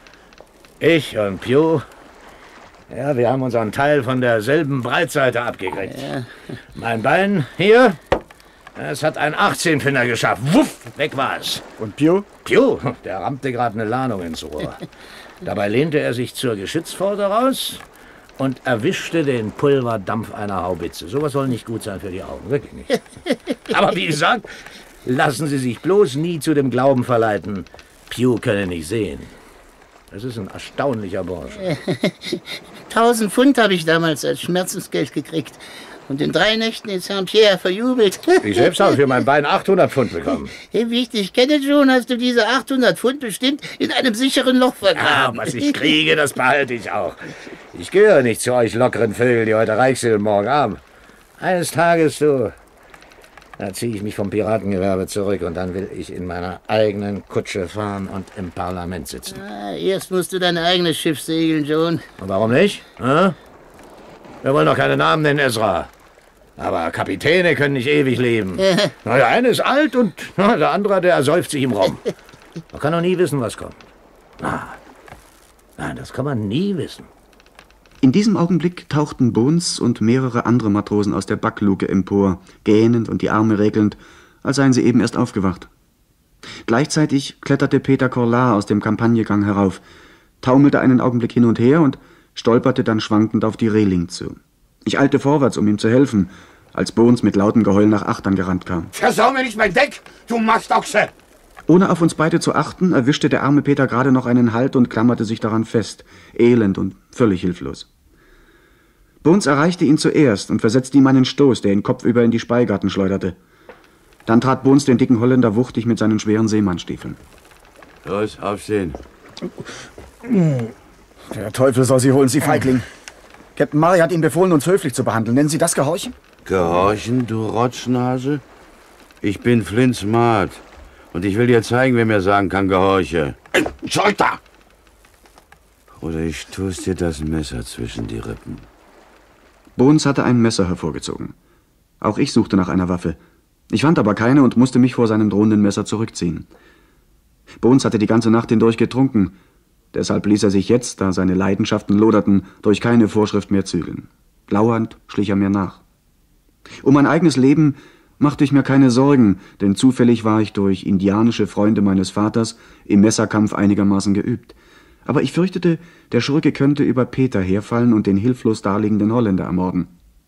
Ich und Pew, ja, wir haben unseren Teil von derselben Breitseite abgekriegt. Ja. Mein Bein hier, es hat ein 18-Pfinder geschafft. Wuff, weg war es. Und Pew? Pew, der rammte gerade eine Lahnung ins Rohr. Dabei lehnte er sich zur Geschützpforte raus und erwischte den Pulverdampf einer Haubitze. Sowas soll nicht gut sein für die Augen, wirklich nicht. Aber wie gesagt, lassen Sie sich bloß nie zu dem Glauben verleiten, Pew könne nicht sehen. Das ist ein erstaunlicher Bursche. 1000 Pfund habe ich damals als Schmerzensgeld gekriegt. Und in 3 Nächten in Saint-Pierre verjubelt. Ich selbst habe für mein Bein 800 Pfund bekommen. Hey, wie ich dich kenne, John, hast du diese 800 Pfund bestimmt in einem sicheren Loch vergraben. Ja, was ich kriege, das behalte ich auch. Ich gehöre nicht zu euch lockeren Vögeln, die heute reich sind und morgen arm. Eines Tages, da ziehe ich mich vom Piratengewerbe zurück und dann will ich in meiner eigenen Kutsche fahren und im Parlament sitzen. Erst musst du dein eigenes Schiff segeln, John. Und warum nicht? Wir wollen doch keine Namen nennen, Ezra. Aber Kapitäne können nicht ewig leben. Na, der eine ist alt und der andere, der ersäuft sich im Rum. Man kann doch nie wissen, was kommt. Nein, das kann man nie wissen. In diesem Augenblick tauchten Bones und mehrere andere Matrosen aus der Backluke empor, gähnend und die Arme regelnd, als seien sie eben erst aufgewacht. Gleichzeitig kletterte Peter Corlar aus dem Kampagnegang herauf, taumelte einen Augenblick hin und her und stolperte dann schwankend auf die Reling zu. Ich eilte vorwärts, um ihm zu helfen, als Bones mit lautem Geheul nach Achtern gerannt kam. Versau mir nicht mein Deck, du Mastochse! Ohne auf uns beide zu achten, erwischte der arme Peter gerade noch einen Halt und klammerte sich daran fest, elend und völlig hilflos. Bones erreichte ihn zuerst und versetzte ihm einen Stoß, der ihn kopfüber in die Speigarten schleuderte. Dann trat Bones den dicken Holländer wuchtig mit seinen schweren Seemannsstiefeln. Los, aufstehen. Der Teufel soll Sie holen, Sie Feigling. Captain Murray hat Ihnen befohlen, uns höflich zu behandeln. Nennen Sie das Gehorchen? Gehorchen, du Rotznase? Ich bin Flint Smart. Und ich will dir zeigen, wer mir sagen kann, gehorche. Zurück da! Oder ich stoß dir das Messer zwischen die Rippen. Bones hatte ein Messer hervorgezogen. Auch ich suchte nach einer Waffe. Ich fand aber keine und musste mich vor seinem drohenden Messer zurückziehen. Bones hatte die ganze Nacht hindurch getrunken. Deshalb ließ er sich jetzt, da seine Leidenschaften loderten, durch keine Vorschrift mehr zügeln. Lauernd schlich er mir nach. Um mein eigenes Leben machte ich mir keine Sorgen, denn zufällig war ich durch indianische Freunde meines Vaters im Messerkampf einigermaßen geübt. Aber ich fürchtete, der Schurke könnte über Peter herfallen und den hilflos daliegenden Holländer ermorden.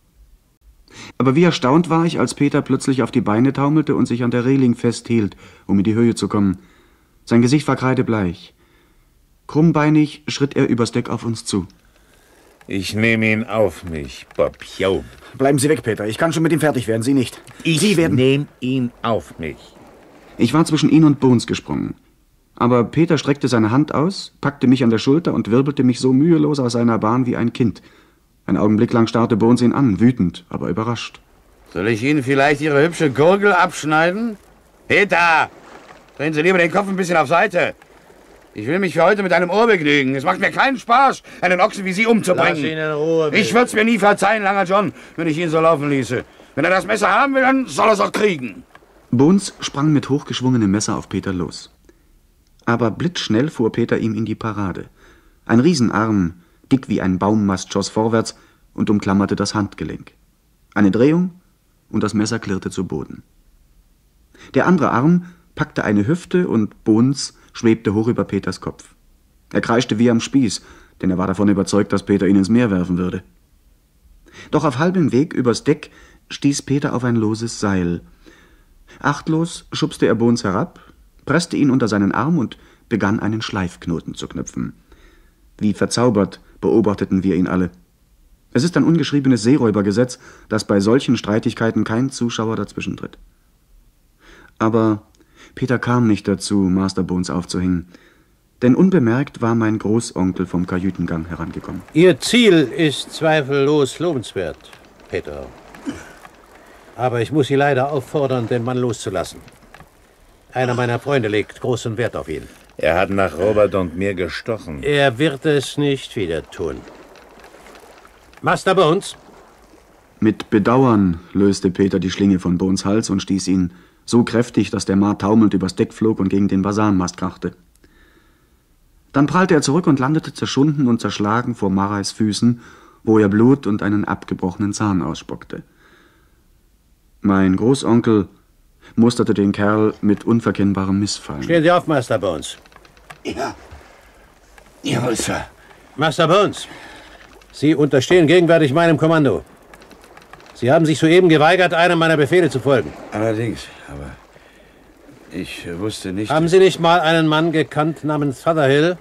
Aber wie erstaunt war ich, als Peter plötzlich auf die Beine taumelte und sich an der Reling festhielt, um in die Höhe zu kommen. Sein Gesicht war kreidebleich. Krummbeinig schritt er übers Deck auf uns zu. Ich nehme ihn auf mich, Bob. Jo. Bleiben Sie weg, Peter. Ich kann schon mit ihm fertig werden, Sie nicht. Ich nehme ihn auf mich. Ich war zwischen ihn und Bones gesprungen. Aber Peter streckte seine Hand aus, packte mich an der Schulter und wirbelte mich so mühelos aus seiner Bahn wie ein Kind. Einen Augenblick lang starrte Bones ihn an, wütend, aber überrascht. Soll ich Ihnen vielleicht Ihre hübsche Gurgel abschneiden? Peter! Drehen Sie lieber den Kopf ein bisschen auf Seite. Ich will mich für heute mit einem Ohr begnügen. Es macht mir keinen Spaß, einen Ochsen wie Sie umzubringen. Lass ihn in Ruhe, bitte. Ich würde es mir nie verzeihen, langer John, wenn ich ihn so laufen ließe. Wenn er das Messer haben will, dann soll er es auch kriegen. Bones sprang mit hochgeschwungenem Messer auf Peter los. Aber blitzschnell fuhr Peter ihm in die Parade. Ein Riesenarm, dick wie ein Baummast, schoss vorwärts und umklammerte das Handgelenk. Eine Drehung und das Messer klirrte zu Boden. Der andere Arm packte eine Hüfte und Bones schwebte hoch über Peters Kopf. Er kreischte wie am Spieß, denn er war davon überzeugt, dass Peter ihn ins Meer werfen würde. Doch auf halbem Weg übers Deck stieß Peter auf ein loses Seil. Achtlos schubste er Bones herab, presste ihn unter seinen Arm und begann, einen Schleifknoten zu knüpfen. Wie verzaubert beobachteten wir ihn alle. Es ist ein ungeschriebenes Seeräubergesetz, dass bei solchen Streitigkeiten kein Zuschauer dazwischentritt. Aber Peter kam nicht dazu, Master Bones aufzuhängen, denn unbemerkt war mein Großonkel vom Kajütengang herangekommen. Ihr Ziel ist zweifellos lobenswert, Peter. Aber ich muss Sie leider auffordern, den Mann loszulassen. Einer meiner Freunde legt großen Wert auf ihn. Er hat nach Robert und mir gestochen. Er wird es nicht wieder tun. Master Bones? Mit Bedauern löste Peter die Schlinge von Bones Hals und stieß ihn so kräftig, dass der Mart taumelnd übers Deck flog und gegen den Basanmast krachte. Dann prallte er zurück und landete zerschunden und zerschlagen vor Marais Füßen, wo er Blut und einen abgebrochenen Zahn ausspuckte. Mein Großonkel musterte den Kerl mit unverkennbarem Missfallen. Stehen Sie auf, Master Bones. Ja. Jawohl, Sir. Master Bones, Sie unterstehen gegenwärtig meinem Kommando. Sie haben sich soeben geweigert, einem meiner Befehle zu folgen. Allerdings, aber ich wusste nicht... Haben Sie nicht mal einen Mann gekannt namens Fothergill?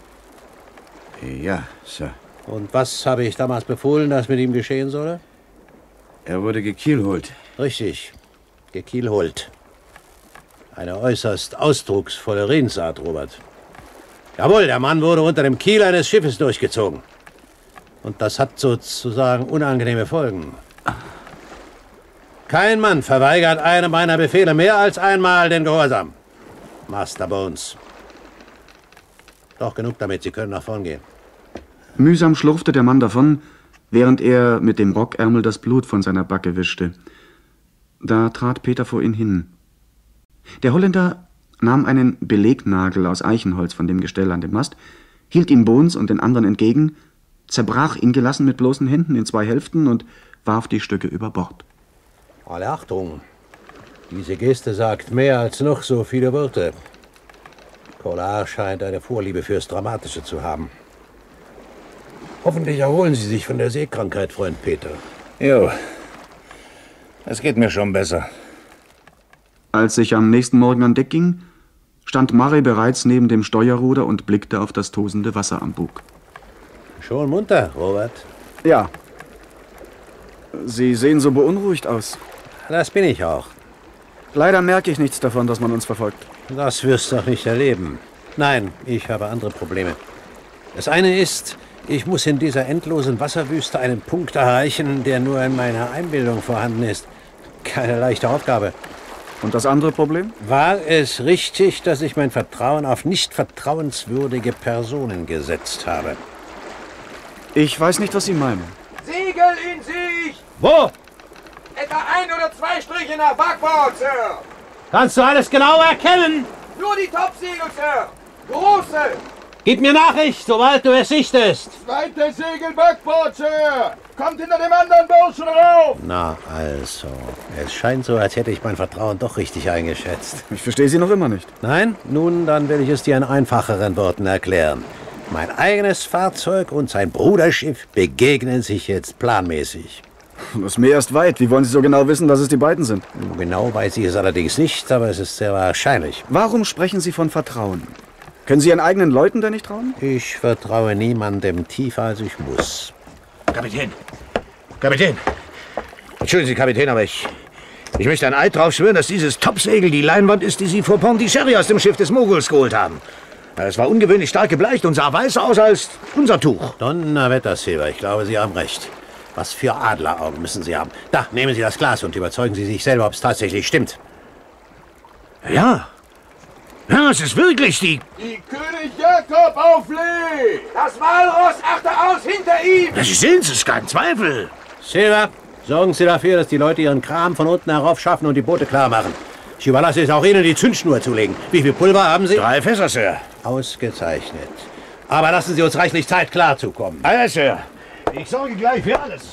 Ja, Sir. Und was habe ich damals befohlen, dass mit ihm geschehen solle? Er wurde gekielholt. Richtig, gekielholt. Eine äußerst ausdrucksvolle Redensart, Robert. Jawohl, der Mann wurde unter dem Kiel eines Schiffes durchgezogen. Und das hat sozusagen unangenehme Folgen. Kein Mann verweigert einem meiner Befehle mehr als einmal den Gehorsam. Master Bones. Doch genug damit, Sie können nach vorn gehen. Mühsam schlurfte der Mann davon, während er mit dem Rockärmel das Blut von seiner Backe wischte. Da trat Peter vor ihn hin. Der Holländer nahm einen Belegnagel aus Eichenholz von dem Gestell an dem Mast, hielt ihm Bones und den anderen entgegen, zerbrach ihn gelassen mit bloßen Händen in 2 Hälften und warf die Stücke über Bord. Alle Achtung. Diese Geste sagt mehr als noch so viele Worte. Collard scheint eine Vorliebe fürs Dramatische zu haben. Hoffentlich erholen Sie sich von der Seekrankheit, Freund Peter. Jo, es geht mir schon besser. Als ich am nächsten Morgen an Deck ging, stand Murray bereits neben dem Steuerruder und blickte auf das tosende Wasser am Bug. Schon munter, Robert? Ja. Sie sehen so beunruhigt aus. Das bin ich auch. Leider merke ich nichts davon, dass man uns verfolgt. Das wirst du doch nicht erleben. Nein, ich habe andere Probleme. Das eine ist, ich muss in dieser endlosen Wasserwüste einen Punkt erreichen, der nur in meiner Einbildung vorhanden ist. Keine leichte Aufgabe. Und das andere Problem? War es richtig, dass ich mein Vertrauen auf nicht vertrauenswürdige Personen gesetzt habe? Ich weiß nicht, was Sie meinen. Segel in Sicht! Wo? Etwa 1 oder 2 Striche nach Backbord, Sir! Kannst du alles genau erkennen? Nur die Topsegel, Sir! Große! Gib mir Nachricht, sobald du es sichtest. Zweite Segel Backbord, Sir. Kommt hinter dem anderen Burschen rauf. Na also, es scheint so, als hätte ich mein Vertrauen doch richtig eingeschätzt. Ich verstehe Sie noch immer nicht. Nein? Nun, dann will ich es dir in einfacheren Worten erklären. Mein eigenes Fahrzeug und sein Bruderschiff begegnen sich jetzt planmäßig. Das Meer ist weit. Wie wollen Sie so genau wissen, dass es die beiden sind? Genau weiß ich es allerdings nicht, aber es ist sehr wahrscheinlich. Warum sprechen Sie von Vertrauen? Können Sie Ihren eigenen Leuten denn nicht trauen? Ich vertraue niemandem tiefer, als ich muss. Kapitän! Kapitän! Entschuldigen Sie, Kapitän, aber ich möchte ein Eid drauf schwören, dass dieses Topsegel die Leinwand ist, die Sie vor Pondicherry aus dem Schiff des Moguls geholt haben. Es war ungewöhnlich stark gebleicht und sah weißer aus als unser Tuch. Donnerwetter, Silver, ich glaube, Sie haben recht. Was für Adleraugen müssen Sie haben. Da, nehmen Sie das Glas und überzeugen Sie sich selber, ob es tatsächlich stimmt. Ja. Ja, es ist wirklich die König Jakob auf Lee. Das Walross, achte aus, hinter ihm. Sie sehen es, ist kein Zweifel. Silver, sorgen Sie dafür, dass die Leute ihren Kram von unten herauf schaffen und die Boote klar machen. Ich überlasse es auch Ihnen, die Zündschnur zu legen. Wie viel Pulver haben Sie? 3 Fässer, Sir. Ausgezeichnet. Aber lassen Sie uns reichlich Zeit, klarzukommen. Ja, Sir. Ich sorge gleich für alles.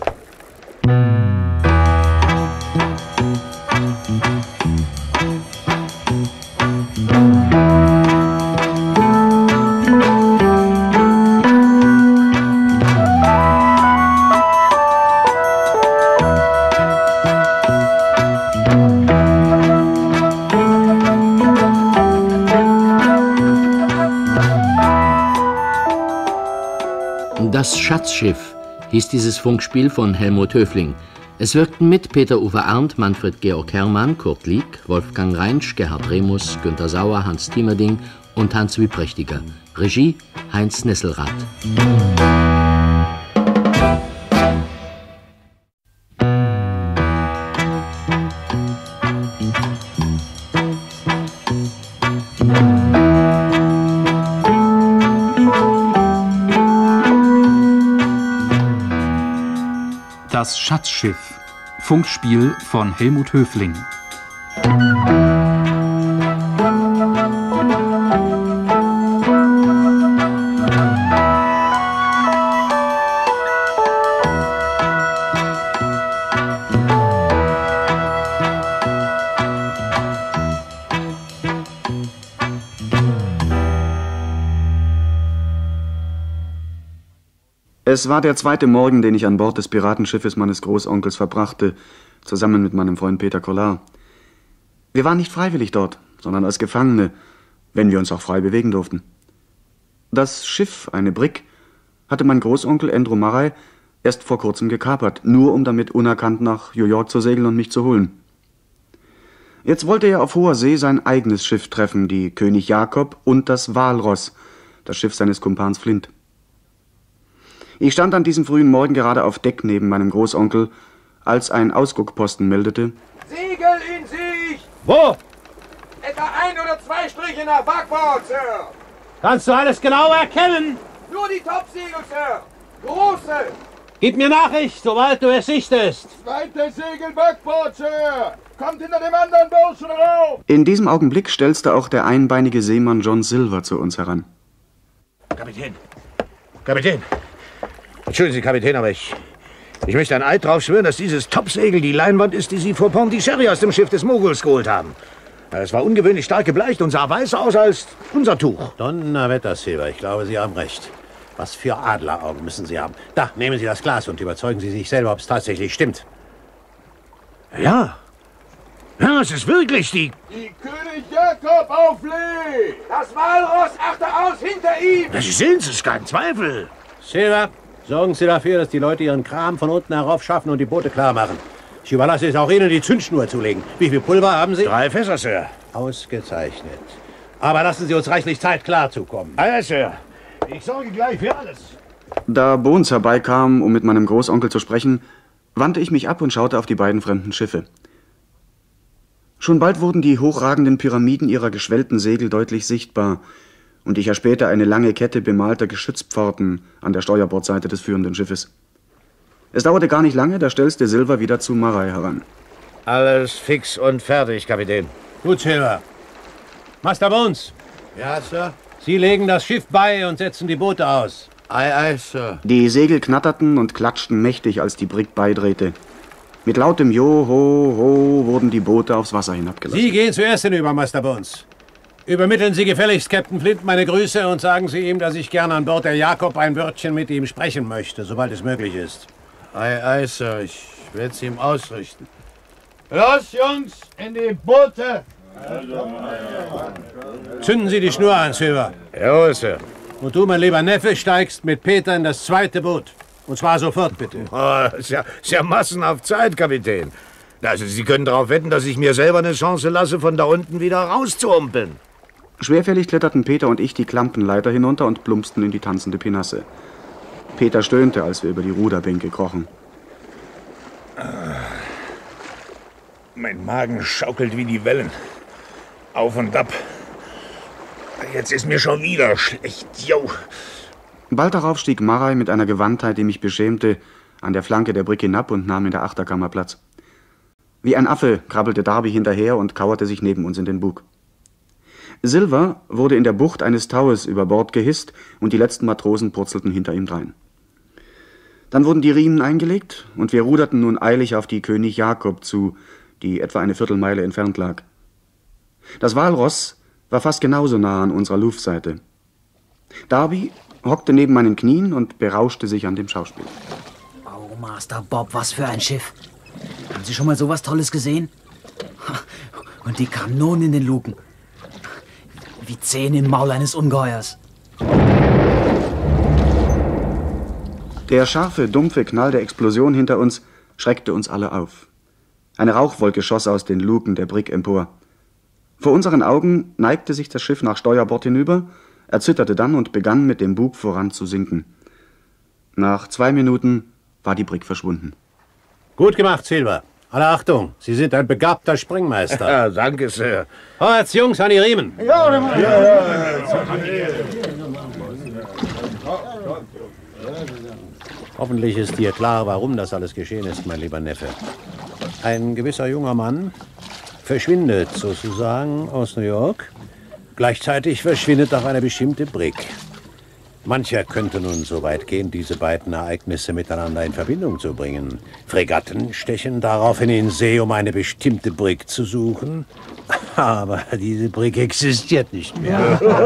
Das Schatzschiff hieß dieses Funkspiel von Helmut Höfling. Es wirkten mit Peter-Uwe Arndt, Manfred Georg Herrmann, Kurt Lieck, Wolfgang Reinsch, Gerhard Remus, Günter Sauer, Hans Thiemerding und Hans Wieprechtiger. Regie Heinz Nesselrath. Das Schatzschiff. Funkspiel von Helmut Höfling. Es war der zweite Morgen, den ich an Bord des Piratenschiffes meines Großonkels verbrachte, zusammen mit meinem Freund Peter Collard. Wir waren nicht freiwillig dort, sondern als Gefangene, wenn wir uns auch frei bewegen durften. Das Schiff, eine Brigg, hatte mein Großonkel Andrew Murray erst vor kurzem gekapert, nur um damit unerkannt nach New York zu segeln und mich zu holen. Jetzt wollte er auf hoher See sein eigenes Schiff treffen, die König Jakob und das Walross, das Schiff seines Kumpans Flint. Ich stand an diesem frühen Morgen gerade auf Deck neben meinem Großonkel, als ein Ausguckposten meldete: Segel in Sicht! Wo? Etwa 1 oder 2 Striche nach Backbord, Sir. Kannst du alles genau erkennen? Nur die Topsegel, Sir. Große. Gib mir Nachricht, sobald du es sichtest. Zweite Segel Backbord, Sir. Kommt hinter dem anderen Burschen rauf. In diesem Augenblick stelzte auch der einbeinige Seemann John Silver zu uns heran. Kapitän! Kapitän! Entschuldigen Sie, Kapitän, aber ich möchte ein Eid drauf schwören, dass dieses Topsegel die Leinwand ist, die Sie vor Pondicherry aus dem Schiff des Moguls geholt haben. Es war ungewöhnlich stark gebleicht und sah weißer aus als unser Tuch. Donnerwetter, Silver, ich glaube, Sie haben recht. Was für Adleraugen müssen Sie haben. Da, nehmen Sie das Glas und überzeugen Sie sich selber, ob es tatsächlich stimmt. Ja. Ja, es ist wirklich die König Jakob auf Lee. Das Walross, achte aus, hinter ihm. Sie sehen es, ist kein Zweifel. Silver, sorgen Sie dafür, dass die Leute ihren Kram von unten herauf schaffen und die Boote klar machen. Ich überlasse es auch Ihnen, die Zündschnur zu legen. Wie viel Pulver haben Sie? 3 Fässer, Sir. Ausgezeichnet. Aber lassen Sie uns reichlich Zeit, klarzukommen. Ja, Sir. Ich sorge gleich für alles. Da Bones herbeikam, um mit meinem Großonkel zu sprechen, wandte ich mich ab und schaute auf die beiden fremden Schiffe. Schon bald wurden die hochragenden Pyramiden ihrer geschwellten Segel deutlich sichtbar, und ich erspähte eine lange Kette bemalter Geschützpforten an der Steuerbordseite des führenden Schiffes. Es dauerte gar nicht lange, da stelzte Silver wieder zu Murray heran. Alles fix und fertig, Kapitän. Gut, Silver. Master Bones. Ja, Sir? Sie legen das Schiff bei und setzen die Boote aus. Ei, ei, Sir. Die Segel knatterten und klatschten mächtig, als die Brigg beidrehte. Mit lautem Jo, ho, ho wurden die Boote aufs Wasser hinabgelassen. Sie gehen zuerst hinüber, Master Bones. Übermitteln Sie gefälligst Captain Flint meine Grüße und sagen Sie ihm, dass ich gerne an Bord der Jakob ein Wörtchen mit ihm sprechen möchte, sobald es möglich ist. Ei, ei, Sir. Ich werde es ihm ausrichten. Los, Jungs, in die Boote! Zünden Sie die Schnur an, Silver. Jawohl, Sir. Und du, mein lieber Neffe, steigst mit Peter in das zweite Boot. Und zwar sofort, bitte. Oh, ist ja massenhaft Zeit, Kapitän. Also, Sie können darauf wetten, dass ich mir selber eine Chance lasse, von da unten wieder rauszuhumpeln. Schwerfällig kletterten Peter und ich die Klampenleiter hinunter und plumpsten in die tanzende Pinasse. Peter stöhnte, als wir über die Ruderbänke krochen. Mein Magen schaukelt wie die Wellen. Auf und ab. Jetzt ist mir schon wieder schlecht. Jo. Bald darauf stieg Marei mit einer Gewandtheit, die mich beschämte, an der Flanke der Brigg hinab und nahm in der Achterkammer Platz. Wie ein Affe krabbelte Darby hinterher und kauerte sich neben uns in den Bug. Silver wurde in der Bucht eines Taues über Bord gehisst und die letzten Matrosen purzelten hinter ihm drein. Dann wurden die Riemen eingelegt und wir ruderten nun eilig auf die König Jakob zu, die etwa eine Viertelmeile entfernt lag. Das Walross war fast genauso nah an unserer Luftseite. Darby hockte neben meinen Knien und berauschte sich an dem Schauspiel. Oh, Master Bob, was für ein Schiff. Haben Sie schon mal sowas Tolles gesehen? Und die Kanonen in den Luken. Wie Zähne im Maul eines Ungeheuers. Der scharfe, dumpfe Knall der Explosion hinter uns schreckte uns alle auf. Eine Rauchwolke schoss aus den Luken der Brigg empor. Vor unseren Augen neigte sich das Schiff nach Steuerbord hinüber, erzitterte dann und begann mit dem Bug voran zu sinken. Nach 2 Minuten war die Brigg verschwunden. Gut gemacht, Silver. Alle Achtung, Sie sind ein begabter Springmeister. Ja, danke, Sir. Vorwärts, Jungs, an die Riemen. Hoffentlich ist dir klar, warum das alles geschehen ist, mein lieber Neffe. Ein gewisser junger Mann verschwindet sozusagen aus New York. Gleichzeitig verschwindet auch eine bestimmte Brigg. Mancher könnte nun so weit gehen, diese beiden Ereignisse miteinander in Verbindung zu bringen. Fregatten stechen daraufhin in See, um eine bestimmte Brigg zu suchen. Aber diese Brigg existiert nicht mehr.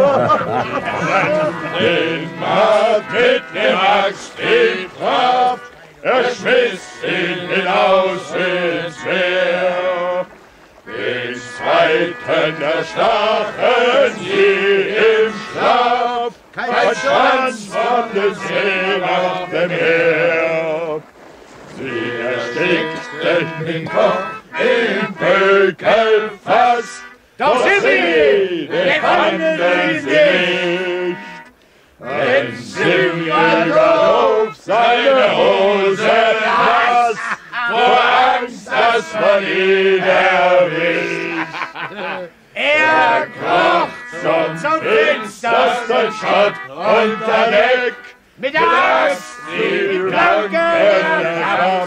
Den Markt mit dem Axt in Kraft, schmiss ihn hinaus ins Meer. Den zweiten erstachen je im Schlaf, kein Schwanz von den Seemachten her. Sie erstickten den Kopf im Pökelfass, doch sie befanden sie nicht. Denn Silvia auf seine Hose nass, vor Angst, dass man ihn erwischt. Er kroch zum finstersten Schott unter Deck, mit Axt die Planken erschafft.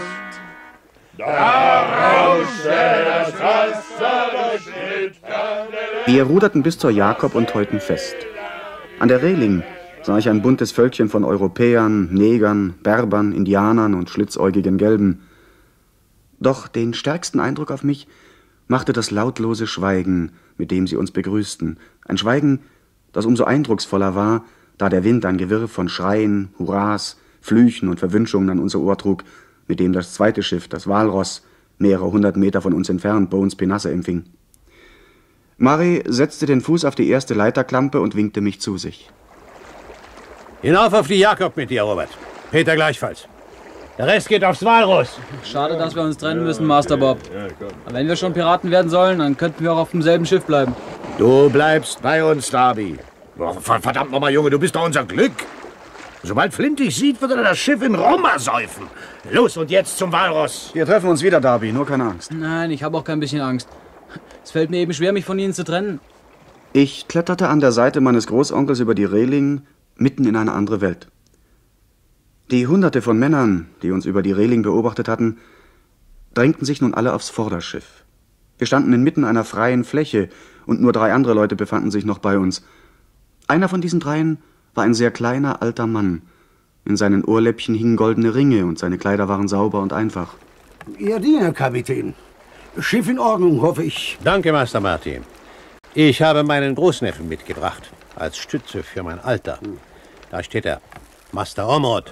Da rauschte das Wasser durch die Wir ruderten bis zur Jakob und heulten fest. An der Reling sah ich ein buntes Völkchen von Europäern, Negern, Berbern, Indianern und schlitzäugigen Gelben. Doch den stärksten Eindruck auf mich machte das lautlose Schweigen, mit dem sie uns begrüßten. Ein Schweigen, das umso eindrucksvoller war, da der Wind ein Gewirr von Schreien, Hurras, Flüchen und Verwünschungen an unser Ohr trug, mit dem das zweite Schiff, das Walross, mehrere 100 Meter von uns entfernt Bones Pinasse empfing. Murray setzte den Fuß auf die erste Leiterklampe und winkte mich zu sich. Hinauf auf die Jakob mit dir, Robert. Peter gleichfalls. Der Rest geht aufs Walross. Schade, dass wir uns trennen müssen, Master Bob. Aber wenn wir schon Piraten werden sollen, dann könnten wir auch auf demselben Schiff bleiben. Du bleibst bei uns, Darby. Oh, verdammt nochmal, Junge, du bist doch unser Glück. Sobald Flint dich sieht, wird er das Schiff in Rum ersäufen. Los und jetzt zum Walross. Wir treffen uns wieder, Darby, nur keine Angst. Nein, ich habe auch kein bisschen Angst. Es fällt mir eben schwer, mich von Ihnen zu trennen. Ich kletterte an der Seite meines Großonkels über die Reling, mitten in eine andere Welt. Die Hunderte von Männern, die uns über die Reling beobachtet hatten, drängten sich nun alle aufs Vorderschiff. Wir standen inmitten einer freien Fläche und nur 3 andere Leute befanden sich noch bei uns. Einer von diesen dreien war ein sehr kleiner, alter Mann. In seinen Ohrläppchen hingen goldene Ringe und seine Kleider waren sauber und einfach. Ihr Diener, Kapitän. Schiff in Ordnung, hoffe ich. Danke, Master Martin. Ich habe meinen Großneffen mitgebracht, als Stütze für mein Alter. Da steht er, Master Ormond.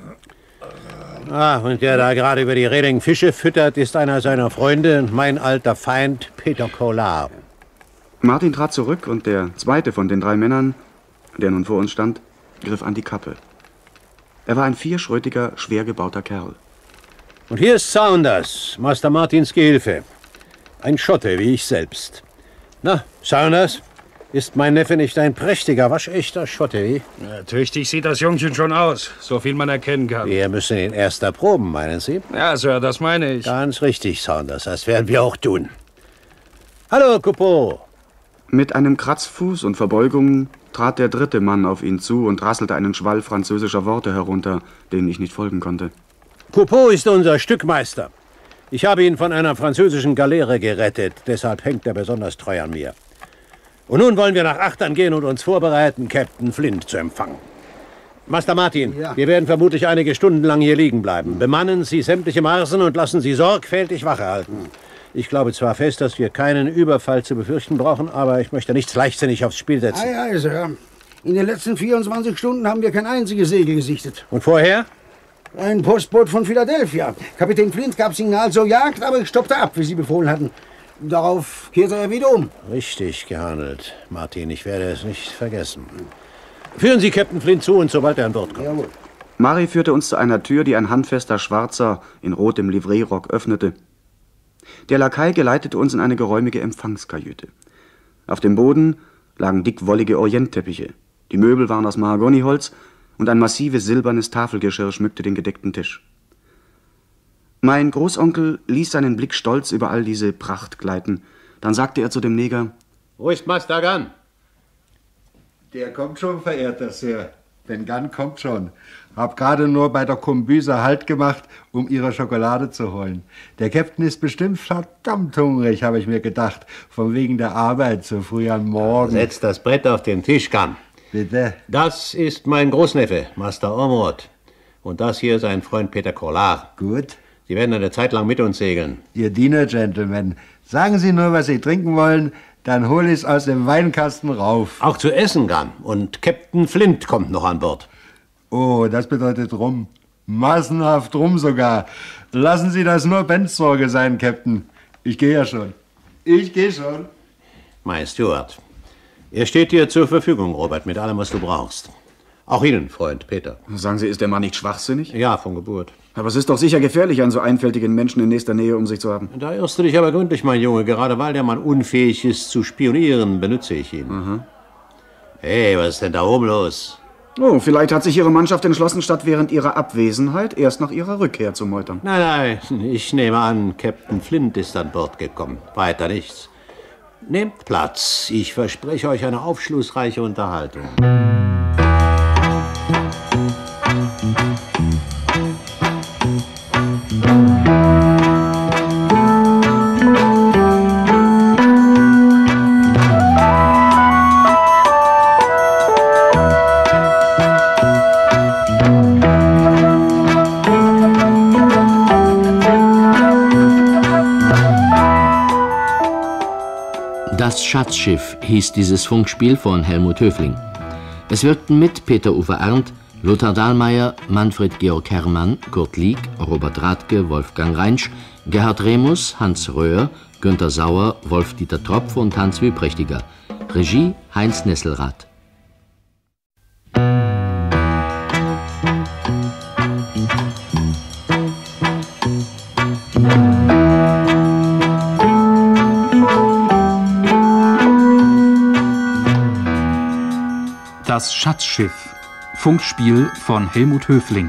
Und der da gerade über die Reling Fische füttert, ist einer seiner Freunde, mein alter Feind, Peter Collard. Martin trat zurück und der zweite von den drei Männern, der nun vor uns stand, griff an die Kappe. Er war ein vierschrötiger, schwer gebauter Kerl. Und hier ist Saunders, Master Martins Gehilfe. Ein Schotte, wie ich selbst. Na, Saunders, ist mein Neffe nicht ein prächtiger, waschechter Schotte, wie? Ja, tüchtig sieht das Jungchen schon aus, so viel man erkennen kann. Wir müssen ihn erst erproben, meinen Sie? Ja, Sir, das meine ich. Ganz richtig, Saunders, das werden wir auch tun. Hallo, Coupeau. Mit einem Kratzfuß und Verbeugungen trat der dritte Mann auf ihn zu und rasselte einen Schwall französischer Worte herunter, denen ich nicht folgen konnte. Coupeau ist unser Stückmeister. Ich habe ihn von einer französischen Galeere gerettet, deshalb hängt er besonders treu an mir. Und nun wollen wir nach Achtern gehen und uns vorbereiten, Captain Flint zu empfangen. Master Martin, wir werden vermutlich einige Stunden lang hier liegen bleiben. Bemannen Sie sämtliche Marsen und lassen Sie sorgfältig Wache halten. Ich glaube zwar fest, dass wir keinen Überfall zu befürchten brauchen, aber ich möchte nichts leichtsinnig aufs Spiel setzen. Ei, Sir. In den letzten 24 Stunden haben wir kein einziges Segel gesichtet. Und vorher? Ein Postboot von Philadelphia. Kapitän Flint gab Signal zur Jagd, aber ich stoppte ab, wie Sie befohlen hatten. Darauf kehrte er wieder um. Richtig gehandelt, Martin. Ich werde es nicht vergessen. Führen Sie Captain Flint zu und sobald er an Bord kommt. Jawohl. Mari führte uns zu einer Tür, die ein handfester Schwarzer in rotem Livreerock öffnete. Der Lakai geleitete uns in eine geräumige Empfangskajüte. Auf dem Boden lagen dickwollige Orientteppiche. Die Möbel waren aus Mahagoniholz und ein massives silbernes Tafelgeschirr schmückte den gedeckten Tisch. Mein Großonkel ließ seinen Blick stolz über all diese Pracht gleiten. Dann sagte er zu dem Neger: Wo ist Master Gunn? Der kommt schon, verehrter Sir. Ben Gunn kommt schon. Hab gerade nur bei der Kombüse Halt gemacht, um ihre Schokolade zu holen. Der Captain ist bestimmt verdammt hungrig, habe ich mir gedacht. Von wegen der Arbeit so früh am Morgen. Setz das Brett auf den Tisch, Gunn. Bitte? Das ist mein Großneffe, Master Ormond. Und das hier ist ein Freund Peter Collard. Gut. Sie werden eine Zeit lang mit uns segeln. Ihr Diener, Gentlemen. Sagen Sie nur, was Sie trinken wollen, dann hol ich's aus dem Weinkasten rauf. Auch zu essen, Gunn. Und Captain Flint kommt noch an Bord. Oh, das bedeutet Rum. Massenhaft Rum sogar. Lassen Sie das nur Bens Sorge sein, Captain. Ich gehe ja schon. Ich gehe schon. Mein Steward. Er steht dir zur Verfügung, Robert, mit allem, was du brauchst. Auch Ihnen, Freund Peter. Sagen Sie, ist der Mann nicht schwachsinnig? Ja, von Geburt. Aber es ist doch sicher gefährlich, einen so einfältigen Menschen in nächster Nähe um sich zu haben. Da irrst du dich aber gründlich, mein Junge. Gerade weil der Mann unfähig ist zu spionieren, benütze ich ihn. Aha. Hey, was ist denn da oben los? Oh, vielleicht hat sich Ihre Mannschaft entschlossen, statt während Ihrer Abwesenheit erst nach Ihrer Rückkehr zu meutern. Nein, ich nehme an, Captain Flint ist an Bord gekommen. Weiter nichts. Nehmt Platz. Ich verspreche euch eine aufschlussreiche Unterhaltung. Das Schatzschiff hieß dieses Funkspiel von Helmut Höfling. Es wirkten mit Peter Uwe Arndt, Lothar Dahlmeier, Manfred Georg Herrmann, Kurt Lieck, Robert Rathke, Wolfgang Reinsch, Gerhard Remus, Hans Röhr, Günter Sauer, Wolf-Dieter Tropf und Hans Wüprächtiger. Regie Heinz Nesselrath. Das Schatzschiff. Funkspiel von Helmut Höfling.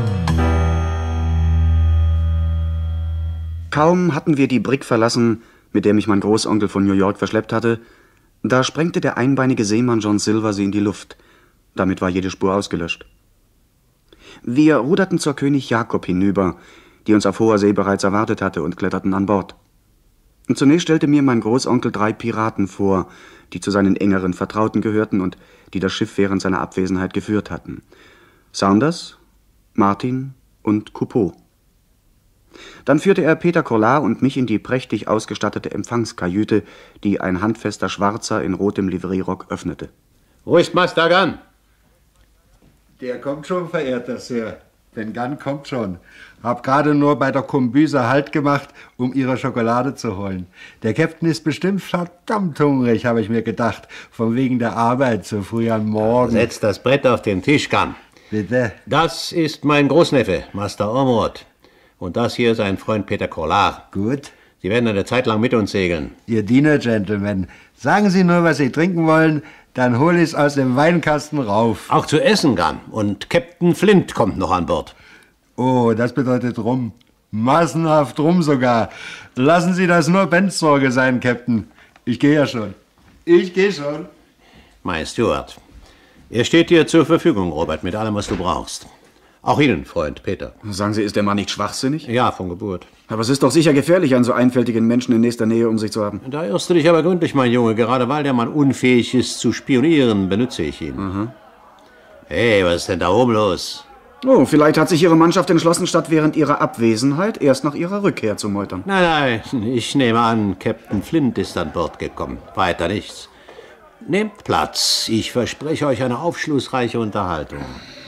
Kaum hatten wir die Brigg verlassen, mit der mich mein Großonkel von New York verschleppt hatte, da sprengte der einbeinige Seemann John Silver sie in die Luft. Damit war jede Spur ausgelöscht. Wir ruderten zur König Jakob hinüber, die uns auf hoher See bereits erwartet hatte, und kletterten an Bord. Und zunächst stellte mir mein Großonkel 3 Piraten vor, die zu seinen engeren Vertrauten gehörten und die das Schiff während seiner Abwesenheit geführt hatten. Saunders, Martin und Coupeau. Dann führte er Peter Collaar und mich in die prächtig ausgestattete Empfangskajüte, die ein handfester Schwarzer in rotem Livrierock öffnete. Wo ist Master Gunn? Der kommt schon, verehrter Sir. Ben Gunn kommt schon. Hab gerade nur bei der Kombüse Halt gemacht, um ihre Schokolade zu holen. Der Captain ist bestimmt verdammt hungrig, habe ich mir gedacht. Von wegen der Arbeit so früh am Morgen. Setz das Brett auf den Tisch, Gunn. Bitte? Das ist mein Großneffe, Master Ormond. Und das hier ist sein Freund Peter Collaar. Gut. Sie werden eine Zeit lang mit uns segeln. Ihr Diener, Gentlemen. Sagen Sie nur, was Sie trinken wollen, dann hol ich's aus dem Weinkasten rauf. Auch zu essen, Gunn. Und Captain Flint kommt noch an Bord. Oh, das bedeutet Rum. Massenhaft Rum sogar. Lassen Sie das nur Bens Sorge sein, Captain. Ich gehe ja schon. Ich gehe schon. Mein Steward. Er steht dir zur Verfügung, Robert, mit allem, was du brauchst. Auch Ihnen, Freund Peter. Sagen Sie, ist der Mann nicht schwachsinnig? Ja, von Geburt. Aber es ist doch sicher gefährlich, einen so einfältigen Menschen in nächster Nähe um sich zu haben. Da irrst du dich aber gründlich, mein Junge. Gerade weil der Mann unfähig ist zu spionieren, benütze ich ihn. Mhm. Hey, was ist denn da oben los? Oh, vielleicht hat sich Ihre Mannschaft entschlossen, statt während Ihrer Abwesenheit erst nach Ihrer Rückkehr zu meutern. Nein, ich nehme an, Captain Flint ist an Bord gekommen. Weiter nichts. Nehmt Platz. Ich verspreche euch eine aufschlussreiche Unterhaltung.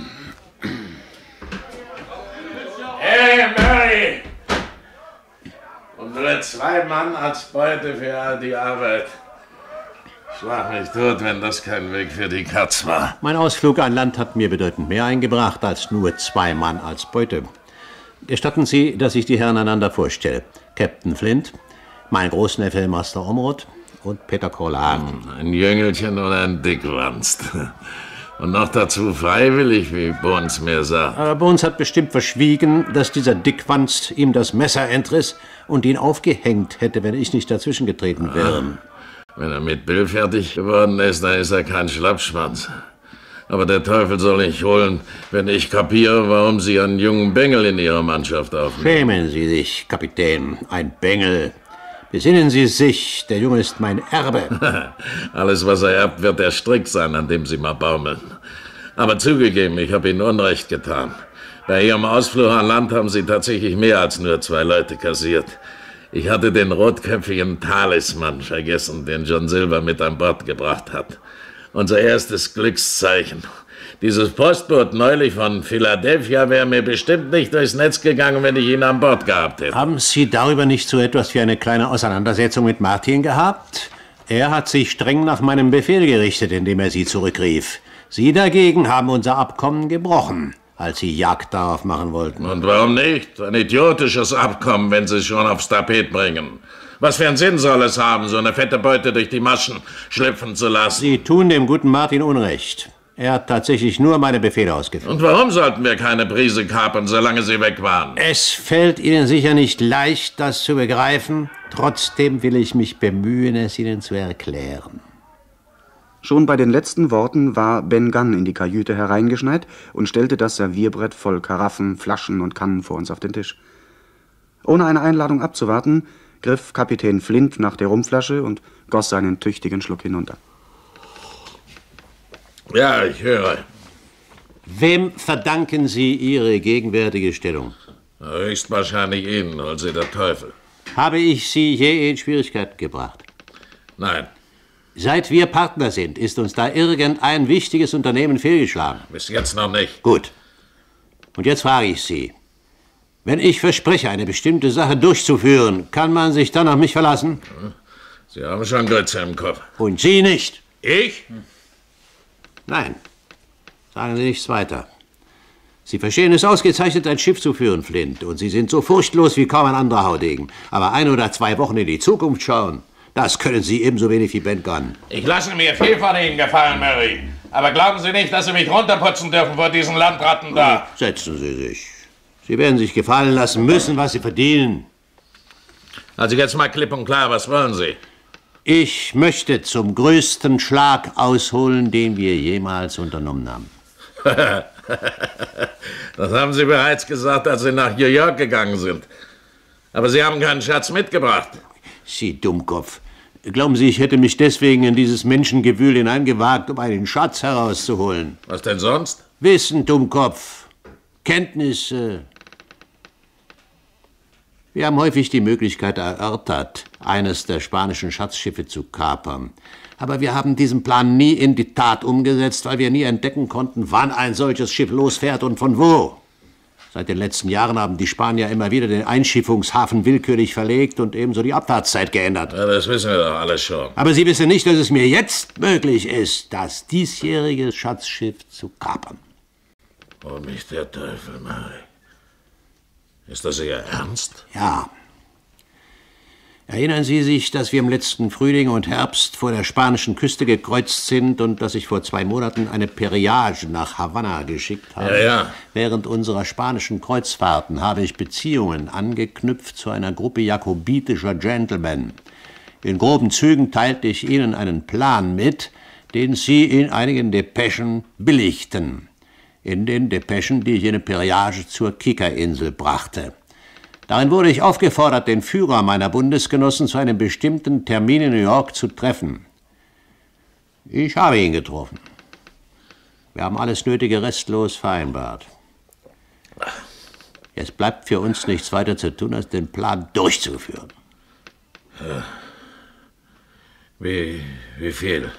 Hey, Mary! Und nur 2 Mann als Beute für all die Arbeit. Schlag mich tot, wenn das kein Weg für die Katz war. Mein Ausflug an Land hat mir bedeutend mehr eingebracht als nur 2 Mann als Beute. Gestatten Sie, dass ich die Herren einander vorstelle. Captain Flint, mein Großneffe Master Ormond und Peter Collaar. Ein Jüngelchen und ein Dickwanst. Und noch dazu freiwillig, wie Bones mir sagt. Aber Bones hat bestimmt verschwiegen, dass dieser Dickwanst ihm das Messer entriss und ihn aufgehängt hätte, wenn ich nicht dazwischen getreten wäre. Wenn er mit Bill fertig geworden ist, dann ist er kein Schlappschwanz. Aber der Teufel soll nicht holen, wenn ich kapiere, warum Sie einen jungen Bengel in Ihrer Mannschaft aufnehmen. Schämen Sie sich, Kapitän. Ein Bengel. Besinnen Sie sich, der Junge ist mein Erbe. Alles, was er erbt, wird der Strick sein, an dem Sie mal baumeln. Aber zugegeben, ich habe Ihnen Unrecht getan. Bei Ihrem Ausflug an Land haben Sie tatsächlich mehr als nur 2 Leute kassiert. Ich hatte den rotköpfigen Talisman vergessen, den John Silver mit an Bord gebracht hat. Unser erstes Glückszeichen. Dieses Postboot neulich von Philadelphia wäre mir bestimmt nicht durchs Netz gegangen, wenn ich ihn an Bord gehabt hätte. Haben Sie darüber nicht so etwas wie eine kleine Auseinandersetzung mit Martin gehabt? Er hat sich streng nach meinem Befehl gerichtet, indem er Sie zurückrief. Sie dagegen haben unser Abkommen gebrochen, als Sie Jagd darauf machen wollten. Und warum nicht? Ein idiotisches Abkommen, wenn Sie es schon aufs Tapet bringen. Was für einen Sinn soll es haben, so eine fette Beute durch die Maschen schlüpfen zu lassen? Sie tun dem guten Martin Unrecht. Er hat tatsächlich nur meine Befehle ausgeführt. Und warum sollten wir keine Prise kapern, solange Sie weg waren? Es fällt Ihnen sicher nicht leicht, das zu begreifen. Trotzdem will ich mich bemühen, es Ihnen zu erklären. Schon bei den letzten Worten war Ben Gunn in die Kajüte hereingeschneit und stellte das Servierbrett voll Karaffen, Flaschen und Kannen vor uns auf den Tisch. Ohne eine Einladung abzuwarten, griff Kapitän Flint nach der Rumflasche und goss seinen tüchtigen Schluck hinunter. Ja, ich höre. Wem verdanken Sie Ihre gegenwärtige Stellung? Höchstwahrscheinlich Ihnen, also der Teufel. Habe ich Sie je in Schwierigkeiten gebracht? Nein. Seit wir Partner sind, ist uns da irgendein wichtiges Unternehmen fehlgeschlagen? Bis jetzt noch nicht. Gut. Und jetzt frage ich Sie. Wenn ich verspreche, eine bestimmte Sache durchzuführen, kann man sich dann auf mich verlassen? Sie haben schon Grütze im Kopf. Und Sie nicht? Ich? Nein. Sagen Sie nichts weiter. Sie verstehen es ausgezeichnet, ein Schiff zu führen, Flint. Und Sie sind so furchtlos wie kaum ein anderer Haudegen. Aber 1 oder 2 Wochen in die Zukunft schauen, das können Sie ebenso wenig wie Ben Gunn. Ich lasse mir viel von Ihnen gefallen, Mary. Aber glauben Sie nicht, dass Sie mich runterputzen dürfen vor diesen Landratten da? Setzen Sie sich. Sie werden sich gefallen lassen müssen, was Sie verdienen. Also jetzt mal klipp und klar, was wollen Sie? Ich möchte zum größten Schlag ausholen, den wir jemals unternommen haben. Das haben Sie bereits gesagt, als Sie nach New York gegangen sind. Aber Sie haben keinen Schatz mitgebracht. Sie Dummkopf. Glauben Sie, ich hätte mich deswegen in dieses Menschengewühl hineingewagt, um einen Schatz herauszuholen? Was denn sonst? Wissen, Dummkopf. Kenntnisse. Wir haben häufig die Möglichkeit erörtert, eines der spanischen Schatzschiffe zu kapern. Aber wir haben diesen Plan nie in die Tat umgesetzt, weil wir nie entdecken konnten, wann ein solches Schiff losfährt und von wo. Seit den letzten Jahren haben die Spanier immer wieder den Einschiffungshafen willkürlich verlegt und ebenso die Abfahrtszeit geändert. Ja, das wissen wir doch alles schon. Aber Sie wissen nicht, dass es mir jetzt möglich ist, das diesjährige Schatzschiff zu kapern. Oh, mich der Teufel, Mary. Ist das Ihr Ernst? Ja. Erinnern Sie sich, dass wir im letzten Frühling und Herbst vor der spanischen Küste gekreuzt sind und dass ich vor 2 Monaten eine Periage nach Havanna geschickt habe? Ja, ja. Während unserer spanischen Kreuzfahrten habe ich Beziehungen angeknüpft zu einer Gruppe jakobitischer Gentlemen. In groben Zügen teilte ich Ihnen einen Plan mit, den Sie in einigen Depeschen billigten. In den Depeschen, die ich in der Periage zur Kikerinsel brachte. Darin wurde ich aufgefordert, den Führer meiner Bundesgenossen zu einem bestimmten Termin in New York zu treffen. Ich habe ihn getroffen. Wir haben alles Nötige restlos vereinbart. Jetzt bleibt für uns nichts weiter zu tun, als den Plan durchzuführen. Wie viel?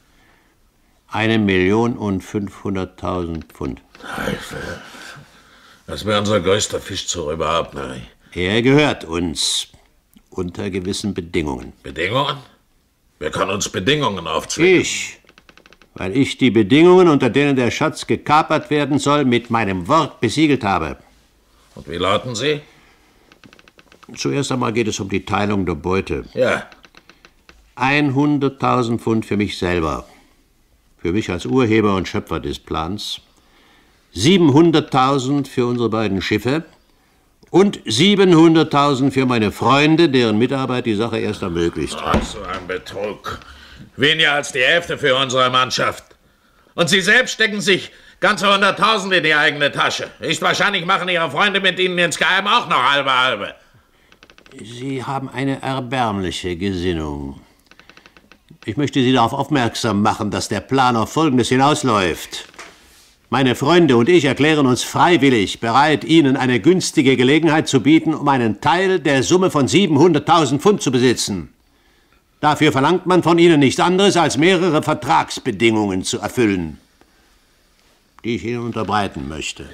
1.500.000 Pfund. Teufel. Das wäre unser größter Fischzug überhaupt, Mary. Er gehört uns. Unter gewissen Bedingungen. Bedingungen? Wer kann uns Bedingungen aufzwingen? Ich. Weil ich die Bedingungen, unter denen der Schatz gekapert werden soll, mit meinem Wort besiegelt habe. Und wie lauten sie? Zuerst einmal geht es um die Teilung der Beute. Ja. 100.000 Pfund für mich selber. Für mich als Urheber und Schöpfer des Plans. 700.000 für unsere beiden Schiffe. Und 700.000 für meine Freunde, deren Mitarbeit die Sache erst ermöglicht hat. Ach, so ein Betrug. Weniger als die Hälfte für unsere Mannschaft. Und Sie selbst stecken sich ganze 100.000 in die eigene Tasche. Höchstwahrscheinlich machen Ihre Freunde mit Ihnen insgeheim auch noch halbe. Sie haben eine erbärmliche Gesinnung. Ich möchte Sie darauf aufmerksam machen, dass der Plan auf Folgendes hinausläuft. Meine Freunde und ich erklären uns freiwillig bereit, Ihnen eine günstige Gelegenheit zu bieten, um einen Teil der Summe von 700.000 Pfund zu besitzen. Dafür verlangt man von Ihnen nichts anderes, als mehrere Vertragsbedingungen zu erfüllen, die ich Ihnen unterbreiten möchte.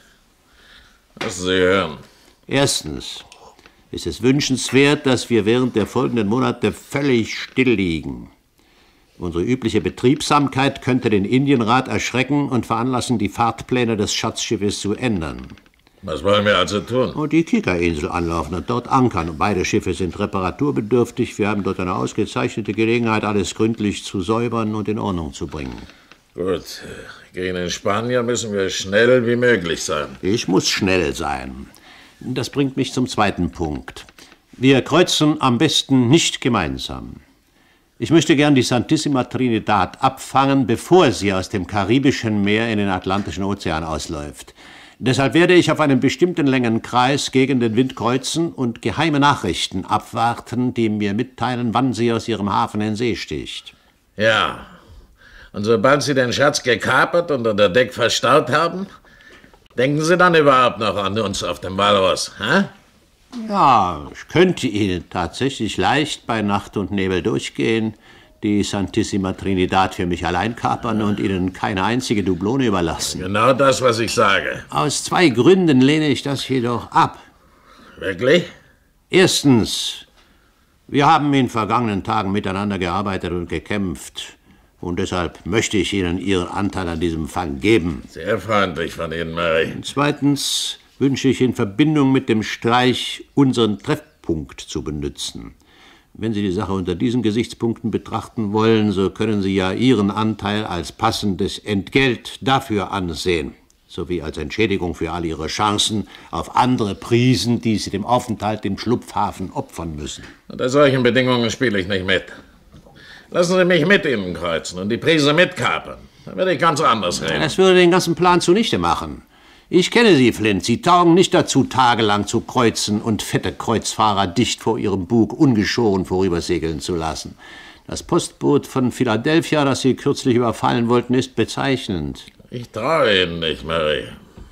Lassen Sie hören. Erstens ist es wünschenswert, dass wir während der folgenden Monate völlig still liegen. Unsere übliche Betriebsamkeit könnte den Indienrat erschrecken und veranlassen, die Fahrtpläne des Schatzschiffes zu ändern. Was wollen wir also tun? Und die Kikerinsel anlaufen und dort ankern. Beide Schiffe sind reparaturbedürftig. Wir haben dort eine ausgezeichnete Gelegenheit, alles gründlich zu säubern und in Ordnung zu bringen. Gut, gegen den Spanier müssen wir schnell wie möglich sein. Ich muss schnell sein. Das bringt mich zum zweiten Punkt. Wir kreuzen am besten nicht gemeinsam. Ich möchte gern die Santissima Trinidad abfangen, bevor sie aus dem Karibischen Meer in den Atlantischen Ozean ausläuft. Deshalb werde ich auf einem bestimmten Längenkreis gegen den Wind kreuzen und geheime Nachrichten abwarten, die mir mitteilen, wann sie aus ihrem Hafen in See sticht. Ja, und sobald Sie den Schatz gekapert und unter Deck verstaut haben, denken Sie dann überhaupt noch an uns auf dem Walross, hä? Ja, ich könnte Ihnen tatsächlich leicht bei Nacht und Nebel durchgehen, die Santissima Trinidad für mich allein kapern und Ihnen keine einzige Dublone überlassen. Genau das, was ich sage. Aus 2 Gründen lehne ich das jedoch ab. Wirklich? Erstens, wir haben in den vergangenen Tagen miteinander gearbeitet und gekämpft. Und deshalb möchte ich Ihnen Ihren Anteil an diesem Fang geben. Sehr freundlich von Ihnen, Mary. Und zweitens wünsche ich in Verbindung mit dem Streich unseren Treffpunkt zu benützen. Wenn Sie die Sache unter diesen Gesichtspunkten betrachten wollen, so können Sie ja Ihren Anteil als passendes Entgelt dafür ansehen. sowie als Entschädigung für all ihre Chancen auf andere Prisen, die sie dem Aufenthalt im Schlupfhafen opfern müssen. Unter solchen Bedingungen spiele ich nicht mit. Lassen Sie mich mit Ihnen kreuzen und die Prise mitkapern. Dann werde ich ganz anders reden. Das würde den ganzen Plan zunichte machen. Ich kenne Sie, Flint. Sie taugen nicht dazu, tagelang zu kreuzen und fette Kreuzfahrer dicht vor Ihrem Bug ungeschoren vorübersegeln zu lassen. Das Postboot von Philadelphia, das Sie kürzlich überfallen wollten, ist bezeichnend. Ich traue Ihnen nicht, Mary.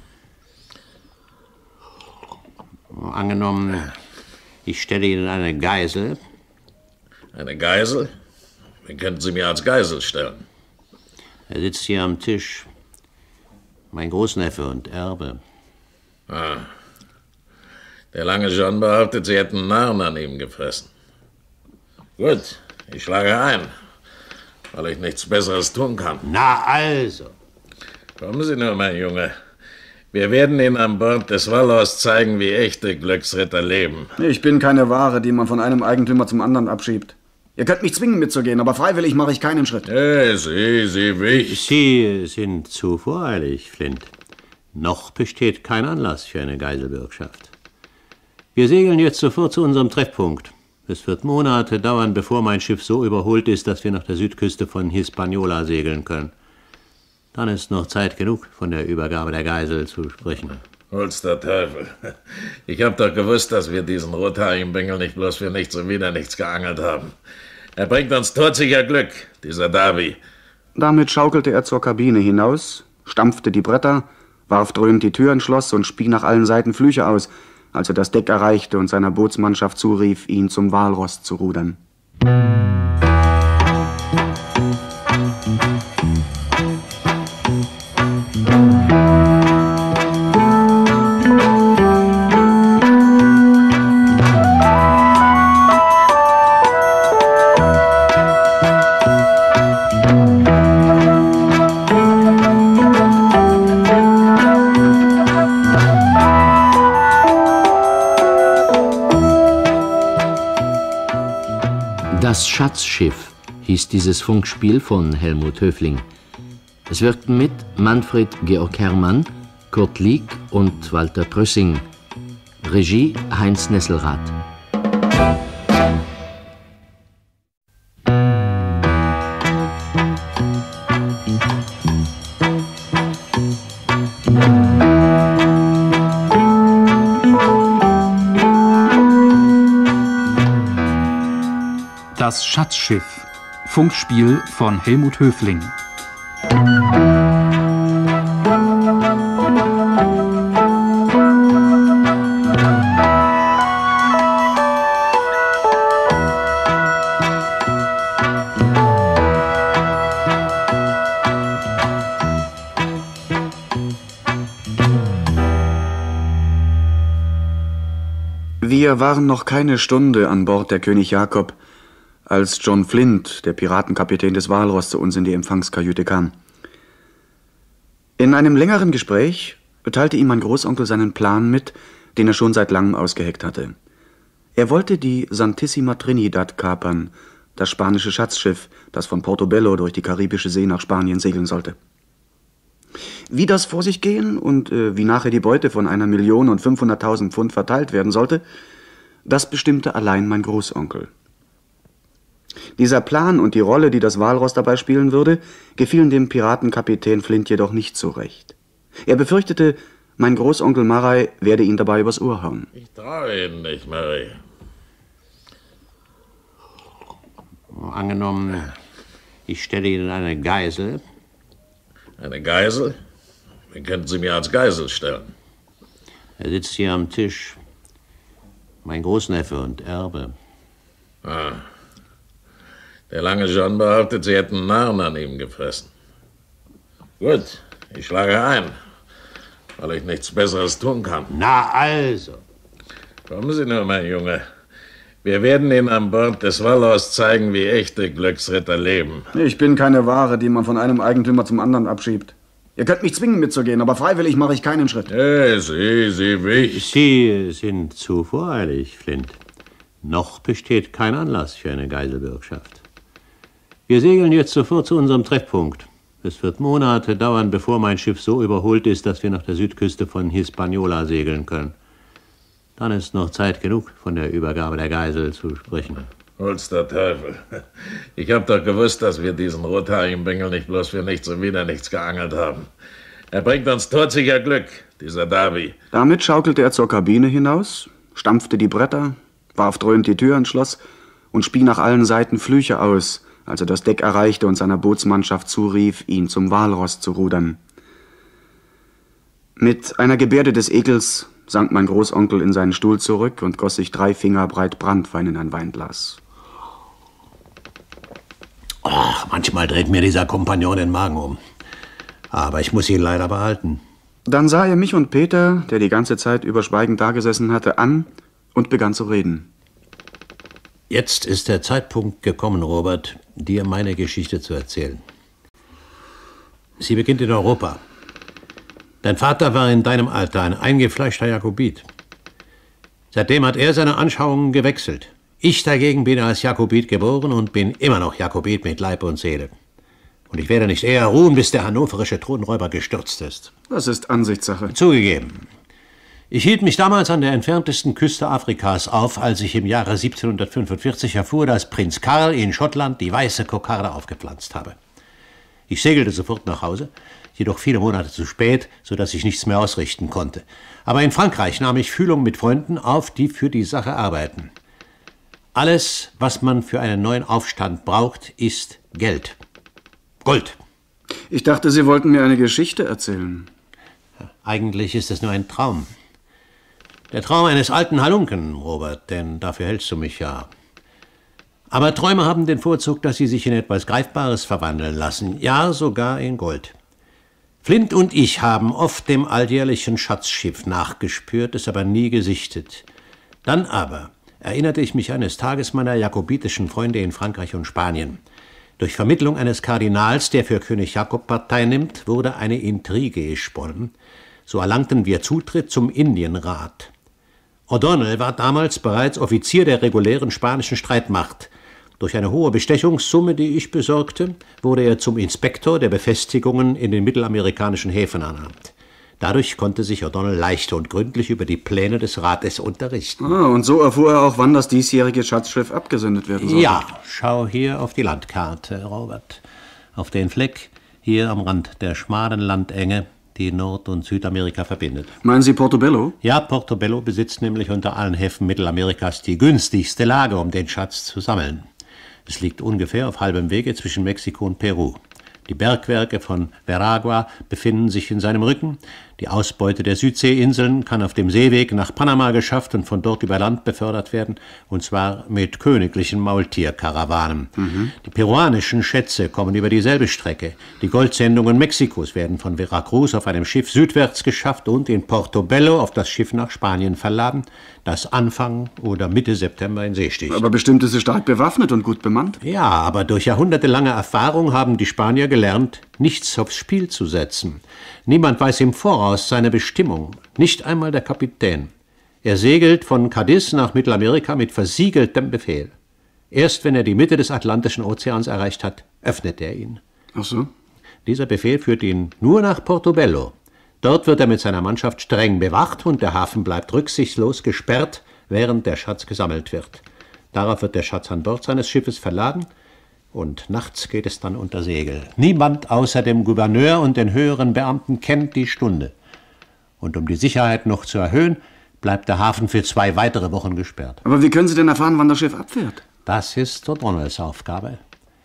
Angenommen, ich stelle Ihnen eine Geisel. Eine Geisel? Wen könnten Sie mir als Geisel stellen? Er sitzt hier am Tisch. Mein Großneffe und Erbe. Ah. Der lange John behauptet, Sie hätten Narren an ihm gefressen. Gut, ich schlage ein, weil ich nichts Besseres tun kann. Na also. Kommen Sie nur, mein Junge. Wir werden Ihnen an Bord des Walross zeigen, wie echte Glücksritter leben. Ich bin keine Ware, die man von einem Eigentümer zum anderen abschiebt. Ihr könnt mich zwingen mitzugehen, aber freiwillig mache ich keinen Schritt. Sie sind zu voreilig, Flint. Noch besteht kein Anlass für eine Geiselbürgschaft. Wir segeln jetzt sofort zu unserem Treffpunkt. Es wird Monate dauern, bevor mein Schiff so überholt ist, dass wir nach der Südküste von Hispaniola segeln können. Dann ist noch Zeit genug, von der Übergabe der Geisel zu sprechen. Hol's der Teufel. Ich hab doch gewusst, dass wir diesen rothaarigen Bengel nicht bloß für nichts und wieder nichts geangelt haben. Er bringt uns todsicher Glück, dieser Darby. Damit schaukelte er zur Kabine hinaus, stampfte die Bretter, warf dröhnend die Tür ins Schloss und spie nach allen Seiten Flüche aus, als er das Deck erreichte und seiner Bootsmannschaft zurief, ihn zum Walross zu rudern. Das Schatzschiff hieß dieses Funkspiel von Helmut Höfling. Es wirkten mit Manfred Georg Herrmann, Kurt Lieck und Walter Prössing. Regie Heinz Nesselrath. Das Schatzschiff. Funkspiel von Helmut Höfling. Wir waren noch keine Stunde an Bord der König Jakob, als John Flint, der Piratenkapitän des Walross, zu uns in die Empfangskajüte kam. In einem längeren Gespräch teilte ihm mein Großonkel seinen Plan mit, den er schon seit langem ausgeheckt hatte. Er wollte die Santissima Trinidad kapern, das spanische Schatzschiff, das von Portobello durch die Karibische See nach Spanien segeln sollte. Wie das vor sich gehen und wie nachher die Beute von 1.500.000 Pfund verteilt werden sollte, das bestimmte allein mein Großonkel. Dieser Plan und die Rolle, die das Walross dabei spielen würde, gefielen dem Piratenkapitän Flint jedoch nicht so recht. Er befürchtete, mein Großonkel Murray werde ihn dabei übers Ohr hauen. Ich traue Ihnen nicht, Murray. Angenommen, ich stelle Ihnen eine Geisel. Eine Geisel? Wen könnten Sie mir als Geisel stellen? Er sitzt hier am Tisch. Mein Großneffe und Erbe. Ah. Der lange John behauptet, Sie hätten Narren an ihm gefressen. Gut, ich schlage ein, weil ich nichts Besseres tun kann. Na also. Kommen Sie nur, mein Junge. Wir werden Ihnen an Bord des Walross zeigen, wie echte Glücksritter leben. Ich bin keine Ware, die man von einem Eigentümer zum anderen abschiebt. Ihr könnt mich zwingen mitzugehen, aber freiwillig mache ich keinen Schritt. Sie sind zu voreilig, Flint. Noch besteht kein Anlass für eine Geiselbürgschaft. Wir segeln jetzt sofort zu unserem Treffpunkt. Es wird Monate dauern, bevor mein Schiff so überholt ist, dass wir nach der Südküste von Hispaniola segeln können. Dann ist noch Zeit genug, von der Übergabe der Geisel zu sprechen. Hol's der Teufel. Ich hab doch gewusst, dass wir diesen rothaarigen Bengel nicht bloß für nichts und wieder nichts geangelt haben. Er bringt uns todsicher Glück, dieser Darby. Damit schaukelte er zur Kabine hinaus, stampfte die Bretter, warf dröhnend die Tür ins Schloss und spie nach allen Seiten Flüche aus, als er das Deck erreichte und seiner Bootsmannschaft zurief, ihn zum Walross zu rudern. Mit einer Gebärde des Ekels sank mein Großonkel in seinen Stuhl zurück und goss sich 3 Finger breit Branntwein in ein Weinglas. Ach, manchmal dreht mir dieser Kompagnon den Magen um. Aber ich muss ihn leider behalten. Dann sah er mich und Peter, der die ganze Zeit über schweigend dagesessen hatte, an und begann zu reden. Jetzt ist der Zeitpunkt gekommen, Robert, dir meine Geschichte zu erzählen. Sie beginnt in Europa. Dein Vater war in deinem Alter ein eingefleischter Jakobit. Seitdem hat er seine Anschauungen gewechselt. Ich dagegen bin als Jakobit geboren und bin immer noch Jakobit mit Leib und Seele. Und ich werde nicht eher ruhen, bis der hannoverische Thronräuber gestürzt ist. Das ist Ansichtssache. Zugegeben. Ich hielt mich damals an der entferntesten Küste Afrikas auf, als ich im Jahre 1745 erfuhr, dass Prinz Karl in Schottland die weiße Kokarde aufgepflanzt habe. Ich segelte sofort nach Hause, jedoch viele Monate zu spät, sodass ich nichts mehr ausrichten konnte. Aber in Frankreich nahm ich Fühlung mit Freunden auf, die für die Sache arbeiten. Alles, was man für einen neuen Aufstand braucht, ist Geld. Gold. Ich dachte, Sie wollten mir eine Geschichte erzählen. Eigentlich ist es nur ein Traum. Der Traum eines alten Halunken, Robert, denn dafür hältst du mich ja. Aber Träume haben den Vorzug, dass sie sich in etwas Greifbares verwandeln lassen, ja sogar in Gold. Flint und ich haben oft dem alljährlichen Schatzschiff nachgespürt, es aber nie gesichtet. Dann aber erinnerte ich mich eines Tages meiner jakobitischen Freunde in Frankreich und Spanien. Durch Vermittlung eines Kardinals, der für König Jakob Partei nimmt, wurde eine Intrige gesponnen. So erlangten wir Zutritt zum Indienrat. O'Donnell war damals bereits Offizier der regulären spanischen Streitmacht. Durch eine hohe Bestechungssumme, die ich besorgte, wurde er zum Inspektor der Befestigungen in den mittelamerikanischen Häfen ernannt. Dadurch konnte sich O'Donnell leicht und gründlich über die Pläne des Rates unterrichten. Und so erfuhr er auch, wann das diesjährige Schatzschiff abgesendet werden soll. Ja, schau hier auf die Landkarte, Robert. Auf den Fleck hier am Rand der schmalen Landenge, die Nord- und Südamerika verbindet. Meinen Sie Portobello? Ja, Portobello besitzt nämlich unter allen Häfen Mittelamerikas die günstigste Lage, um den Schatz zu sammeln. Es liegt ungefähr auf halbem Wege zwischen Mexiko und Peru. Die Bergwerke von Veragua befinden sich in seinem Rücken. Die Ausbeute der Südseeinseln kann auf dem Seeweg nach Panama geschafft und von dort über Land befördert werden, und zwar mit königlichen Maultierkarawanen. Die peruanischen Schätze kommen über dieselbe Strecke. Die Goldsendungen Mexikos werden von Veracruz auf einem Schiff südwärts geschafft und in Portobello auf das Schiff nach Spanien verladen, das Anfang oder Mitte September in See sticht. Aber bestimmt ist es stark bewaffnet und gut bemannt. Ja, aber durch jahrhundertelange Erfahrung haben die Spanier gelernt, nichts aufs Spiel zu setzen. Niemand weiß im Voraus seine Bestimmung, nicht einmal der Kapitän. Er segelt von Cadiz nach Mittelamerika mit versiegeltem Befehl. Erst wenn er die Mitte des Atlantischen Ozeans erreicht hat, öffnet er ihn. Ach so? Dieser Befehl führt ihn nur nach Portobello. Dort wird er mit seiner Mannschaft streng bewacht und der Hafen bleibt rücksichtslos gesperrt, während der Schatz gesammelt wird. Darauf wird der Schatz an Bord seines Schiffes verladen und nachts geht es dann unter Segel. Niemand außer dem Gouverneur und den höheren Beamten kennt die Stunde. Und um die Sicherheit noch zu erhöhen, bleibt der Hafen für 2 weitere Wochen gesperrt. Aber wie können Sie denn erfahren, wann das Schiff abfährt? Das ist O'Donnells Aufgabe.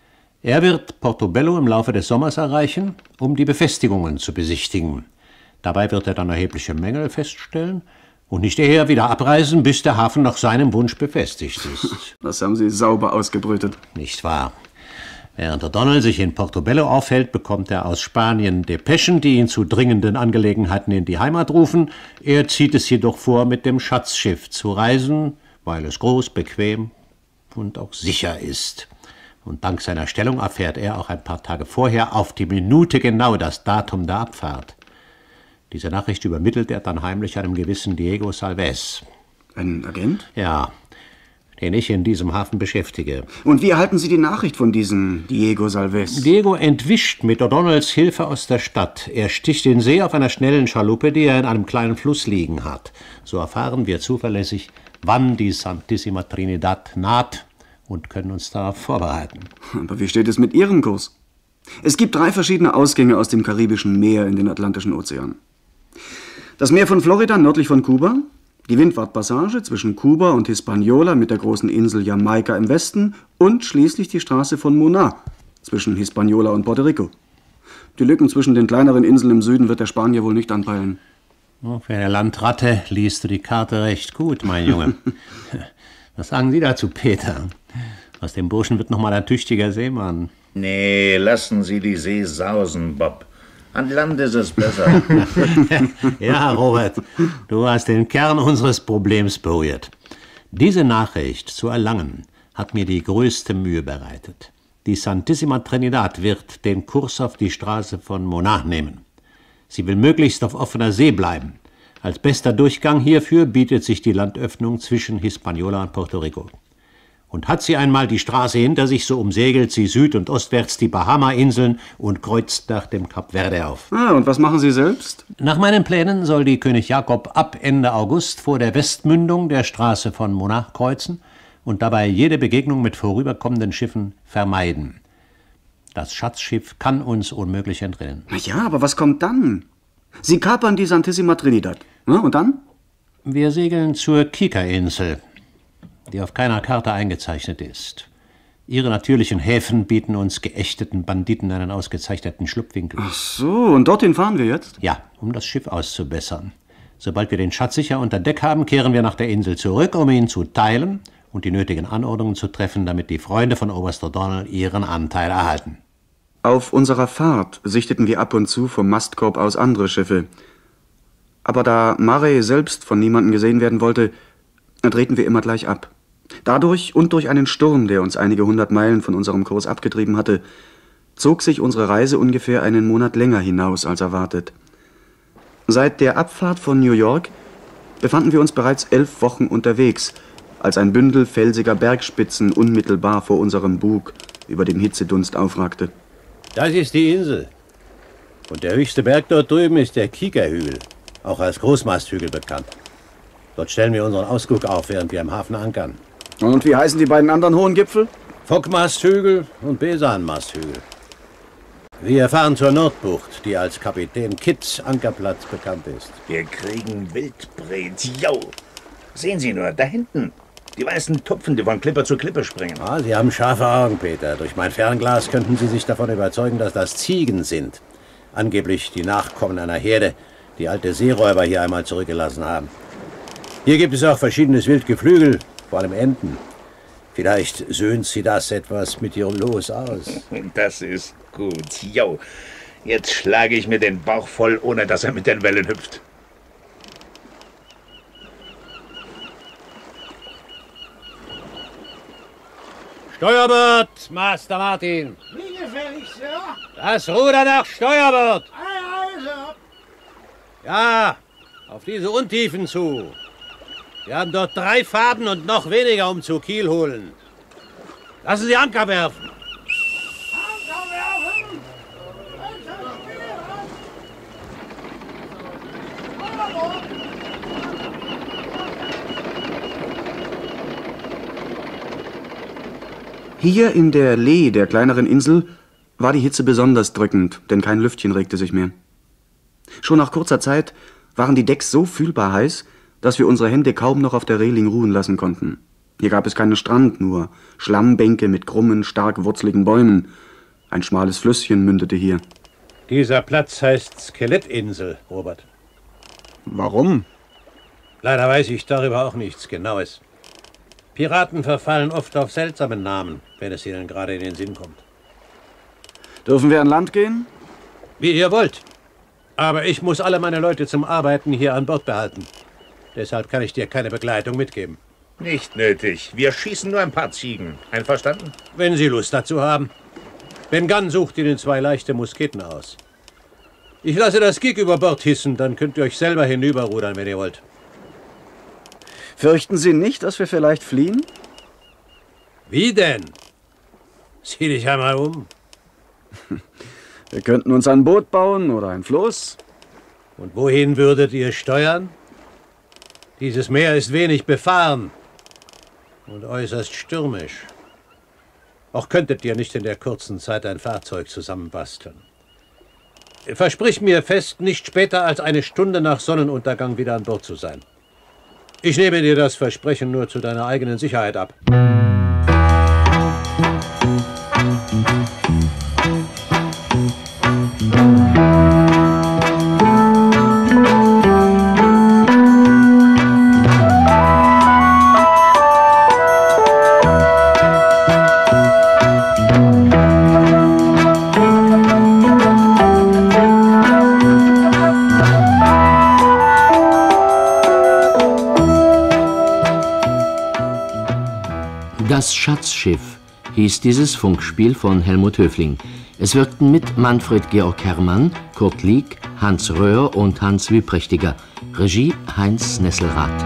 Er wird Portobello im Laufe des Sommers erreichen, um die Befestigungen zu besichtigen. Dabei wird er dann erhebliche Mängel feststellen und nicht eher wieder abreisen, bis der Hafen nach seinem Wunsch befestigt ist. Das haben Sie sauber ausgebrütet. Nicht wahr? Während O'Donnell sich in Portobello aufhält, bekommt er aus Spanien Depeschen, die ihn zu dringenden Angelegenheiten in die Heimat rufen. Er zieht es jedoch vor, mit dem Schatzschiff zu reisen, weil es groß, bequem und auch sicher ist. Und dank seiner Stellung erfährt er auch ein paar Tage vorher auf die Minute genau das Datum der Abfahrt. Diese Nachricht übermittelt er dann heimlich einem gewissen Diego Salves. Ein Agent? Ja. den ich in diesem Hafen beschäftige. Und wie erhalten Sie die Nachricht von diesem Diego Salves? Diego entwischt mit O'Donnells Hilfe aus der Stadt. Er sticht in See auf einer schnellen Schaluppe, die er in einem kleinen Fluss liegen hat. So erfahren wir zuverlässig, wann die Santissima Trinidad naht und können uns darauf vorbereiten. Aber wie steht es mit Ihrem Kurs? Es gibt 3 verschiedene Ausgänge aus dem Karibischen Meer in den Atlantischen Ozean. Das Meer von Florida nördlich von Kuba, die Windwardpassage zwischen Kuba und Hispaniola mit der großen Insel Jamaika im Westen und schließlich die Straße von Mona zwischen Hispaniola und Puerto Rico. Die Lücken zwischen den kleineren Inseln im Süden wird der Spanier wohl nicht anpeilen. Oh, für eine Landratte liest du die Karte recht gut, mein Junge. Was sagen Sie dazu, Peter? Aus dem Burschen wird noch mal ein tüchtiger Seemann. Nee, lassen Sie die See sausen, Bob. An Land ist es besser. Ja, Robert, du hast den Kern unseres Problems berührt. Diese Nachricht zu erlangen, hat mir die größte Mühe bereitet. Die Santissima Trinidad wird den Kurs auf die Straße von Mona nehmen. Sie will möglichst auf offener See bleiben. Als bester Durchgang hierfür bietet sich die Landöffnung zwischen Hispaniola und Puerto Rico. Und hat sie einmal die Straße hinter sich, so umsegelt sie süd- und ostwärts die Bahama-Inseln und kreuzt nach dem Kap Verde auf. Und was machen Sie selbst? Nach meinen Plänen soll die König Jakob ab Ende August vor der Westmündung der Straße von Mona kreuzen und dabei jede Begegnung mit vorüberkommenden Schiffen vermeiden. Das Schatzschiff kann uns unmöglich entrinnen. Na ja, aber was kommt dann? Sie kapern die Santissima Trinidad. Und dann? Wir segeln zur Kika-Insel, die auf keiner Karte eingezeichnet ist. Ihre natürlichen Häfen bieten uns geächteten Banditen einen ausgezeichneten Schlupfwinkel. Ach so, und dorthin fahren wir jetzt? Ja, um das Schiff auszubessern. Sobald wir den Schatz sicher unter Deck haben, kehren wir nach der Insel zurück, um ihn zu teilen und die nötigen Anordnungen zu treffen, damit die Freunde von Oberst O'Donnell ihren Anteil erhalten. Auf unserer Fahrt sichteten wir ab und zu vom Mastkorb aus andere Schiffe. Aber da Marey selbst von niemandem gesehen werden wollte, drehten wir immer gleich ab. Dadurch und durch einen Sturm, der uns einige 100 Meilen von unserem Kurs abgetrieben hatte, zog sich unsere Reise ungefähr einen Monat länger hinaus als erwartet. Seit der Abfahrt von New York befanden wir uns bereits 11 Wochen unterwegs, als ein Bündel felsiger Bergspitzen unmittelbar vor unserem Bug über dem Hitzedunst aufragte. Das ist die Insel. Und der höchste Berg dort drüben ist der Kika-Hügel, auch als Großmasthügel bekannt. Dort stellen wir unseren Ausguck auf, während wir im Hafen ankern. Und wie heißen die beiden anderen hohen Gipfel? Fockmasthügel und Besanmasthügel. Wir fahren zur Nordbucht, die als Kapitän Kitts Ankerplatz bekannt ist. Wir kriegen Wildbret, jau. Sehen Sie nur, da hinten. Die weißen Tupfen, die von Klippe zu Klippe springen. Ah, Sie haben scharfe Augen, Peter. Durch mein Fernglas könnten Sie sich davon überzeugen, dass das Ziegen sind. Angeblich die Nachkommen einer Herde, die alte Seeräuber hier einmal zurückgelassen haben. Hier gibt es auch verschiedenes Wildgeflügel, vor allem Enten. Vielleicht söhnt Sie das etwas mit Ihrem Los aus. Das ist gut, jo. Jetzt schlage ich mir den Bauch voll, ohne dass er mit den Wellen hüpft. Steuerbord, Master Martin. Wie gefällig, Sir? Das Ruder nach Steuerbord. Ei, Sir. Ja, auf diese Untiefen zu. Wir haben dort 3 Faden und noch weniger, um zu Kiel holen. Lassen Sie Anker werfen. Anker werfen! Hier in der Lee der kleineren Insel war die Hitze besonders drückend, denn kein Lüftchen regte sich mehr. Schon nach kurzer Zeit waren die Decks so fühlbar heiß, dass wir unsere Hände kaum noch auf der Reling ruhen lassen konnten. Hier gab es keinen Strand, nur Schlammbänke mit krummen, stark wurzeligen Bäumen. Ein schmales Flüsschen mündete hier. Dieser Platz heißt Skelettinsel, Robert. Warum? Leider weiß ich darüber auch nichts Genaues. Piraten verfallen oft auf seltsame Namen, wenn es ihnen gerade in den Sinn kommt. Dürfen wir an Land gehen? Wie ihr wollt. Aber ich muss alle meine Leute zum Arbeiten hier an Bord behalten. Deshalb kann ich dir keine Begleitung mitgeben. Nicht nötig. Wir schießen nur ein paar Ziegen. Einverstanden? Wenn Sie Lust dazu haben. Ben Gunn sucht Ihnen 2 leichte Musketen aus. Ich lasse das Gig über Bord hissen, dann könnt ihr euch selber hinüberrudern, wenn ihr wollt. Fürchten Sie nicht, dass wir vielleicht fliehen? Wie denn? Sieh dich einmal um. Wir könnten uns ein Boot bauen oder ein Floß. Und wohin würdet ihr steuern? Dieses Meer ist wenig befahren und äußerst stürmisch. Auch könntet ihr nicht in der kurzen Zeit ein Fahrzeug zusammenbasteln. Versprich mir fest, nicht später als eine Stunde nach Sonnenuntergang wieder an Bord zu sein. Ich nehme dir das Versprechen nur zu deiner eigenen Sicherheit ab. Das Schatzschiff hieß dieses Funkspiel von Helmut Höfling. Es wirkten mit Manfred Georg Herrmann, Kurt Lieck, Hans Röhr und Hans Wipprechtiger. Regie Heinz Nesselrath.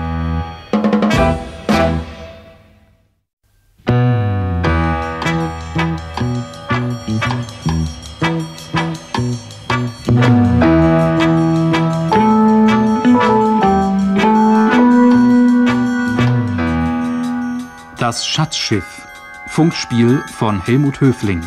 Das Schatzschiff. Funkspiel von Helmut Höfling.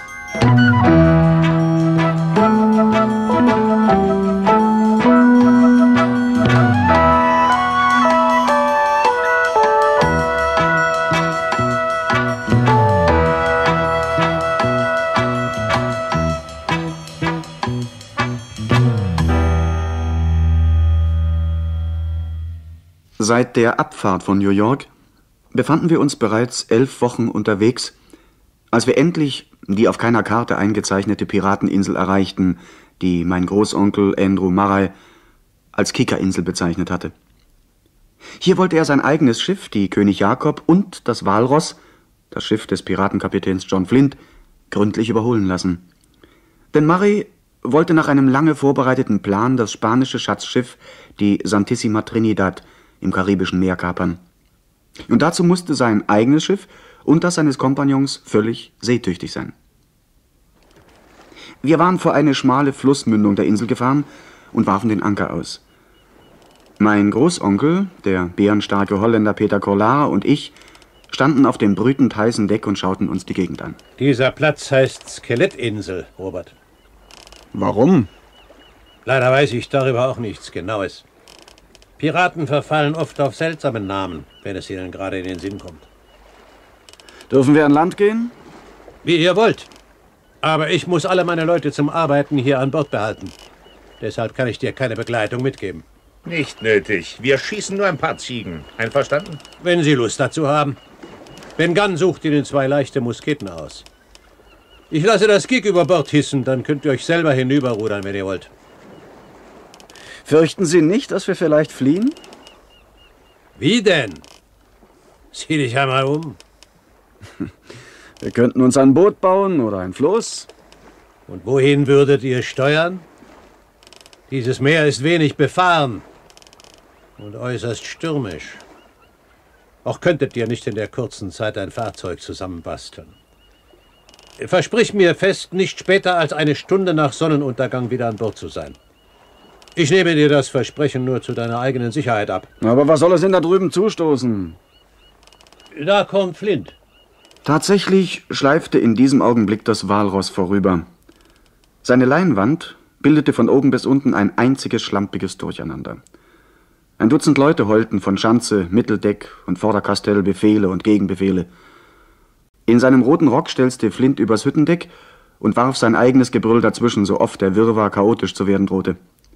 Seit der Abfahrt von New York befanden wir uns bereits 11 Wochen unterwegs, als wir endlich die auf keiner Karte eingezeichnete Pirateninsel erreichten, die mein Großonkel Andrew Murray als Kickerinsel bezeichnet hatte. Hier wollte er sein eigenes Schiff, die König Jakob, und das Walross, das Schiff des Piratenkapitäns John Flint, gründlich überholen lassen. Denn Murray wollte nach einem lange vorbereiteten Plan das spanische Schatzschiff, die Santissima Trinidad, im Karibischen Meer kapern. Und dazu musste sein eigenes Schiff und das seines Kompagnons völlig seetüchtig sein. Wir waren vor eine schmale Flussmündung der Insel gefahren und warfen den Anker aus. Mein Großonkel, der bärenstarke Holländer Peter Collard und ich standen auf dem brütend heißen Deck und schauten uns die Gegend an. Dieser Platz heißt Skelettinsel, Robert. Warum? Leider weiß ich darüber auch nichts Genaues. Piraten verfallen oft auf seltsame Namen, wenn es ihnen gerade in den Sinn kommt. Dürfen wir an Land gehen? Wie ihr wollt. Aber ich muss alle meine Leute zum Arbeiten hier an Bord behalten. Deshalb kann ich dir keine Begleitung mitgeben. Nicht nötig. Wir schießen nur ein paar Ziegen. Einverstanden? Wenn Sie Lust dazu haben. Ben Gunn sucht Ihnen 2 leichte Musketen aus. Ich lasse das Gig über Bord hissen, dann könnt ihr euch selber hinüberrudern, wenn ihr wollt. Fürchten Sie nicht, dass wir vielleicht fliehen? Wie denn? Sieh dich einmal um. Wir könnten uns ein Boot bauen oder ein Floß. Und wohin würdet ihr steuern? Dieses Meer ist wenig befahren und äußerst stürmisch. Auch könntet ihr nicht in der kurzen Zeit ein Fahrzeug zusammenbasteln. Versprich mir fest, nicht später als eine Stunde nach Sonnenuntergang wieder an Bord zu sein. Ich nehme dir das Versprechen nur zu deiner eigenen Sicherheit ab. Aber was soll es denn da drüben zustoßen? Da kommt Flint. Tatsächlich schleifte in diesem Augenblick das Walross vorüber. Seine Leinwand bildete von oben bis unten ein einziges schlampiges Durcheinander. Ein Dutzend Leute heulten von Schanze, Mitteldeck und Vorderkastell Befehle und Gegenbefehle. In seinem roten Rock stelzte Flint übers Hüttendeck und warf sein eigenes Gebrüll dazwischen, so oft der Wirrwarr chaotisch zu werden drohte.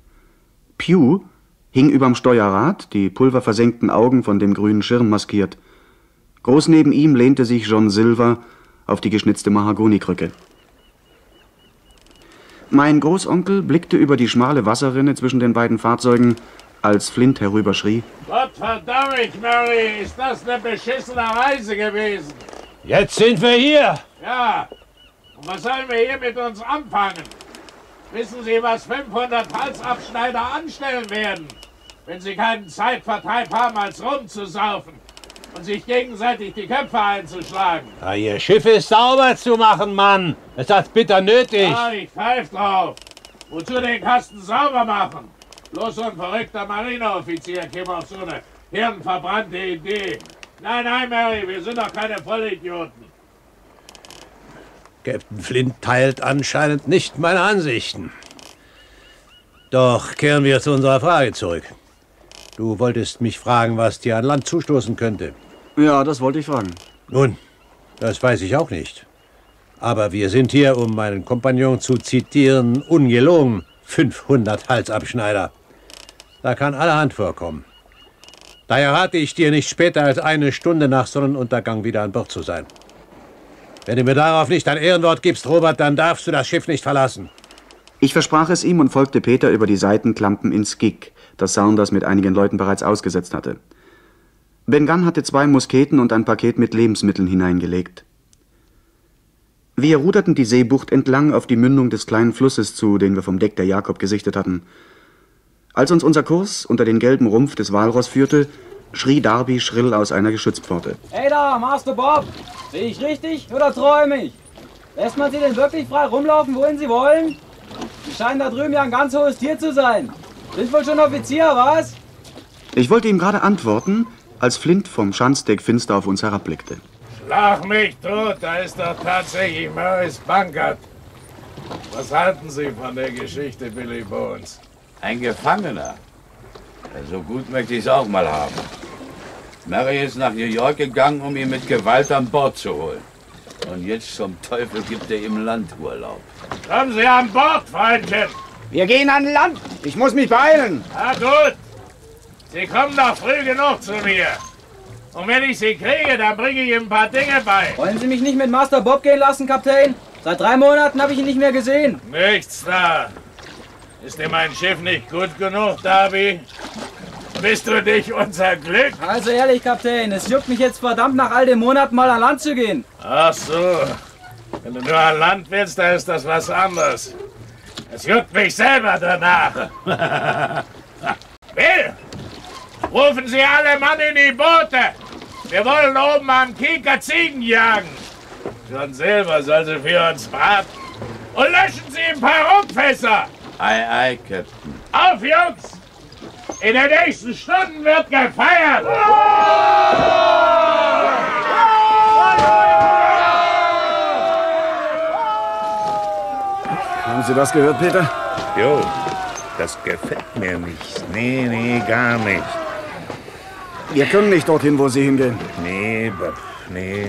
Pew hing überm Steuerrad, die pulverversenkten Augen von dem grünen Schirm maskiert. Groß neben ihm lehnte sich John Silver auf die geschnitzte Mahagonikrücke. Mein Großonkel blickte über die schmale Wasserrinne zwischen den beiden Fahrzeugen, als Flint herüberschrie: Gottverdammt, Murray, ist das eine beschissene Reise gewesen? Jetzt sind wir hier. Ja, und was sollen wir hier mit uns anfangen? Wissen Sie, was 500 Halsabschneider anstellen werden, wenn sie keinen Zeitvertreib haben, als rumzusaufen? und sich gegenseitig die Köpfe einzuschlagen. Ja, Ihr Schiff ist sauber zu machen, Mann. Es hat bitter nötig. Ja, ich pfeif drauf. Wozu den Kasten sauber machen? Bloß so ein verrückter Marineoffizier käme auf so eine hirnverbrannte Idee. Nein, nein, Mary, wir sind doch keine Vollidioten. Captain Flint teilt anscheinend nicht meine Ansichten. Doch kehren wir zu unserer Frage zurück. Du wolltest mich fragen, was dir an Land zustoßen könnte. Ja, das wollte ich fragen. Nun, das weiß ich auch nicht. Aber wir sind hier, um meinen Kompagnon zu zitieren, ungelogen 500 Halsabschneider. Da kann allerhand vorkommen. Daher rate ich dir, nicht später als 1 Stunde nach Sonnenuntergang wieder an Bord zu sein. Wenn du mir darauf nicht dein Ehrenwort gibst, Robert, dann darfst du das Schiff nicht verlassen. Ich versprach es ihm und folgte Peter über die Seitenklampen ins Gig, das Saunders mit einigen Leuten bereits ausgesetzt hatte. Ben Gunn hatte 2 Musketen und ein Paket mit Lebensmitteln hineingelegt. Wir ruderten die Seebucht entlang auf die Mündung des kleinen Flusses zu, den wir vom Deck der Jakob gesichtet hatten. Als uns unser Kurs unter den gelben Rumpf des Walross führte, schrie Darby schrill aus einer Geschützpforte. Hey da, Master Bob! Sehe ich richtig oder träume ich? Lässt man sie denn wirklich frei rumlaufen, wohin sie wollen? Sie scheinen da drüben ja ein ganz hohes Tier zu sein. Sind wohl schon Offizier, was? Ich wollte ihm gerade antworten, als Flint vom Schanzdeck finster auf uns herabblickte. Schlag mich tot, da ist doch tatsächlich Maurice Bankert. Was halten Sie von der Geschichte, Billy Bones? Ein Gefangener. Ja, so gut möchte ich es auch mal haben. Mary ist nach New York gegangen, um ihn mit Gewalt an Bord zu holen. Und jetzt zum Teufel gibt er ihm Landurlaub. Kommen Sie an Bord, Freundchen! Wir gehen an Land! Ich muss mich beeilen! Na gut! Sie kommen doch früh genug zu mir. Und wenn ich Sie kriege, dann bringe ich Ihnen ein paar Dinge bei. Wollen Sie mich nicht mit Master Bob gehen lassen, Kapitän? Seit 3 Monaten habe ich ihn nicht mehr gesehen. Nichts da. Ist dir mein Schiff nicht gut genug, Darby? Bist du nicht unser Glück? Also ehrlich, Kapitän, es juckt mich jetzt verdammt nach all den Monaten mal an Land zu gehen. Ach so. Wenn du nur an Land willst, dann ist das was anderes. Es juckt mich selber danach. Will! Rufen Sie alle Mann in die Boote! Wir wollen oben am Kieker Ziegen jagen. John Silver soll sie für uns braten. Und löschen Sie ein paar Rumfässer! Ei, ei, Captain. Auf, Jungs! In den nächsten Stunden wird gefeiert! Haben Sie das gehört, Peter? Jo, das gefällt mir nicht. Nee, gar nicht. Wir können nicht dorthin, wo Sie hingehen. Nee, Bob, nee.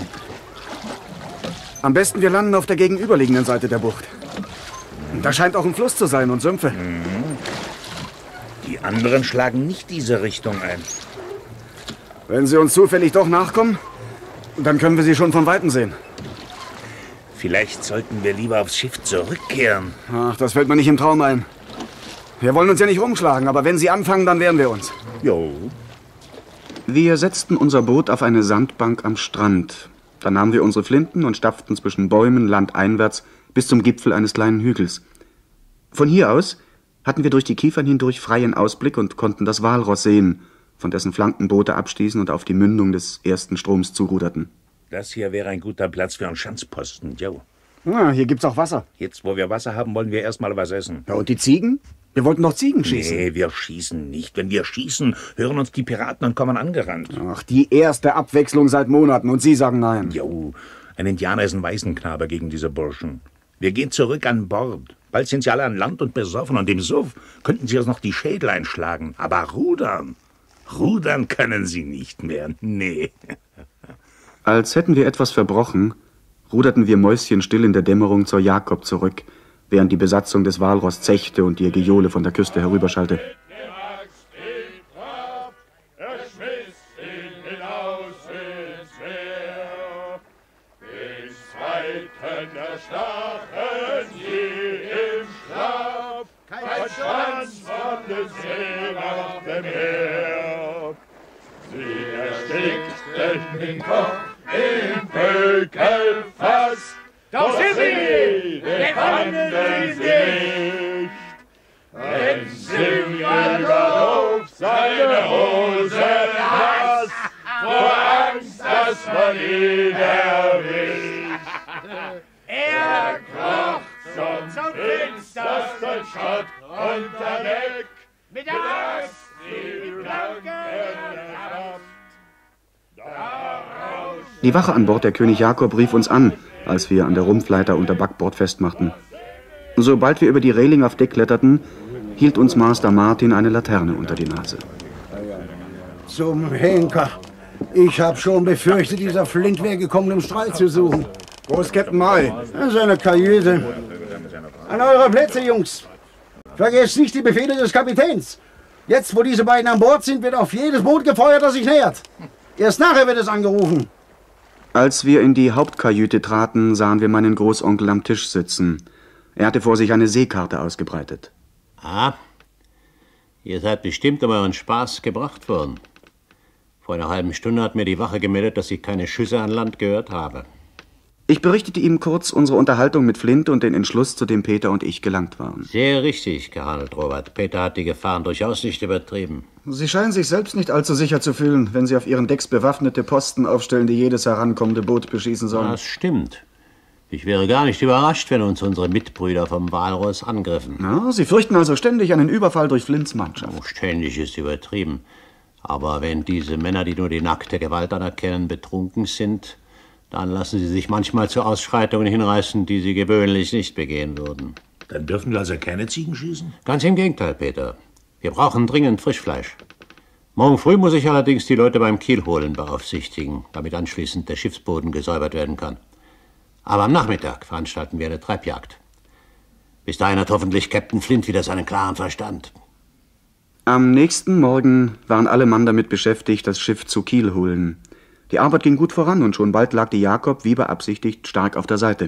Am besten wir landen auf der gegenüberliegenden Seite der Bucht. Da scheint auch ein Fluss zu sein und Sümpfe. Die anderen schlagen nicht diese Richtung ein. Wenn Sie uns zufällig doch nachkommen, dann können wir Sie schon von Weitem sehen. Vielleicht sollten wir lieber aufs Schiff zurückkehren. Ach, das fällt mir nicht im Traum ein. Wir wollen uns ja nicht rumschlagen, aber wenn Sie anfangen, dann wehren wir uns. Jo. Wir setzten unser Boot auf eine Sandbank am Strand. Dann nahmen wir unsere Flinten und stapften zwischen Bäumen landeinwärts bis zum Gipfel eines kleinen Hügels. Von hier aus hatten wir durch die Kiefern hindurch freien Ausblick und konnten das Walross sehen, von dessen Flanken Boote abstießen und auf die Mündung des ersten Stroms zuruderten. Das hier wäre ein guter Platz für einen Schanzposten, jo. Ah, hier gibt's auch Wasser. Jetzt, wo wir Wasser haben, wollen wir erstmal was essen. Ja, und die Ziegen? Wir wollten doch Ziegen schießen. Nee, wir schießen nicht. Wenn wir schießen, hören uns die Piraten und kommen angerannt. Ach, die erste Abwechslung seit Monaten und Sie sagen nein. Jo, ein Indianer ist ein Waisenknabe gegen diese Burschen. Wir gehen zurück an Bord. Bald sind sie alle an Land und besoffen und im Suff könnten sie uns noch die Schädel einschlagen. Aber rudern können sie nicht mehr. Nee. Als hätten wir etwas verbrochen, ruderten wir mäuschenstill in der Dämmerung zur Jakob zurück, während die Besatzung des Walross zechte und ihr Gejohle von der Küste herüberschallte. Sie erstickten den Kopf im Pökelfass, doch sie befanden sie nicht, denn Silvia auf seine Hose nass, vor von ihn erwischt. Er kroch zum finstersten Schott unter Deck, mit Ast die Planken erschafft. Die Wache an Bord der König Jakob rief uns an, als wir an der Rumpfleiter unter Backbord festmachten. Sobald wir über die Reling auf Deck kletterten, hielt uns Master Martin eine Laterne unter die Nase. Zum Henker. Ich hab schon befürchtet, dieser Flint wäre gekommen, um Streit zu suchen. Wo ist Captain Murray? In seiner Kajüte. An eure Plätze, Jungs. Vergesst nicht die Befehle des Kapitäns. Jetzt, wo diese beiden an Bord sind, wird auf jedes Boot gefeuert, das sich nähert. Erst nachher wird es angerufen. Als wir in die Hauptkajüte traten, sahen wir meinen Großonkel am Tisch sitzen. Er hatte vor sich eine Seekarte ausgebreitet. Ah, ihr seid bestimmt um euren Spaß gebracht worden. Vor einer halben Stunde hat mir die Wache gemeldet, dass ich keine Schüsse an Land gehört habe. Ich berichtete ihm kurz unsere Unterhaltung mit Flint und den Entschluss, zu dem Peter und ich gelangt waren. Sehr richtig gehandelt, Robert. Peter hat die Gefahren durchaus nicht übertrieben. Sie scheinen sich selbst nicht allzu sicher zu fühlen, wenn Sie auf Ihren Decks bewaffnete Posten aufstellen, die jedes herankommende Boot beschießen sollen. Das stimmt. Ich wäre gar nicht überrascht, wenn uns unsere Mitbrüder vom Walross angriffen. Ja, Sie fürchten also ständig einen Überfall durch Flints Mannschaft. Oh, ständig ist übertrieben. Aber wenn diese Männer, die nur die nackte Gewalt anerkennen, betrunken sind, dann lassen sie sich manchmal zu Ausschreitungen hinreißen, die sie gewöhnlich nicht begehen würden. Dann dürfen wir also keine Ziegen schießen? Ganz im Gegenteil, Peter. Wir brauchen dringend Frischfleisch. Morgen früh muss ich allerdings die Leute beim Kielholen beaufsichtigen, damit anschließend der Schiffsboden gesäubert werden kann. Aber am Nachmittag veranstalten wir eine Treibjagd. Bis dahin hat hoffentlich Captain Flint wieder seinen klaren Verstand. Am nächsten Morgen waren alle Mann damit beschäftigt, das Schiff zu Kiel holen. Die Arbeit ging gut voran und schon bald lag die Jakob, wie beabsichtigt, stark auf der Seite.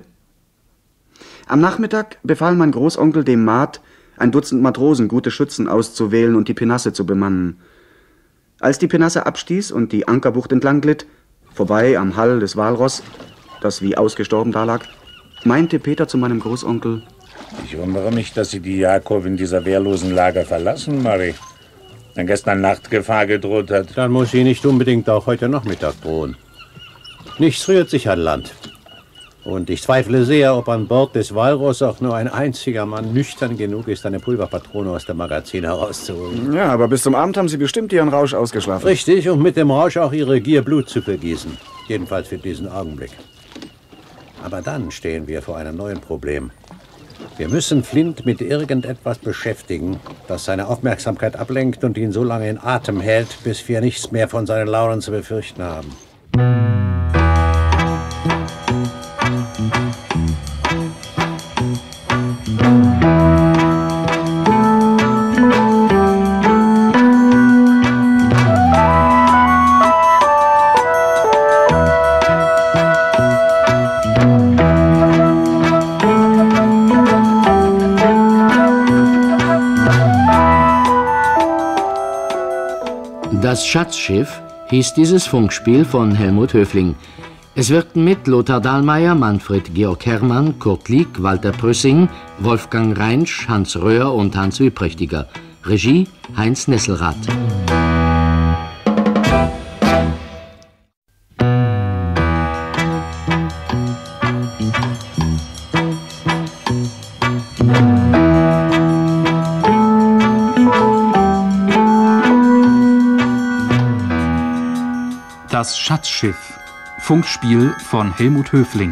Am Nachmittag befahl mein Großonkel dem Maat, 1 Dutzend Matrosen, gute Schützen auszuwählen und die Pinasse zu bemannen. Als die Pinasse abstieß und die Ankerbucht entlang glitt, vorbei am Hall des Walross, das wie ausgestorben dalag, meinte Peter zu meinem Großonkel: Ich wundere mich, dass Sie die Jakob in dieser wehrlosen Lage verlassen, Murray. Wenn gestern Nacht Gefahr gedroht hat. Dann muss sie nicht unbedingt auch heute Nachmittag drohen. Nichts rührt sich an Land. Und ich zweifle sehr, ob an Bord des Walross auch nur ein einziger Mann nüchtern genug ist, eine Pulverpatrone aus dem Magazin herauszuholen. Ja, aber bis zum Abend haben Sie bestimmt Ihren Rausch ausgeschlafen. Richtig, und mit dem Rausch auch Ihre Gier, Blut zu vergießen. Jedenfalls für diesen Augenblick. Aber dann stehen wir vor einem neuen Problem. Wir müssen Flint mit irgendetwas beschäftigen, das seine Aufmerksamkeit ablenkt und ihn so lange in Atem hält, bis wir nichts mehr von seinen Launen zu befürchten haben. Das Schatzschiff hieß dieses Funkspiel von Helmut Höfling. Es wirkten mit Lothar Dahlmeier, Manfred Georg Herrmann, Kurt Lieck, Walter Prüssing, Wolfgang Reinsch, Hans Röhr und Hans Üprächtiger. Regie Heinz Nesselrath. Das Schatzschiff. Funkspiel von Helmut Höfling.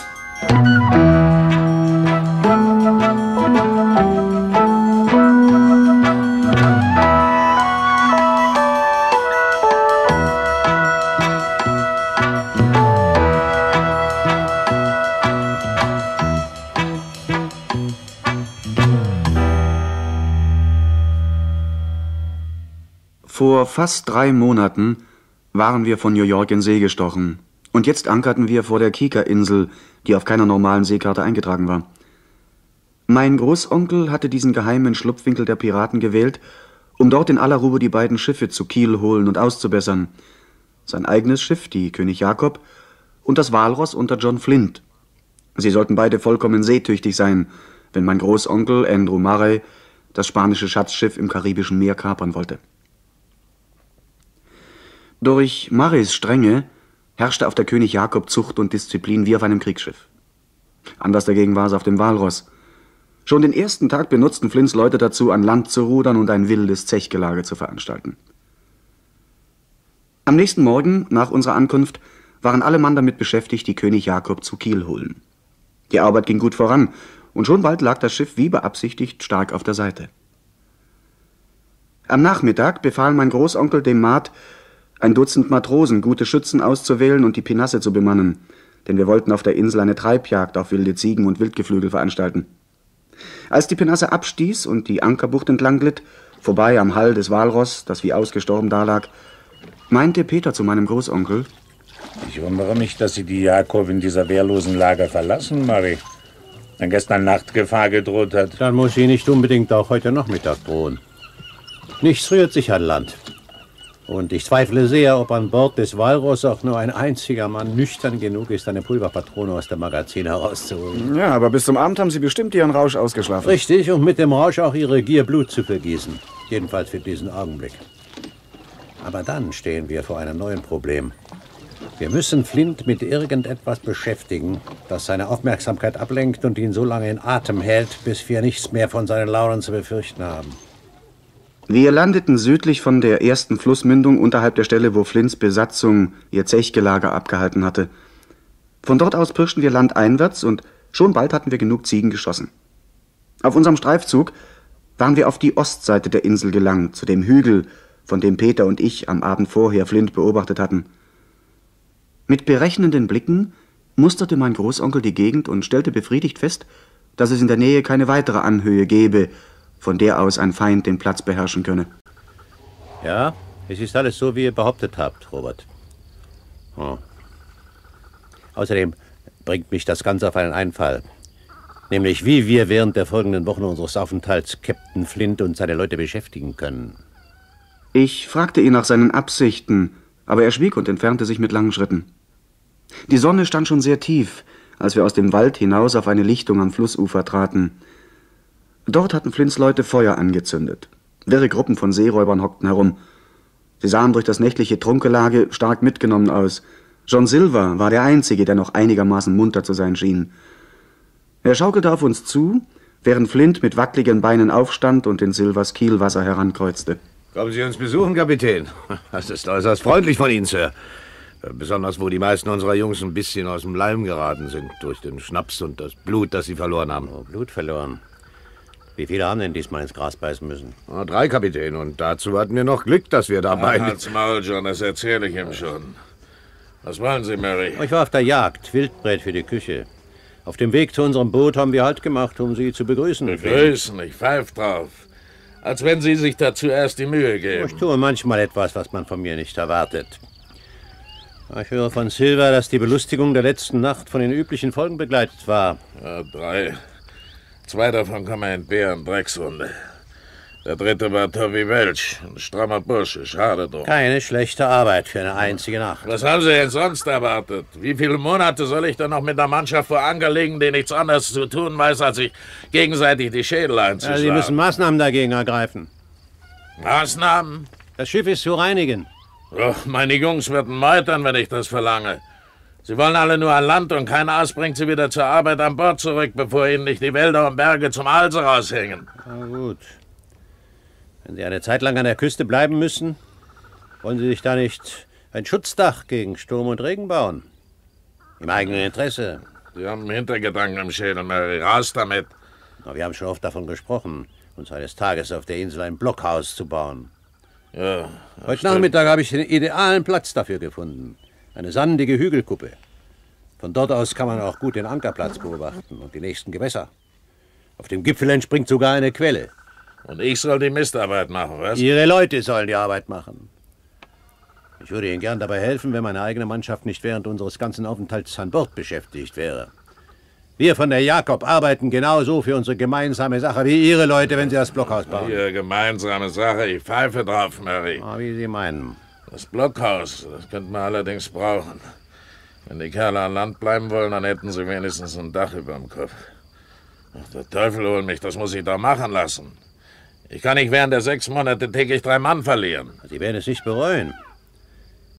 Vor fast 3 Monaten waren wir von New York in See gestochen. Und jetzt ankerten wir vor der Kika-Insel, die auf keiner normalen Seekarte eingetragen war. Mein Großonkel hatte diesen geheimen Schlupfwinkel der Piraten gewählt, um dort in aller Ruhe die beiden Schiffe zu Kiel holen und auszubessern. Sein eigenes Schiff, die König Jakob, und das Walross unter John Flint. Sie sollten beide vollkommen seetüchtig sein, wenn mein Großonkel Andrew Murray das spanische Schatzschiff im Karibischen Meer kapern wollte. Durch Murrays Strenge herrschte auf der König Jakob Zucht und Disziplin wie auf einem Kriegsschiff. Anders dagegen war es auf dem Walross. Schon den ersten Tag benutzten Flints Leute dazu, an Land zu rudern und ein wildes Zechgelage zu veranstalten. Am nächsten Morgen, nach unserer Ankunft, waren alle Mann damit beschäftigt, die König Jakob zu Kiel holen. Die Arbeit ging gut voran, und schon bald lag das Schiff wie beabsichtigt stark auf der Seite. Am Nachmittag befahl mein Großonkel dem Maat, ein Dutzend Matrosen, gute Schützen auszuwählen und die Pinasse zu bemannen, denn wir wollten auf der Insel eine Treibjagd auf wilde Ziegen und Wildgeflügel veranstalten. Als die Pinasse abstieß und die Ankerbucht entlang glitt, vorbei am Hall des Walross, das wie ausgestorben dalag, meinte Peter zu meinem Großonkel: Ich wundere mich, dass Sie die Jakob in dieser wehrlosen Lage verlassen, Murray. Wenn gestern Nacht Gefahr gedroht hat. Dann muss sie nicht unbedingt auch heute Nachmittag drohen. Nichts rührt sich an Land. Und ich zweifle sehr, ob an Bord des Walross auch nur ein einziger Mann nüchtern genug ist, eine Pulverpatrone aus dem Magazin herauszuholen. Ja, aber bis zum Abend haben Sie bestimmt Ihren Rausch ausgeschlafen. Richtig, und mit dem Rausch auch Ihre Gier Blut zu vergießen. Jedenfalls für diesen Augenblick. Aber dann stehen wir vor einem neuen Problem. Wir müssen Flint mit irgendetwas beschäftigen, das seine Aufmerksamkeit ablenkt und ihn so lange in Atem hält, bis wir nichts mehr von seinen Launen zu befürchten haben. Wir landeten südlich von der ersten Flussmündung unterhalb der Stelle, wo Flints Besatzung ihr Zechgelager abgehalten hatte. Von dort aus pirschten wir landeinwärts und schon bald hatten wir genug Ziegen geschossen. Auf unserem Streifzug waren wir auf die Ostseite der Insel gelangt, zu dem Hügel, von dem Peter und ich am Abend vorher Flint beobachtet hatten. Mit berechnenden Blicken musterte mein Großonkel die Gegend und stellte befriedigt fest, dass es in der Nähe keine weitere Anhöhe gäbe, von der aus ein Feind den Platz beherrschen könne. Ja, es ist alles so, wie ihr behauptet habt, Robert. Oh. Außerdem bringt mich das Ganze auf einen Einfall. Nämlich, wie wir während der folgenden Wochen unseres Aufenthalts Captain Flint und seine Leute beschäftigen können. Ich fragte ihn nach seinen Absichten, aber er schwieg und entfernte sich mit langen Schritten. Die Sonne stand schon sehr tief, als wir aus dem Wald hinaus auf eine Lichtung am Flussufer traten. Dort hatten Flints Leute Feuer angezündet. Wirre Gruppen von Seeräubern hockten herum. Sie sahen durch das nächtliche Trunkelage stark mitgenommen aus. John Silver war der Einzige, der noch einigermaßen munter zu sein schien. Er schaukelte auf uns zu, während Flint mit wackligen Beinen aufstand und in Silvers Kielwasser herankreuzte. Kommen Sie uns besuchen, Kapitän. Das ist äußerst freundlich von Ihnen, Sir. Besonders, wo die meisten unserer Jungs ein bisschen aus dem Leim geraten sind, durch den Schnaps und das Blut, das sie verloren haben. Oh, Blut verloren. Wie viele haben denn diesmal ins Gras beißen müssen? 3, Kapitän, und dazu hatten wir noch Glück, dass wir dabei... Halt's Maul, John, das erzähle ich ihm schon. Was wollen Sie, Mary? Ich war auf der Jagd, Wildbret für die Küche. Auf dem Weg zu unserem Boot haben wir Halt gemacht, um Sie zu begrüßen. Begrüßen, ich pfeif drauf. Als wenn Sie sich da zuerst die Mühe geben. Ich tue manchmal etwas, was man von mir nicht erwartet. Ich höre von Silver, dass die Belustigung der letzten Nacht von den üblichen Folgen begleitet war. Ja, 3. 2 davon kann man entbehren, Drecksrunde. Der 3. war Toby Welch, ein strammer Bursche, schade drum. Keine schlechte Arbeit für eine einzige Nacht. Was haben Sie denn sonst erwartet? Wie viele Monate soll ich denn noch mit der Mannschaft vor Anker legen, die nichts anderes zu tun weiß, als sich gegenseitig die Schädel einzuschlagen? Ja, Sie müssen Maßnahmen dagegen ergreifen. Maßnahmen? Das Schiff ist zu reinigen. Doch, meine Jungs würden meutern, wenn ich das verlange. Sie wollen alle nur an Land und kein Aas bringt sie wieder zur Arbeit an Bord zurück, bevor ihnen nicht die Wälder und Berge zum Halse raushängen. Na gut. Wenn Sie eine Zeit lang an der Küste bleiben müssen, wollen Sie sich da nicht ein Schutzdach gegen Sturm und Regen bauen? Im eigenen Interesse. Sie haben einen Hintergedanken im Schädel, Mary. Raus damit. Na, wir haben schon oft davon gesprochen, uns eines Tages auf der Insel ein Blockhaus zu bauen. Ja. Heute Nachmittag habe ich den idealen Platz dafür gefunden. Eine sandige Hügelkuppe. Von dort aus kann man auch gut den Ankerplatz beobachten und die nächsten Gewässer. Auf dem Gipfel entspringt sogar eine Quelle. Und ich soll die Mistarbeit machen, was? Ihre Leute sollen die Arbeit machen. Ich würde Ihnen gern dabei helfen, wenn meine eigene Mannschaft nicht während unseres ganzen Aufenthalts an Bord beschäftigt wäre. Wir von der Jakob arbeiten genauso für unsere gemeinsame Sache wie Ihre Leute, wenn Sie das Blockhaus bauen. Ihre gemeinsame Sache, ich pfeife drauf, Mary. Wie Sie meinen. Das Blockhaus, das könnten wir allerdings brauchen. Wenn die Kerle an Land bleiben wollen, dann hätten sie wenigstens ein Dach über dem Kopf. Ach, der Teufel hol mich, das muss ich doch machen lassen. Ich kann nicht während der 6 Monate täglich 3 Mann verlieren. Sie werden es nicht bereuen.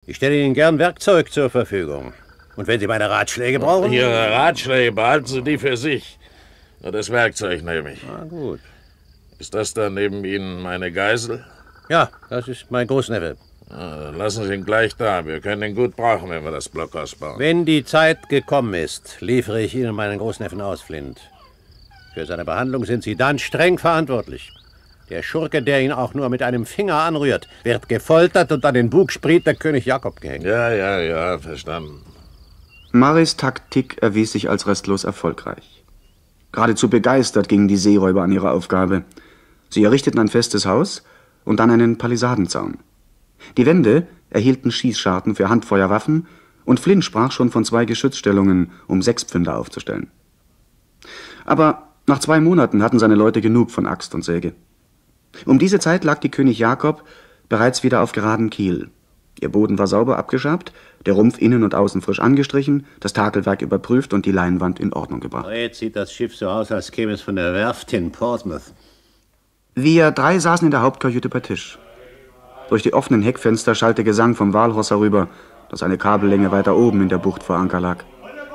Ich stelle Ihnen gern Werkzeug zur Verfügung. Und wenn Sie meine Ratschläge brauchen... Ihre Ratschläge behalten Sie die für sich. Nur das Werkzeug nehme ich. Na gut. Ist das da neben Ihnen meine Geisel? Ja, das ist mein Großneffe. Dann lassen Sie ihn gleich da. Wir können ihn gut brauchen, wenn wir das Blockhaus bauen. Wenn die Zeit gekommen ist, liefere ich Ihnen meinen Großneffen aus, Flint. Für seine Behandlung sind Sie dann streng verantwortlich. Der Schurke, der ihn auch nur mit einem Finger anrührt, wird gefoltert und an den Bug spriet der König Jakob gehängt. Ja, verstanden. Maris Taktik erwies sich als restlos erfolgreich. Geradezu begeistert gingen die Seeräuber an ihre Aufgabe. Sie errichteten ein festes Haus und dann einen Palisadenzaun. Die Wände erhielten Schießscharten für Handfeuerwaffen und Flint sprach schon von 2 Geschützstellungen, um 6 Pfünder aufzustellen. Aber nach 2 Monaten hatten seine Leute genug von Axt und Säge. Um diese Zeit lag die König Jakob bereits wieder auf geradem Kiel. Ihr Boden war sauber abgeschabt, der Rumpf innen und außen frisch angestrichen, das Takelwerk überprüft und die Leinwand in Ordnung gebracht. Jetzt sieht das Schiff so aus, als käme es von der Werft in Portsmouth. Wir 3 saßen in der Hauptkajüte bei Tisch. Durch die offenen Heckfenster schallte Gesang vom Walross herüber, das eine Kabellänge weiter oben in der Bucht vor Anker lag.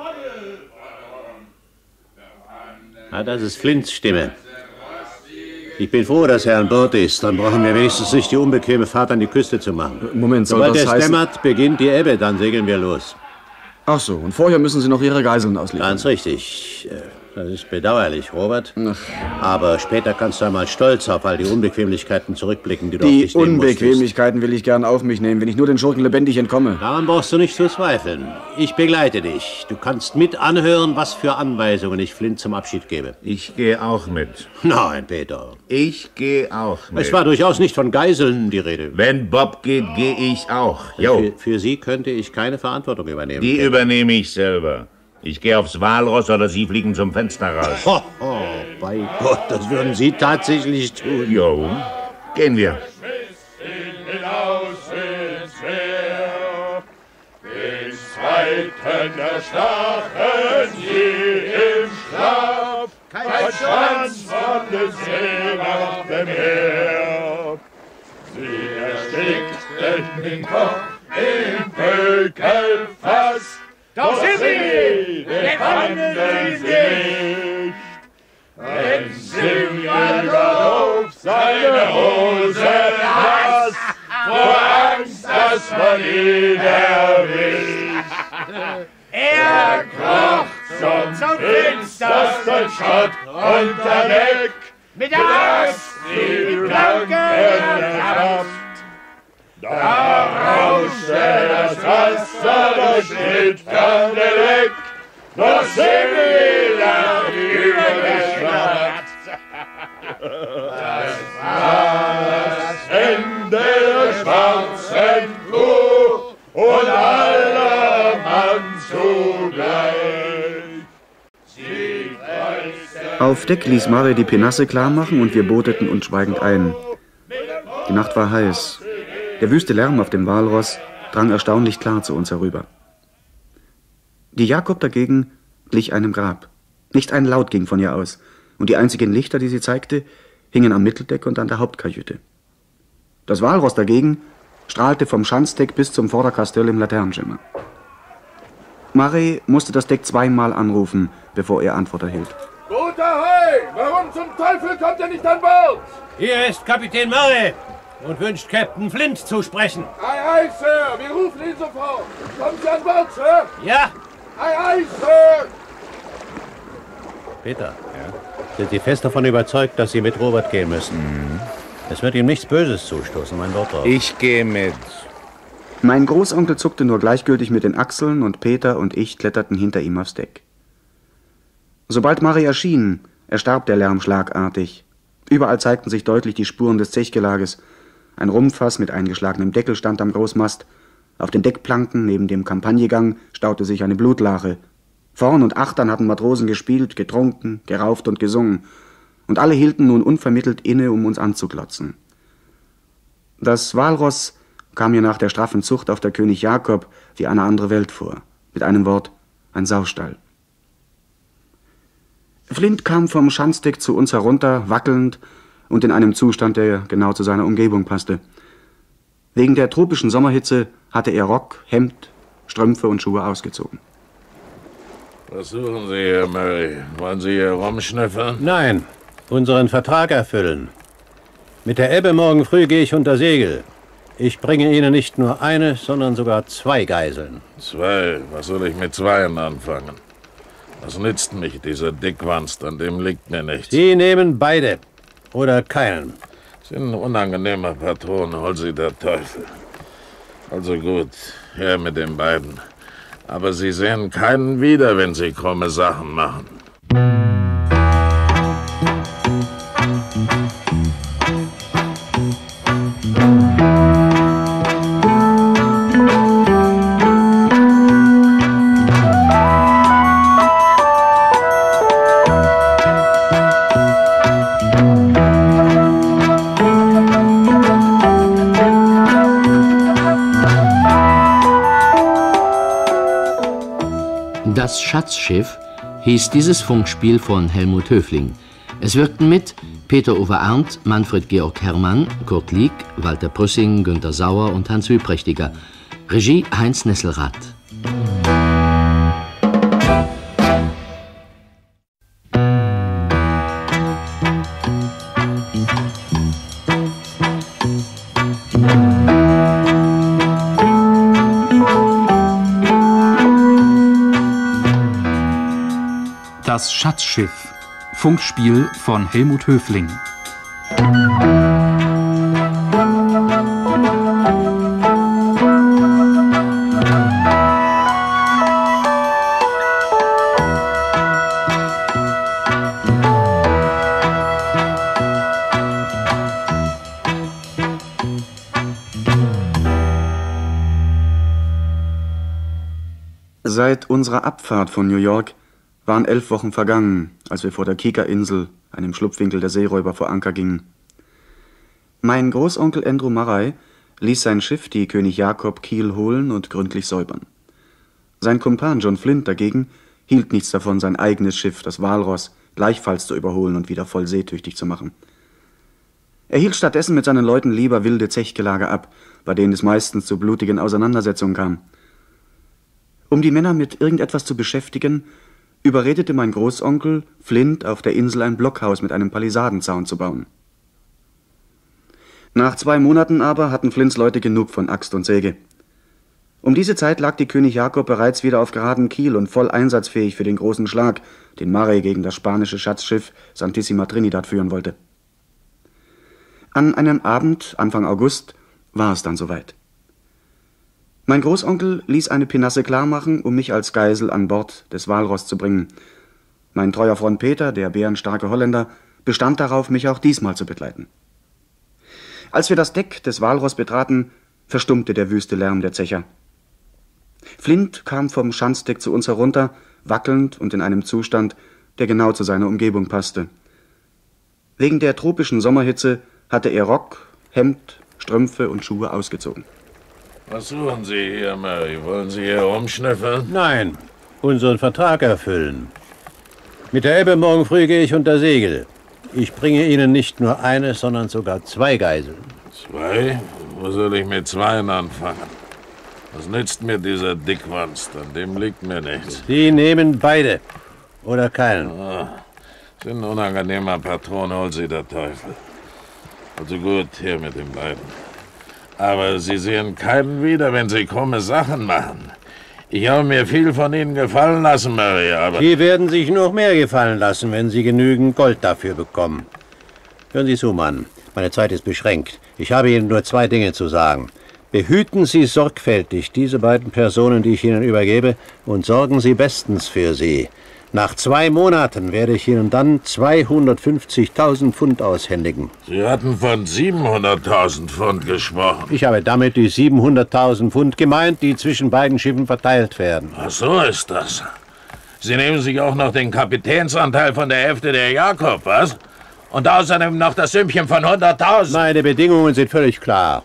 Das ist Flints Stimme. Ich bin froh, dass er an Bord ist. Dann brauchen wir wenigstens nicht die unbequeme Fahrt an die Küste zu machen. Moment, soll Sobald das es heißen... dämmert, beginnt die Ebbe, dann segeln wir los. Ach so, und vorher müssen Sie noch Ihre Geiseln ausliefern. Ganz richtig. Das ist bedauerlich, Robert. Aber später kannst du einmal stolz auf all die Unbequemlichkeiten zurückblicken, die du auf dich nehmen musstest. Die Unbequemlichkeiten will ich gern auf mich nehmen, wenn ich nur den Schurken lebendig entkomme. Daran brauchst du nicht zu zweifeln. Ich begleite dich. Du kannst mit anhören, was für Anweisungen ich Flint zum Abschied gebe. Ich gehe auch mit. Nein, Peter. Ich gehe auch mit. Es war durchaus nicht von Geiseln die Rede. Wenn Bob geht, gehe ich auch. Jo. Für Sie könnte ich keine Verantwortung übernehmen. Die übernehme ich selber. Ich gehe aufs Walross oder Sie fliegen zum Fenster raus. Bei Gott, das würden Sie tatsächlich tun. Jo, gehen wir. Hinaus ins Meer, den Zweiten erstachen je im Schlaf, kein Schwanz von des Seemacht Meer. Sie erstickten den Kopf im Pökelfass, doch sie befanden sie nicht, denn Simeon überhob seine Hose nass, vor Angst, dass man ihn erwischt. Er kroch zum finstersten Schott unter Deck, mit der Axt die Planken ertappt. Da rauschte das Wasser durch Schnittkandelek, doch Simeon übergeschnappt. Das war das Ende der schwarzen Crew und aller Mann zugleich. Auf Deck ließ Mare die Penasse klar machen und wir booteten uns schweigend ein. Die Nacht war heiß. Der wüste Lärm auf dem Walross drang erstaunlich klar zu uns herüber. Die Jakob dagegen glich einem Grab. Nicht ein Laut ging von ihr aus, und die einzigen Lichter, die sie zeigte, hingen am Mitteldeck und an der Hauptkajüte. Das Walross dagegen strahlte vom Schanzdeck bis zum Vorderkastell im Laternenschimmer. Mare musste das Deck 2-mal anrufen, bevor er Antwort erhielt. Guter Hai, warum zum Teufel kommt er nicht an Bord? Hier ist Kapitän Murray und wünscht Captain Flint zu sprechen. Ei, ei, Sir, wir rufen ihn sofort. Kommen Sie an Bord, Sir? Ja. Ei, ei, Sir. Peter, sind Sie fest davon überzeugt, dass Sie mit Robert gehen müssen? Es wird ihm nichts Böses zustoßen, mein Wort drauf. Ich gehe mit. Mein Großonkel zuckte nur gleichgültig mit den Achseln und Peter und ich kletterten hinter ihm aufs Deck. Sobald Mare erschien, erstarb der Lärm schlagartig. Überall zeigten sich deutlich die Spuren des Zechgelages. Ein Rumpfass mit eingeschlagenem Deckel stand am Großmast. Auf den Deckplanken neben dem Kampagnegang staute sich eine Blutlache. Vorn und achtern hatten Matrosen gespielt, getrunken, gerauft und gesungen. Und alle hielten nun unvermittelt inne, um uns anzuglotzen. Das Walross kam mir nach der straffen Zucht auf der König Jakob wie eine andere Welt vor. Mit einem Wort, ein Saustall. Flint kam vom Schanzdeck zu uns herunter, wackelnd und in einem Zustand, der genau zu seiner Umgebung passte. Wegen der tropischen Sommerhitze hatte er Rock, Hemd, Strümpfe und Schuhe ausgezogen. Was suchen Sie hier, Murray? Wollen Sie hier rumschnüffeln? Nein, unseren Vertrag erfüllen. Mit der Ebbe morgen früh gehe ich unter Segel. Ich bringe Ihnen nicht nur eine, sondern sogar 2 Geiseln. 2? Was soll ich mit 2 anfangen? Was nützt mich dieser Dickwanst? An dem liegt mir nichts. Sie nehmen beide. Oder keinen. Sie sind ein unangenehmer Patron, hol Sie der Teufel. Also gut, her mit den beiden. Aber Sie sehen keinen wieder, wenn Sie krumme Sachen machen. Das Schatzschiff hieß dieses Funkspiel von Helmut Höfling. Es wirkten mit Peter-Uwe Arndt, Manfred Georg Herrmann, Kurt Lieck, Walter Prüssing, Günter Sauer und Hans Wüprächtiger. Regie Heinz Nesselrath. Das Schatzschiff. Funkspiel von Helmut Höfling. Seit unserer Abfahrt von New York waren 11 Wochen vergangen, als wir vor der Kika-Insel, einem Schlupfwinkel der Seeräuber, vor Anker gingen. Mein Großonkel Andrew Murray ließ sein Schiff, die König Jakob, Kiel holen und gründlich säubern. Sein Kumpan John Flint dagegen hielt nichts davon, sein eigenes Schiff, das Walross, gleichfalls zu überholen und wieder voll seetüchtig zu machen. Er hielt stattdessen mit seinen Leuten lieber wilde Zechgelage ab, bei denen es meistens zu blutigen Auseinandersetzungen kam. Um die Männer mit irgendetwas zu beschäftigen, überredete mein Großonkel Flint, auf der Insel ein Blockhaus mit einem Palisadenzaun zu bauen. Nach 2 Monaten aber hatten Flints Leute genug von Axt und Säge. Um diese Zeit lag die König Jakob bereits wieder auf geradem Kiel und voll einsatzfähig für den großen Schlag, den Murray gegen das spanische Schatzschiff Santissima Trinidad führen wollte. An einem Abend, Anfang August, war es dann soweit. Mein Großonkel ließ eine Pinasse klarmachen, um mich als Geisel an Bord des Walross zu bringen. Mein treuer Freund Peter, der bärenstarke Holländer, bestand darauf, mich auch diesmal zu begleiten. Als wir das Deck des Walross betraten, verstummte der wüste Lärm der Zecher. Flint kam vom Schanzdeck zu uns herunter, wackelnd und in einem Zustand, der genau zu seiner Umgebung passte. Wegen der tropischen Sommerhitze hatte er Rock, Hemd, Strümpfe und Schuhe ausgezogen. Was suchen Sie hier, Murray? Wollen Sie hier rumschnüffeln? Nein, unseren Vertrag erfüllen. Mit der Ebbe morgen früh gehe ich unter Segel. Ich bringe Ihnen nicht nur eine, sondern sogar 2 Geiseln. 2? Wo soll ich mit 2 anfangen? Was nützt mir dieser Dickwanst? An dem liegt mir nichts. Sie nehmen beide. Oder keinen. Sind ein unangenehmer Patron, hol Sie der Teufel. Also gut, her mit den beiden. Aber Sie sehen keinen wieder, wenn Sie krumme Sachen machen. Ich habe mir viel von Ihnen gefallen lassen, Murray, aber... Sie werden sich noch mehr gefallen lassen, wenn Sie genügend Gold dafür bekommen. Hören Sie zu, Mann. Meine Zeit ist beschränkt. Ich habe Ihnen nur 2 Dinge zu sagen. Behüten Sie sorgfältig diese beiden Personen, die ich Ihnen übergebe, und sorgen Sie bestens für sie. Nach 2 Monaten werde ich Ihnen dann 250.000 Pfund aushändigen. Sie hatten von 700.000 Pfund gesprochen. Ich habe damit die 700.000 Pfund gemeint, die zwischen beiden Schiffen verteilt werden. Ach, so ist das. Sie nehmen sich auch noch den Kapitänsanteil von der Hälfte der Jakob, was? Und außerdem noch das Sümmchen von 100.000. Meine Bedingungen sind völlig klar.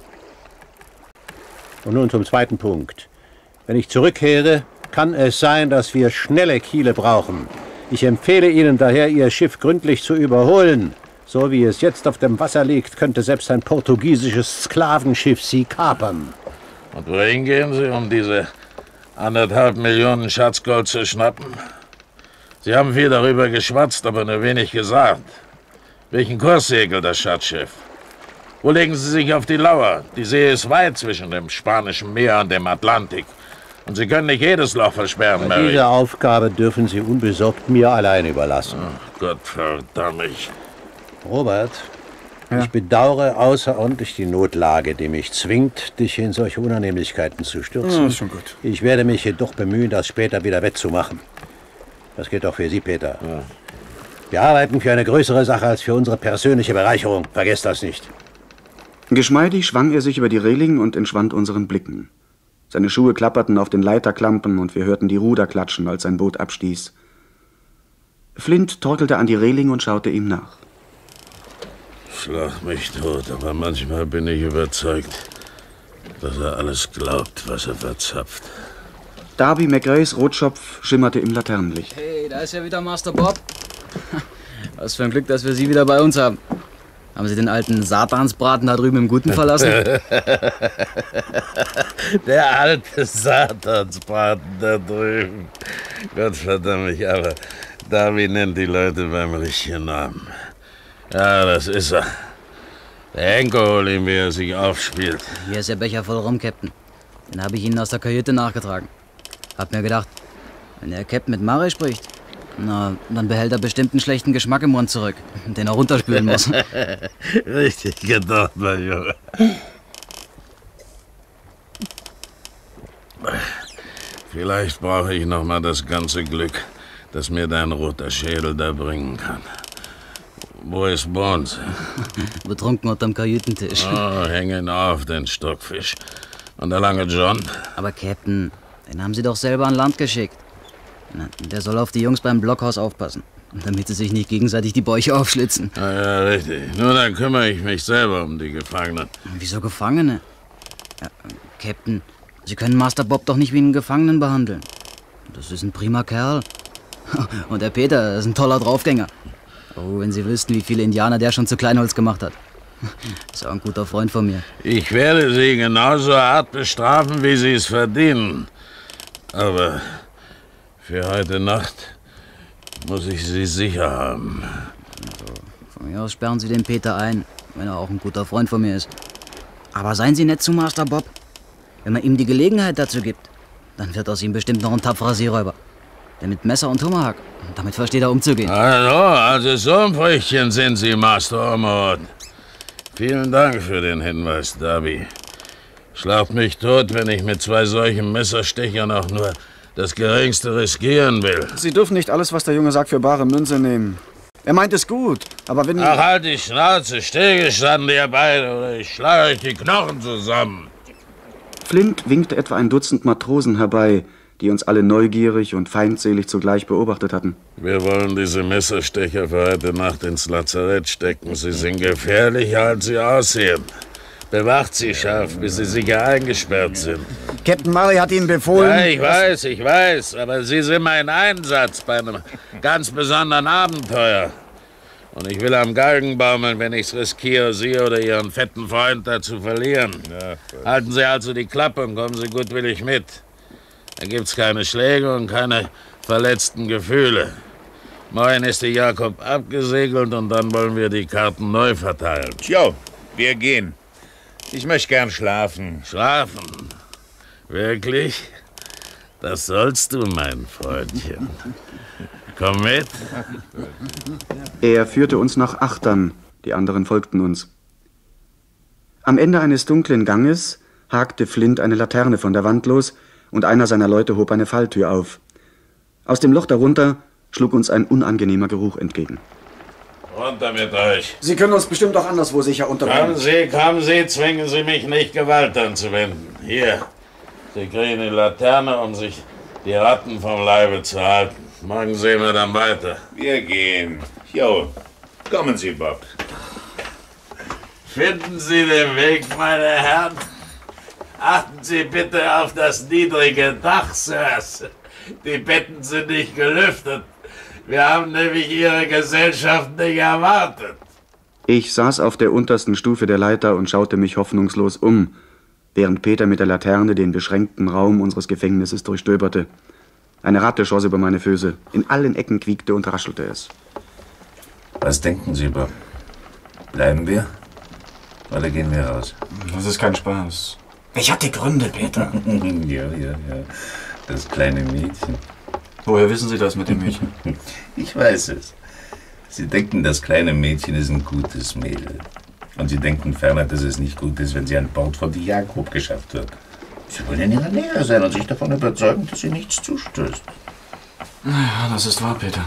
Und nun zum zweiten Punkt. Wenn ich zurückkehre, kann es sein, dass wir schnelle Kiele brauchen. Ich empfehle Ihnen daher, Ihr Schiff gründlich zu überholen. So wie es jetzt auf dem Wasser liegt, könnte selbst ein portugiesisches Sklavenschiff Sie kapern. Und wohin gehen Sie, um diese 1,5 Millionen Schatzgold zu schnappen? Sie haben viel darüber geschwatzt, aber nur wenig gesagt. Welchen Kurs segelt das Schatzschiff? Wo legen Sie sich auf die Lauer? Die See ist weit zwischen dem Spanischen Meer und dem Atlantik. Und Sie können nicht jedes Loch versperren, Mary. Diese Aufgabe dürfen Sie unbesorgt mir allein überlassen. Ach Gott verdammt mich. Robert, ich bedauere außerordentlich die Notlage, die mich zwingt, dich in solche Unannehmlichkeiten zu stürzen. Ist schon gut. Ich werde mich jedoch bemühen, das später wieder wettzumachen. Das gilt auch für Sie, Peter. Ja. Wir arbeiten für eine größere Sache als für unsere persönliche Bereicherung. Vergesst das nicht. Geschmeidig schwang er sich über die Reling und entschwand unseren Blicken. Seine Schuhe klapperten auf den Leiterklampen und wir hörten die Ruder klatschen, als sein Boot abstieß. Flint torkelte an die Reling und schaute ihm nach. Schlag mich tot, aber manchmal bin ich überzeugt, dass er alles glaubt, was er verzapft. Darby McRaes Rotschopf schimmerte im Laternenlicht. Hey, da ist ja wieder Master Bob. Was für ein Glück, dass wir Sie wieder bei uns haben. Haben Sie den alten Satansbraten da drüben im Guten verlassen? Der alte Satansbraten da drüben. Gottverdammt mich, aber Darby nennt die Leute beim richtigen Namen. Ja, das ist er. Der Henker holt ihn, wie er sich aufspielt. Hier ist der Becher voll rum, Captain. Den habe ich Ihnen aus der Kajüte nachgetragen. Hab mir gedacht, wenn der Captain mit Murray spricht, na, dann behält er bestimmt einen schlechten Geschmack im Mund zurück, den er runterspülen muss. Richtig gedacht, mein Junge. Vielleicht brauche ich noch mal das ganze Glück, das mir dein roter Schädel da bringen kann. Wo ist Bones? Betrunken unterm Kajütentisch. Oh, häng ihn auf, den Stockfisch. Und der lange John? Aber Captain, den haben Sie doch selber an Land geschickt. Na, der soll auf die Jungs beim Blockhaus aufpassen, damit sie sich nicht gegenseitig die Bäuche aufschlitzen. Ah, ja, richtig. Nur dann kümmere ich mich selber um die Gefangenen. Wieso Gefangene? Ja, Captain, Sie können Master Bob doch nicht wie einen Gefangenen behandeln. Das ist ein prima Kerl. Und der Peter ist ein toller Draufgänger. Oh, wenn Sie wüssten, wie viele Indianer der schon zu Kleinholz gemacht hat. Ist auch ein guter Freund von mir. Ich werde Sie genauso hart bestrafen, wie Sie es verdienen. Aber für heute Nacht muss ich Sie sicher haben. Also, von mir aus sperren Sie den Peter ein, wenn er auch ein guter Freund von mir ist. Aber seien Sie nett zu Master Bob. Wenn man ihm die Gelegenheit dazu gibt, dann wird aus ihm bestimmt noch ein tapferer Seeräuber. Der mit Messer und Tomahawk, damit versteht er umzugehen. Also so ein Früchtchen sind Sie, Master Ormond. Vielen Dank für den Hinweis, Darby. Schlagt mich tot, wenn ich mit 2 solchen Messerstechern auch nur das Geringste riskieren will. Sie dürfen nicht alles, was der Junge sagt, für bare Münze nehmen. Er meint es gut, aber wenn... Ach, halt die Schnauze, stillgestanden, ihr beide, oder ich schlage euch die Knochen zusammen. Flint winkte etwa ein Dutzend Matrosen herbei, die uns alle neugierig und feindselig zugleich beobachtet hatten. Wir wollen diese Messerstecher für heute Nacht ins Lazarett stecken. Sie sind gefährlicher, als sie aussehen. Bewacht sie scharf, bis sie sicher eingesperrt sind. Captain Murray hat Ihnen befohlen... Ja, ich weiß, aber Sie sind mein Einsatz bei einem ganz besonderen Abenteuer. Und ich will am Galgen baumeln, wenn ich's riskiere, Sie oder Ihren fetten Freund da zu verlieren. Ja, halten Sie also die Klappe und kommen Sie gutwillig mit. Da gibt's keine Schläge und keine verletzten Gefühle. Morgen ist die Jakob abgesegelt und dann wollen wir die Karten neu verteilen. Jo, wir gehen. Ich möchte gern schlafen. Schlafen? Wirklich? Das sollst du, mein Freundchen. Komm mit. Er führte uns nach Achtern, die anderen folgten uns. Am Ende eines dunklen Ganges hakte Flint eine Laterne von der Wand los und einer seiner Leute hob eine Falltür auf. Aus dem Loch darunter schlug uns ein unangenehmer Geruch entgegen. Runter mit euch. Sie können uns bestimmt auch anderswo sicher unterbringen. Kommen Sie, zwingen Sie mich nicht, Gewalt anzuwenden. Hier, Sie kriegen die Laterne, um sich die Ratten vom Leibe zu halten. Morgen sehen wir dann weiter. Wir gehen. Jo, kommen Sie, Bob. Finden Sie den Weg, meine Herren. Achten Sie bitte auf das niedrige Dach, Sirs. Die Betten sind nicht gelüftet. Wir haben nämlich Ihre Gesellschaft nicht erwartet. Ich saß auf der untersten Stufe der Leiter und schaute mich hoffnungslos um. während Peter mit der Laterne den beschränkten Raum unseres Gefängnisses durchstöberte. Eine Ratte schoss über meine Füße. In allen Ecken quiekte und raschelte es. Was denken Sie, Bob? Bleiben wir? Oder gehen wir raus? Das ist kein Spaß. Ich hatte Gründe, Peter. Ja. Das kleine Mädchen. Woher wissen Sie das mit dem Mädchen? Ich weiß es. Sie denken, das kleine Mädchen ist ein gutes Mädel. Und Sie denken ferner, dass es nicht gut ist, wenn sie an Bord von die Jakob geschafft wird. Sie wollen in ihrer Nähe sein und sich davon überzeugen, dass sie nichts zustößt. Ja, das ist wahr, Peter.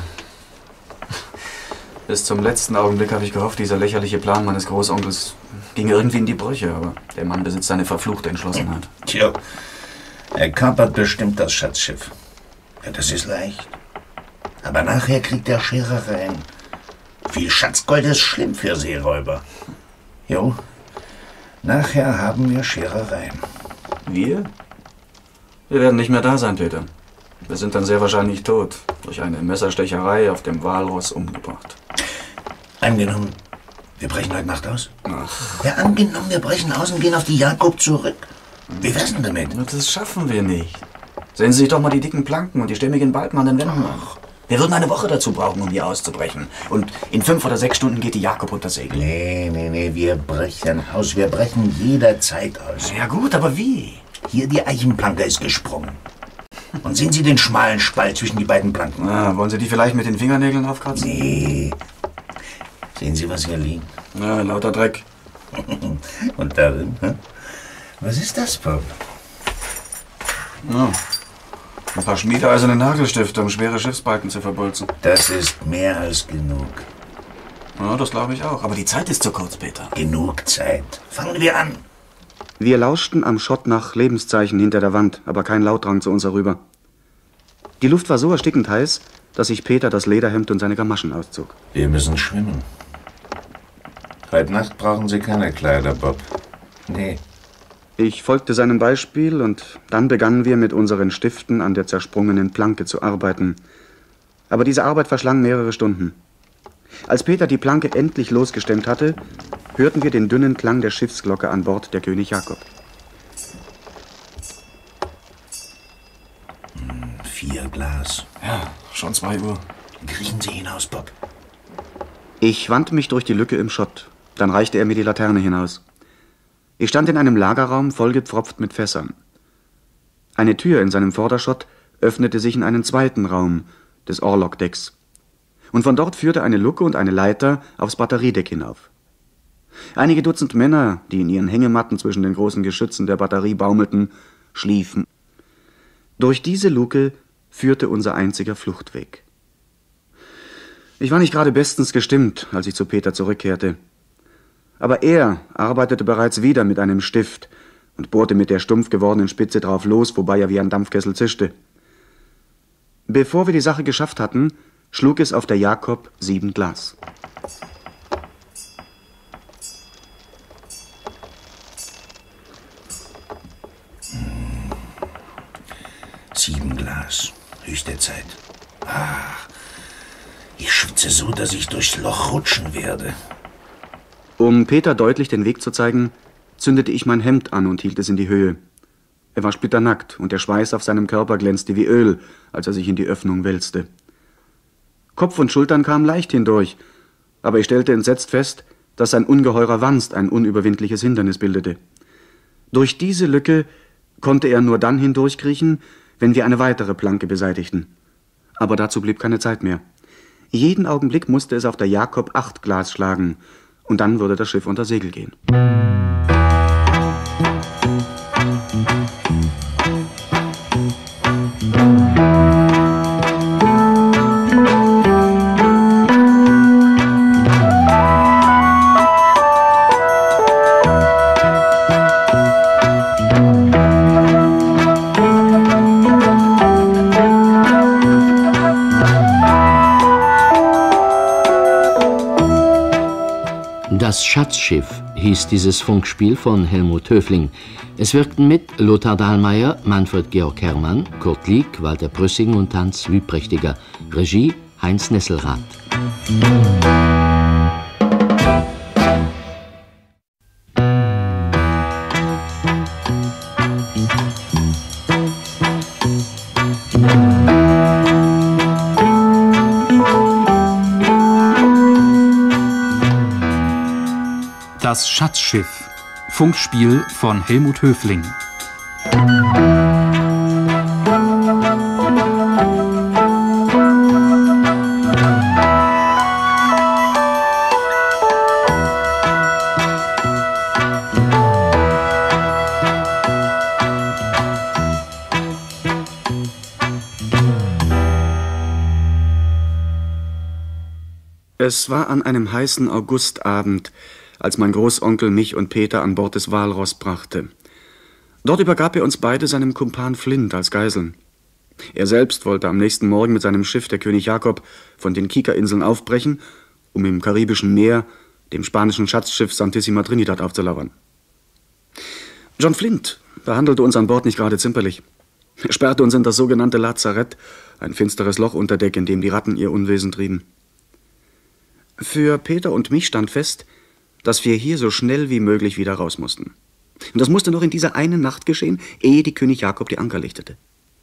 Bis zum letzten Augenblick habe ich gehofft, dieser lächerliche Plan meines Großonkels ging irgendwie in die Brüche, aber der Mann besitzt eine verfluchte Entschlossenheit. Tja, er kapert bestimmt das Schatzschiff. Ja, das ist leicht. Aber nachher kriegt er Scherereien. Viel Schatzgold ist schlimm für Seeräuber. Jo, nachher haben wir Scherereien. Wir? Wir werden nicht mehr da sein, Peter. Wir sind dann sehr wahrscheinlich tot, durch eine Messerstecherei auf dem Walross umgebracht. Angenommen, wir brechen heute Nacht aus? Ja, angenommen, wir brechen aus und gehen auf die Jakob zurück. Wie wär's denn damit? Das schaffen wir nicht. Sehen Sie sich doch mal die dicken Planken und die stämmigen Balken an den Wänden an. Wir würden eine Woche dazu brauchen, um hier auszubrechen. Und in 5 oder 6 Stunden geht die Jakob unter Segel. Nee, wir brechen aus. Wir brechen jederzeit aus. Ja gut, aber wie? Hier, die Eichenplanke ist gesprungen. Und sehen Sie den schmalen Spalt zwischen die beiden Planken? Wollen Sie die vielleicht mit den Fingernägeln aufkratzen? Nee. Sehen Sie, was hier liegt? Ja, lauter Dreck. Und darin, hä? Was ist das, Bob? Ja. Ein paar schmiedeeiserne Nagelstifte, um schwere Schiffsbalken zu verbolzen. Das ist mehr als genug. Ja, das glaube ich auch. Aber die Zeit ist zu kurz, Peter. Genug Zeit. Fangen wir an. Wir lauschten am Schott nach Lebenszeichen hinter der Wand, aber kein Laut drang zu uns herüber. Die Luft war so erstickend heiß, dass sich Peter das Lederhemd und seine Gamaschen auszog. Wir müssen schwimmen. Heute Nacht brauchen Sie keine Kleider, Bob. Nee. Ich folgte seinem Beispiel und dann begannen wir mit unseren Stiften an der zersprungenen Planke zu arbeiten. Aber diese Arbeit verschlang mehrere Stunden. Als Peter die Planke endlich losgestemmt hatte, hörten wir den dünnen Klang der Schiffsglocke an Bord der König Jakob. 4 Glas. Ja, schon 2 Uhr. Kriechen Sie hinaus, Bob. Ich wandte mich durch die Lücke im Schott. Dann reichte er mir die Laterne hinaus. Ich stand in einem Lagerraum, vollgepfropft mit Fässern. Eine Tür in seinem Vorderschott öffnete sich in einen zweiten Raum des Orlogdecks. Und von dort führte eine Luke und eine Leiter aufs Batteriedeck hinauf. Einige Dutzend Männer, die in ihren Hängematten zwischen den großen Geschützen der Batterie baumelten, schliefen. Durch diese Luke führte unser einziger Fluchtweg. Ich war nicht gerade bestens gestimmt, als ich zu Peter zurückkehrte. Aber er arbeitete bereits wieder mit einem Stift und bohrte mit der stumpf gewordenen Spitze drauf los, wobei er wie ein Dampfkessel zischte. Bevor wir die Sache geschafft hatten, schlug es auf der Jakob 7 Glas. Sieben Glas. Höchste Zeit. Ich schwitze so, dass ich durchs Loch rutschen werde. Um Peter deutlich den Weg zu zeigen, zündete ich mein Hemd an und hielt es in die Höhe. Er war splitternackt und der Schweiß auf seinem Körper glänzte wie Öl, als er sich in die Öffnung wälzte. Kopf und Schultern kamen leicht hindurch, aber ich stellte entsetzt fest, dass sein ungeheurer Wanst ein unüberwindliches Hindernis bildete. Durch diese Lücke konnte er nur dann hindurchkriechen, wenn wir eine weitere Planke beseitigten. Aber dazu blieb keine Zeit mehr. Jeden Augenblick musste es auf der Jakob 8 Glas schlagen, und dann würde das Schiff unter Segel gehen. Das Schatzschiff hieß dieses Funkspiel von Helmut Höfling. Es wirkten mit Lothar Dahlmeier, Manfred Georg Herrmann, Kurt Lieck, Walter Prüssing und Hans Wüprächtiger. Regie Heinz Nesselrath. Das Schatzschiff. Funkspiel von Helmut Höfling. Es war an einem heißen Augustabend, als mein Großonkel mich und Peter an Bord des Walross brachte. Dort übergab er uns beide seinem Kumpan Flint als Geiseln. Er selbst wollte am nächsten Morgen mit seinem Schiff, der König Jakob, von den Kika-Inseln aufbrechen, um im karibischen Meer dem spanischen Schatzschiff Santissima Trinidad aufzulauern. John Flint behandelte uns an Bord nicht gerade zimperlich. Er sperrte uns in das sogenannte Lazarett, ein finsteres Loch unter Deck, in dem die Ratten ihr Unwesen trieben. Für Peter und mich stand fest, dass wir hier so schnell wie möglich wieder raus mussten. Und das musste noch in dieser einen Nacht geschehen, ehe die König Jakob die Anker lichtete.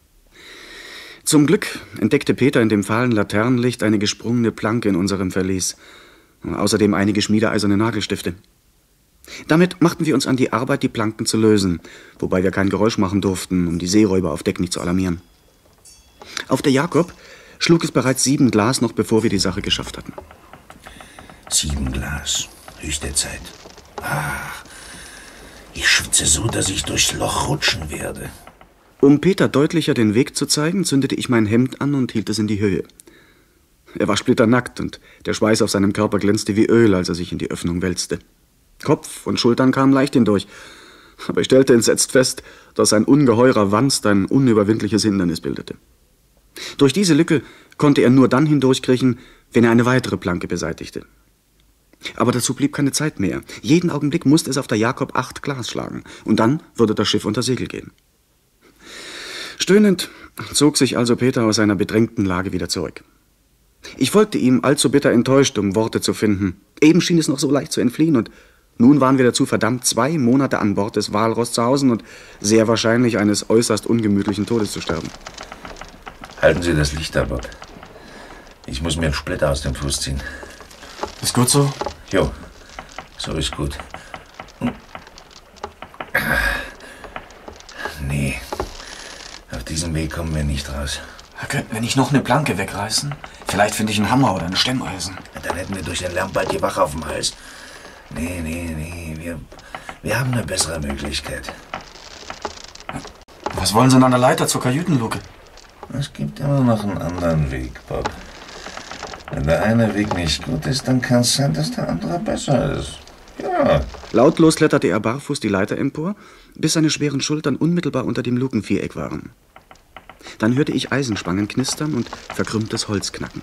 Zum Glück entdeckte Peter in dem fahlen Laternenlicht eine gesprungene Planke in unserem Verlies. Und außerdem einige schmiedeeiserne Nagelstifte. Damit machten wir uns an die Arbeit, die Planken zu lösen, wobei wir kein Geräusch machen durften, um die Seeräuber auf Deck nicht zu alarmieren. Auf der Jakob schlug es bereits 7 Glas, noch bevor wir die Sache geschafft hatten. 7 Glas. Höchste Zeit. Ach, ich schwitze so, dass ich durchs Loch rutschen werde. Um Peter deutlicher den Weg zu zeigen, zündete ich mein Hemd an und hielt es in die Höhe. Er war splitternackt und der Schweiß auf seinem Körper glänzte wie Öl, als er sich in die Öffnung wälzte. Kopf und Schultern kamen leicht hindurch, aber ich stellte entsetzt fest, dass ein ungeheurer Wanst ein unüberwindliches Hindernis bildete. Durch diese Lücke konnte er nur dann hindurchkriechen, wenn er eine weitere Planke beseitigte. Aber dazu blieb keine Zeit mehr. Jeden Augenblick musste es auf der Jakob 8 Glas schlagen. Und dann würde das Schiff unter Segel gehen. Stöhnend zog sich also Peter aus seiner bedrängten Lage wieder zurück. Ich folgte ihm, allzu bitter enttäuscht, um Worte zu finden. Eben schien es noch so leicht zu entfliehen und nun waren wir dazu verdammt, 2 Monate an Bord des Walross zu hausen und sehr wahrscheinlich eines äußerst ungemütlichen Todes zu sterben. Halten Sie das Licht ab, Bob. Ich muss mir einen Splitter aus dem Fuß ziehen. Ist gut so? Jo, so ist gut. Nee, auf diesem Weg kommen wir nicht raus. Könnten wir nicht noch eine Planke wegreißen? Vielleicht finde ich einen Hammer oder ein Stemmeisen. Dann hätten wir durch den Lärm bald die Wache auf dem Hals. Nee, wir haben eine bessere Möglichkeit. Was wollen Sie denn an der Leiter zur Kajütenluke? Es gibt immer noch einen anderen Weg, Bob. Wenn der eine Weg nicht gut ist, dann kann es sein, dass der andere besser ist. Ja. Lautlos kletterte er barfuß die Leiter empor, bis seine schweren Schultern unmittelbar unter dem Lukenviereck waren. Dann hörte ich Eisenspangen knistern und verkrümmtes Holz knacken.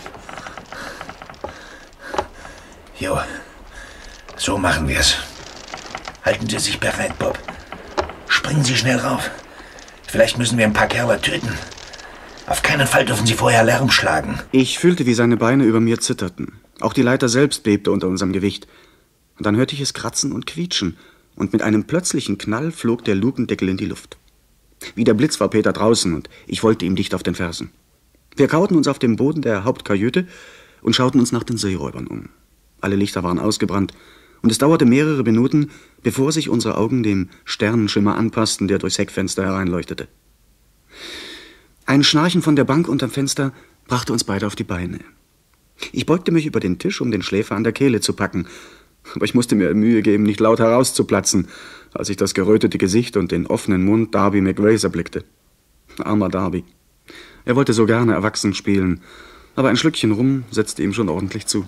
Jo, so machen wir's. Halten Sie sich bereit, Bob. Springen Sie schnell rauf. Vielleicht müssen wir ein paar Kerle töten. Auf keinen Fall dürfen Sie vorher Lärm schlagen. Ich fühlte, wie seine Beine über mir zitterten. Auch die Leiter selbst bebte unter unserem Gewicht. Und dann hörte ich es kratzen und quietschen. Und mit einem plötzlichen Knall flog der Lukendeckel in die Luft. Wie der Blitz war Peter draußen und ich folgte ihm dicht auf den Fersen. Wir kauten uns auf dem Boden der Hauptkajüte und schauten uns nach den Seeräubern um. Alle Lichter waren ausgebrannt und es dauerte mehrere Minuten, bevor sich unsere Augen dem Sternenschimmer anpassten, der durchs Heckfenster hereinleuchtete. Ein Schnarchen von der Bank unterm Fenster brachte uns beide auf die Beine. Ich beugte mich über den Tisch, um den Schläfer an der Kehle zu packen, aber ich musste mir Mühe geben, nicht laut herauszuplatzen, als ich das gerötete Gesicht und den offenen Mund Darby McRae erblickte. Armer Darby. Er wollte so gerne erwachsen spielen, aber ein Schlückchen Rum setzte ihm schon ordentlich zu.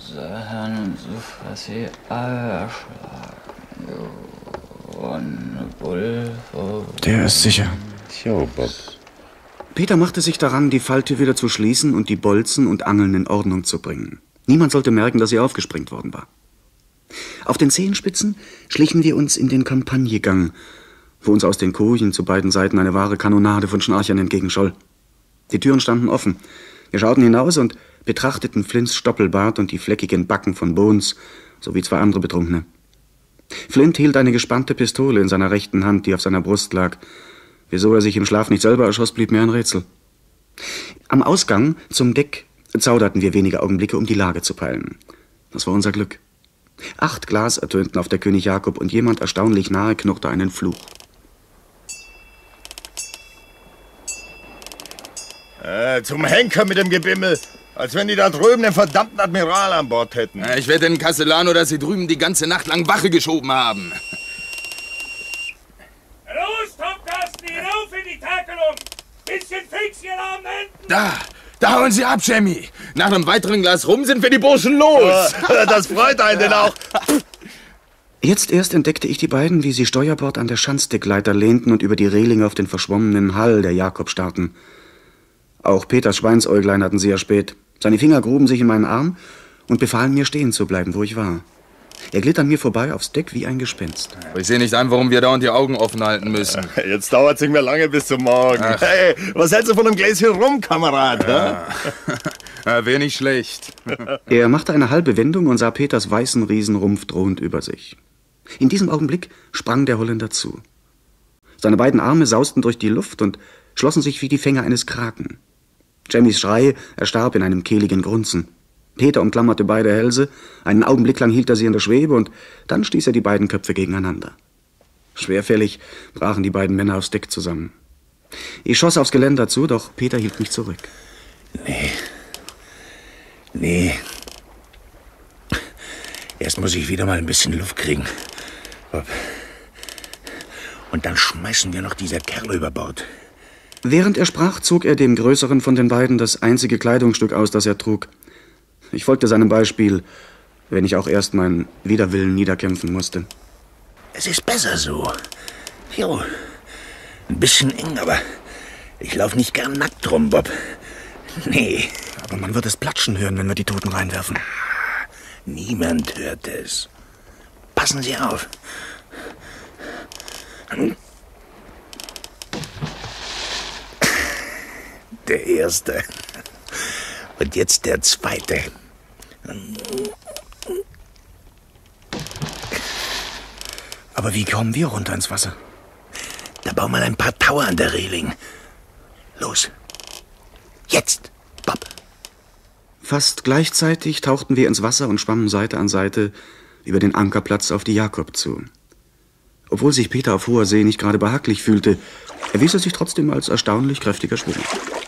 Der ist sicher. Jo, Bob. Peter machte sich daran, die Falltür wieder zu schließen und die Bolzen und Angeln in Ordnung zu bringen. Niemand sollte merken, dass sie aufgesprengt worden war. Auf den Zehenspitzen schlichen wir uns in den Kampagnegang, wo uns aus den Kojen zu beiden Seiten eine wahre Kanonade von Schnarchern entgegenscholl. Die Türen standen offen. Wir schauten hinaus und betrachteten Flints Stoppelbart und die fleckigen Backen von Bones, sowie 2 andere Betrunkene. Flint hielt eine gespannte Pistole in seiner rechten Hand, die auf seiner Brust lag. Wieso er sich im Schlaf nicht selber erschoss, blieb mir ein Rätsel. Am Ausgang zum Deck zauderten wir wenige Augenblicke, um die Lage zu peilen. Das war unser Glück. 8 Glas ertönten auf der König Jakob und jemand erstaunlich nahe knurrte einen Fluch. Zum Henker mit dem Gebimmel. Als wenn die da drüben den verdammten Admiral an Bord hätten. Ich wette in Castellano, dass sie drüben die ganze Nacht lang Wache geschoben haben. Los, Topkasten, hinauf in die Takelung! Bisschen fix, ihr lahmen Enten! Da hauen sie ab, Jamie. Nach einem weiteren Glas Rum sind wir die Burschen los. Das freut einen denn auch. Jetzt erst entdeckte ich die beiden, wie sie steuerbord an der Schanzdeckleiter lehnten und über die Reling auf den verschwommenen Hall der Jakob starrten. Auch Peters Schweinsäuglein hatten sie erspäht. Seine Finger gruben sich in meinen Arm und befahlen mir, stehen zu bleiben, wo ich war. Er glitt an mir vorbei aufs Deck wie ein Gespenst. Ich sehe nicht ein, warum wir dauernd die Augen offen halten müssen. Jetzt dauert es nicht mehr lange bis zum Morgen. Ach. Hey, was hältst du von einem Gläschen Rum, Kamerad? Wäre nicht schlecht. Er machte eine halbe Wendung und sah Peters weißen Riesenrumpf drohend über sich. In diesem Augenblick sprang der Holländer zu. Seine beiden Arme sausten durch die Luft und schlossen sich wie die Fänge eines Kraken. Jamies Schrei erstarb in einem kehligen Grunzen. Peter umklammerte beide Hälse, einen Augenblick lang hielt er sie in der Schwebe und dann stieß er die beiden Köpfe gegeneinander. Schwerfällig brachen die beiden Männer aufs Deck zusammen. Ich schoss aufs Geländer zu, doch Peter hielt mich zurück. Nee. Erst muss ich wieder mal ein bisschen Luft kriegen. Und dann schmeißen wir noch dieser Kerl über Bord. Während er sprach, zog er dem Größeren von den beiden das einzige Kleidungsstück aus, das er trug. Ich folgte seinem Beispiel, wenn ich auch erst meinen Widerwillen niederkämpfen musste. Es ist besser so. Jo, ein bisschen eng, aber ich laufe nicht gern nackt rum, Bob. Nee. Aber man wird es platschen hören, wenn wir die Toten reinwerfen. Niemand hört es. Passen Sie auf. Der erste. Und jetzt der zweite. Aber wie kommen wir runter ins Wasser? Da bau mal ein paar Tower an der Reling. Los. Jetzt, Bob. Fast gleichzeitig tauchten wir ins Wasser und schwammen Seite an Seite über den Ankerplatz auf die Jakob zu. Obwohl sich Peter auf hoher See nicht gerade behaglich fühlte, erwies er sich trotzdem als erstaunlich kräftiger Schwimmer.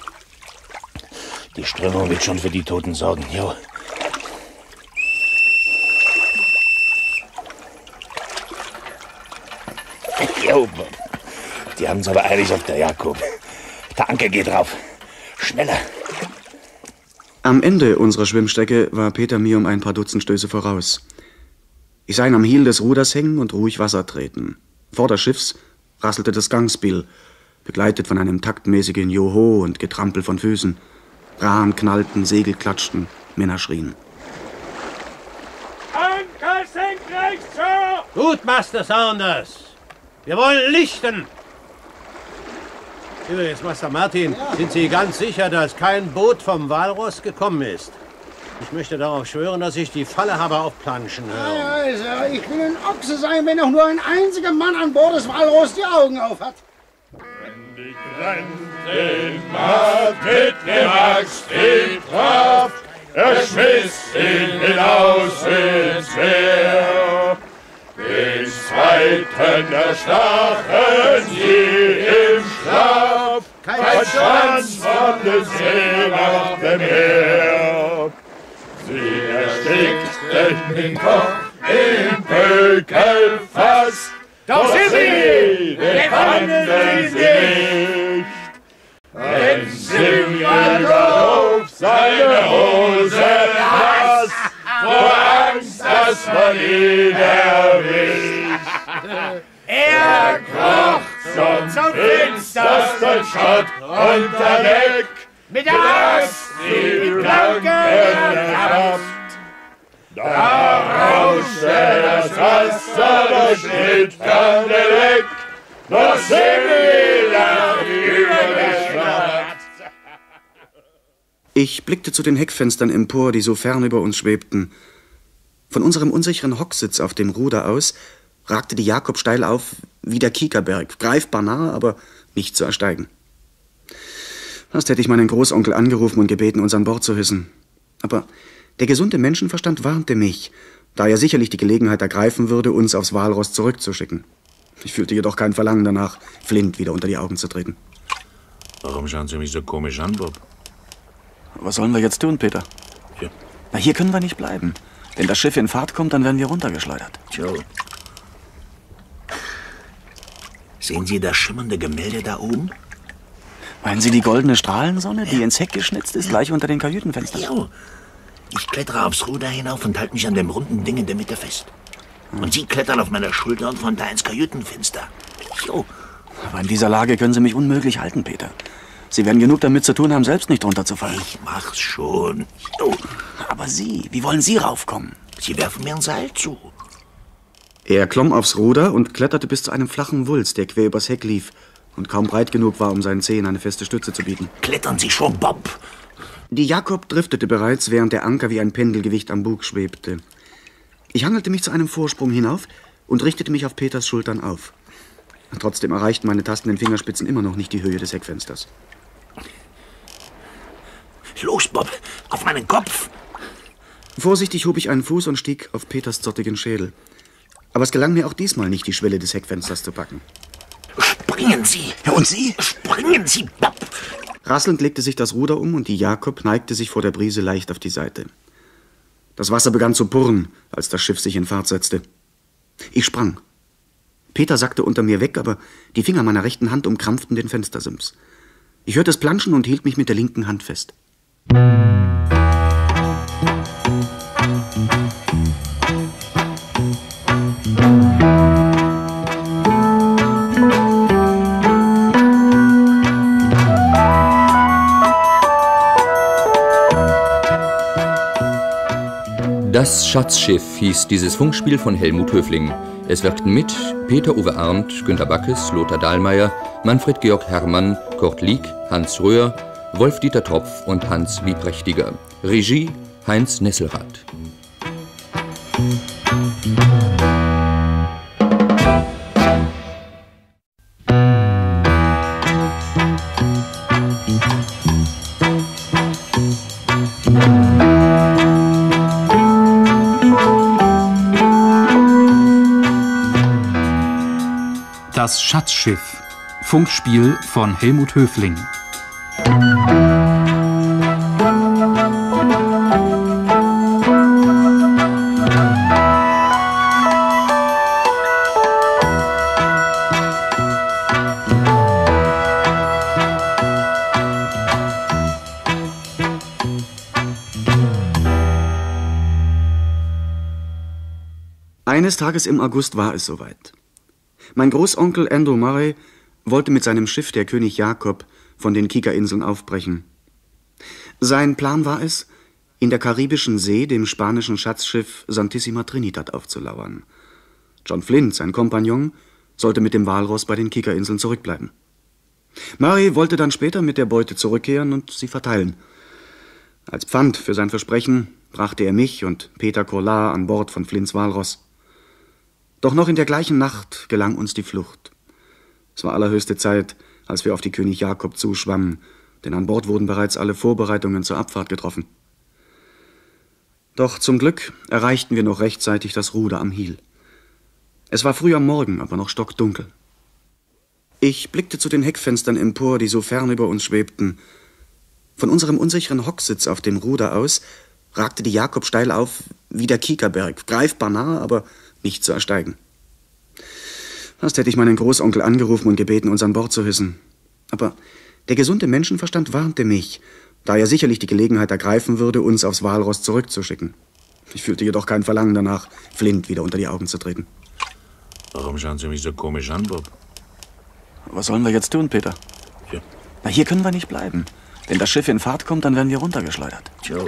Die Strömung wird schon für die Toten sorgen, jo. Jo, Bob. Die haben's aber eilig auf der Jakob. Der Anker geht drauf. Schneller. Am Ende unserer Schwimmstrecke war Peter mir um ein paar Dutzend Stöße voraus. Ich sah ihn am Hiel des Ruders hängen und ruhig Wasser treten. Vor des Schiffs rasselte das Gangspiel, begleitet von einem taktmäßigen Joho und Getrampel von Füßen. Rahen knallten, Segel klatschten, Männer schrien. Anker senkrecht, Sir! Gut, Master Saunders. Wir wollen lichten. Übrigens, Master Martin, sind Sie ganz sicher, dass kein Boot vom Walross gekommen ist? Ich möchte darauf schwören, dass ich die Falle habe aufplanschen hören. Ja, Sir, ich will ein Ochse sein, wenn auch nur ein einziger Mann an Bord des Walross die Augen auf hat. Den Mann mit dem Axt ihn traf, schmiss ihn hinaus ins Meer. Den zweiten erstachen sie im Schlaf, kein Schwanz von den See nach dem Meer. Sie erstickten den Kopf im Pökelfass, doch sie befanden sie nicht. Denn Silvia überhob seine Hose nass, vor Angst, dass man ihn erwischt. Er kroch zum finstersten Schott unter Deck, mit der Axt die Planken ertappt. Da rauschte das Wasser, durchschnitt kann der Leck, doch Silvia übergeschnappt. Ich blickte zu den Heckfenstern empor, die so fern über uns schwebten. Von unserem unsicheren Hocksitz auf dem Ruder aus ragte die Jakob steil auf wie der Kiekerberg, greifbar nah, aber nicht zu ersteigen. Fast hätte ich meinen Großonkel angerufen und gebeten, uns an Bord zu hissen. Aber der gesunde Menschenverstand warnte mich, da er sicherlich die Gelegenheit ergreifen würde, uns aufs Walross zurückzuschicken. Ich fühlte jedoch kein Verlangen danach, Flint wieder unter die Augen zu treten. Warum schauen Sie mich so komisch an, Bob? Was sollen wir jetzt tun, Peter? Ja. Na, hier können wir nicht bleiben. Wenn das Schiff in Fahrt kommt, dann werden wir runtergeschleudert. Joe. Sehen Sie das schimmernde Gemälde da oben? Meinen Sie die goldene Strahlensonne, die ins Heck geschnitzt ist, gleich unter den Kajütenfenstern? Jo. Ich klettere aufs Ruder hinauf und halte mich an dem runden Ding in der Mitte fest. Und Sie klettern auf meiner Schulter und von da ins Kajütenfenster. Jo. Aber in dieser Lage können Sie mich unmöglich halten, Peter. Sie werden genug damit zu tun haben, selbst nicht runterzufallen. Ich mach's schon. Jo. Aber Sie, wie wollen Sie raufkommen? Sie werfen mir ein Seil zu. Er klomm aufs Ruder und kletterte bis zu einem flachen Wulst, der quer übers Heck lief und kaum breit genug war, um seinen Zehen eine feste Stütze zu bieten. Klettern Sie schon, Bob! Die Jakob driftete bereits, während der Anker wie ein Pendelgewicht am Bug schwebte. Ich hangelte mich zu einem Vorsprung hinauf und richtete mich auf Peters Schultern auf. Trotzdem erreichten meine tastenden Fingerspitzen immer noch nicht die Höhe des Heckfensters. Los, Bob, auf meinen Kopf! Vorsichtig hob ich einen Fuß und stieg auf Peters zottigen Schädel. Aber es gelang mir auch diesmal nicht, die Schwelle des Heckfensters zu packen. Springen Sie! Und Sie? Springen Sie, Bob! Rasselnd legte sich das Ruder um und die Jakob neigte sich vor der Brise leicht auf die Seite. Das Wasser begann zu purren, als das Schiff sich in Fahrt setzte. Ich sprang. Peter sackte unter mir weg, aber die Finger meiner rechten Hand umkrampften den Fenstersims. Ich hörte es planschen und hielt mich mit der linken Hand fest. Das Schatzschiff hieß dieses Funkspiel von Helmut Höfling. Es wirkten mit Peter-Uwe Arndt, Günter Backes, Lothar Dahlmeier, Manfred Georg Herrmann, Kurt Lieck, Hans Röhr, Wolf-Dieter Tropf und Hans Wieprächtiger. Regie Heinz Nesselrath. Das Schatzschiff. Funkspiel von Helmut Höfling. Eines Tages im August war es soweit. Mein Großonkel Andrew Murray wollte mit seinem Schiff, der König Jakob, von den Kika-Inseln aufbrechen. Sein Plan war es, in der karibischen See dem spanischen Schatzschiff Santissima Trinidad aufzulauern. John Flint, sein Kompagnon, sollte mit dem Walross bei den Kika-Inseln zurückbleiben. Murray wollte dann später mit der Beute zurückkehren und sie verteilen. Als Pfand für sein Versprechen brachte er mich und Peter Collard an Bord von Flints Walross. Doch noch in der gleichen Nacht gelang uns die Flucht. Es war allerhöchste Zeit, als wir auf die König Jakob zuschwammen, denn an Bord wurden bereits alle Vorbereitungen zur Abfahrt getroffen. Doch zum Glück erreichten wir noch rechtzeitig das Ruder am Hiel. Es war früh am Morgen, aber noch stockdunkel. Ich blickte zu den Heckfenstern empor, die so fern über uns schwebten. Von unserem unsicheren Hocksitz auf dem Ruder aus ragte die Jakob steil auf wie der Kiekerberg, greifbar nah, aber nicht zu ersteigen. Fast hätte ich meinen Großonkel angerufen und gebeten, uns an Bord zu hissen. Aber der gesunde Menschenverstand warnte mich, da er sicherlich die Gelegenheit ergreifen würde, uns aufs Walross zurückzuschicken. Ich fühlte jedoch kein Verlangen danach, Flint wieder unter die Augen zu treten. Warum schauen Sie mich so komisch an, Bob? Was sollen wir jetzt tun, Peter? Ja. Na, hier können wir nicht bleiben. Wenn das Schiff in Fahrt kommt, dann werden wir runtergeschleudert. Joe.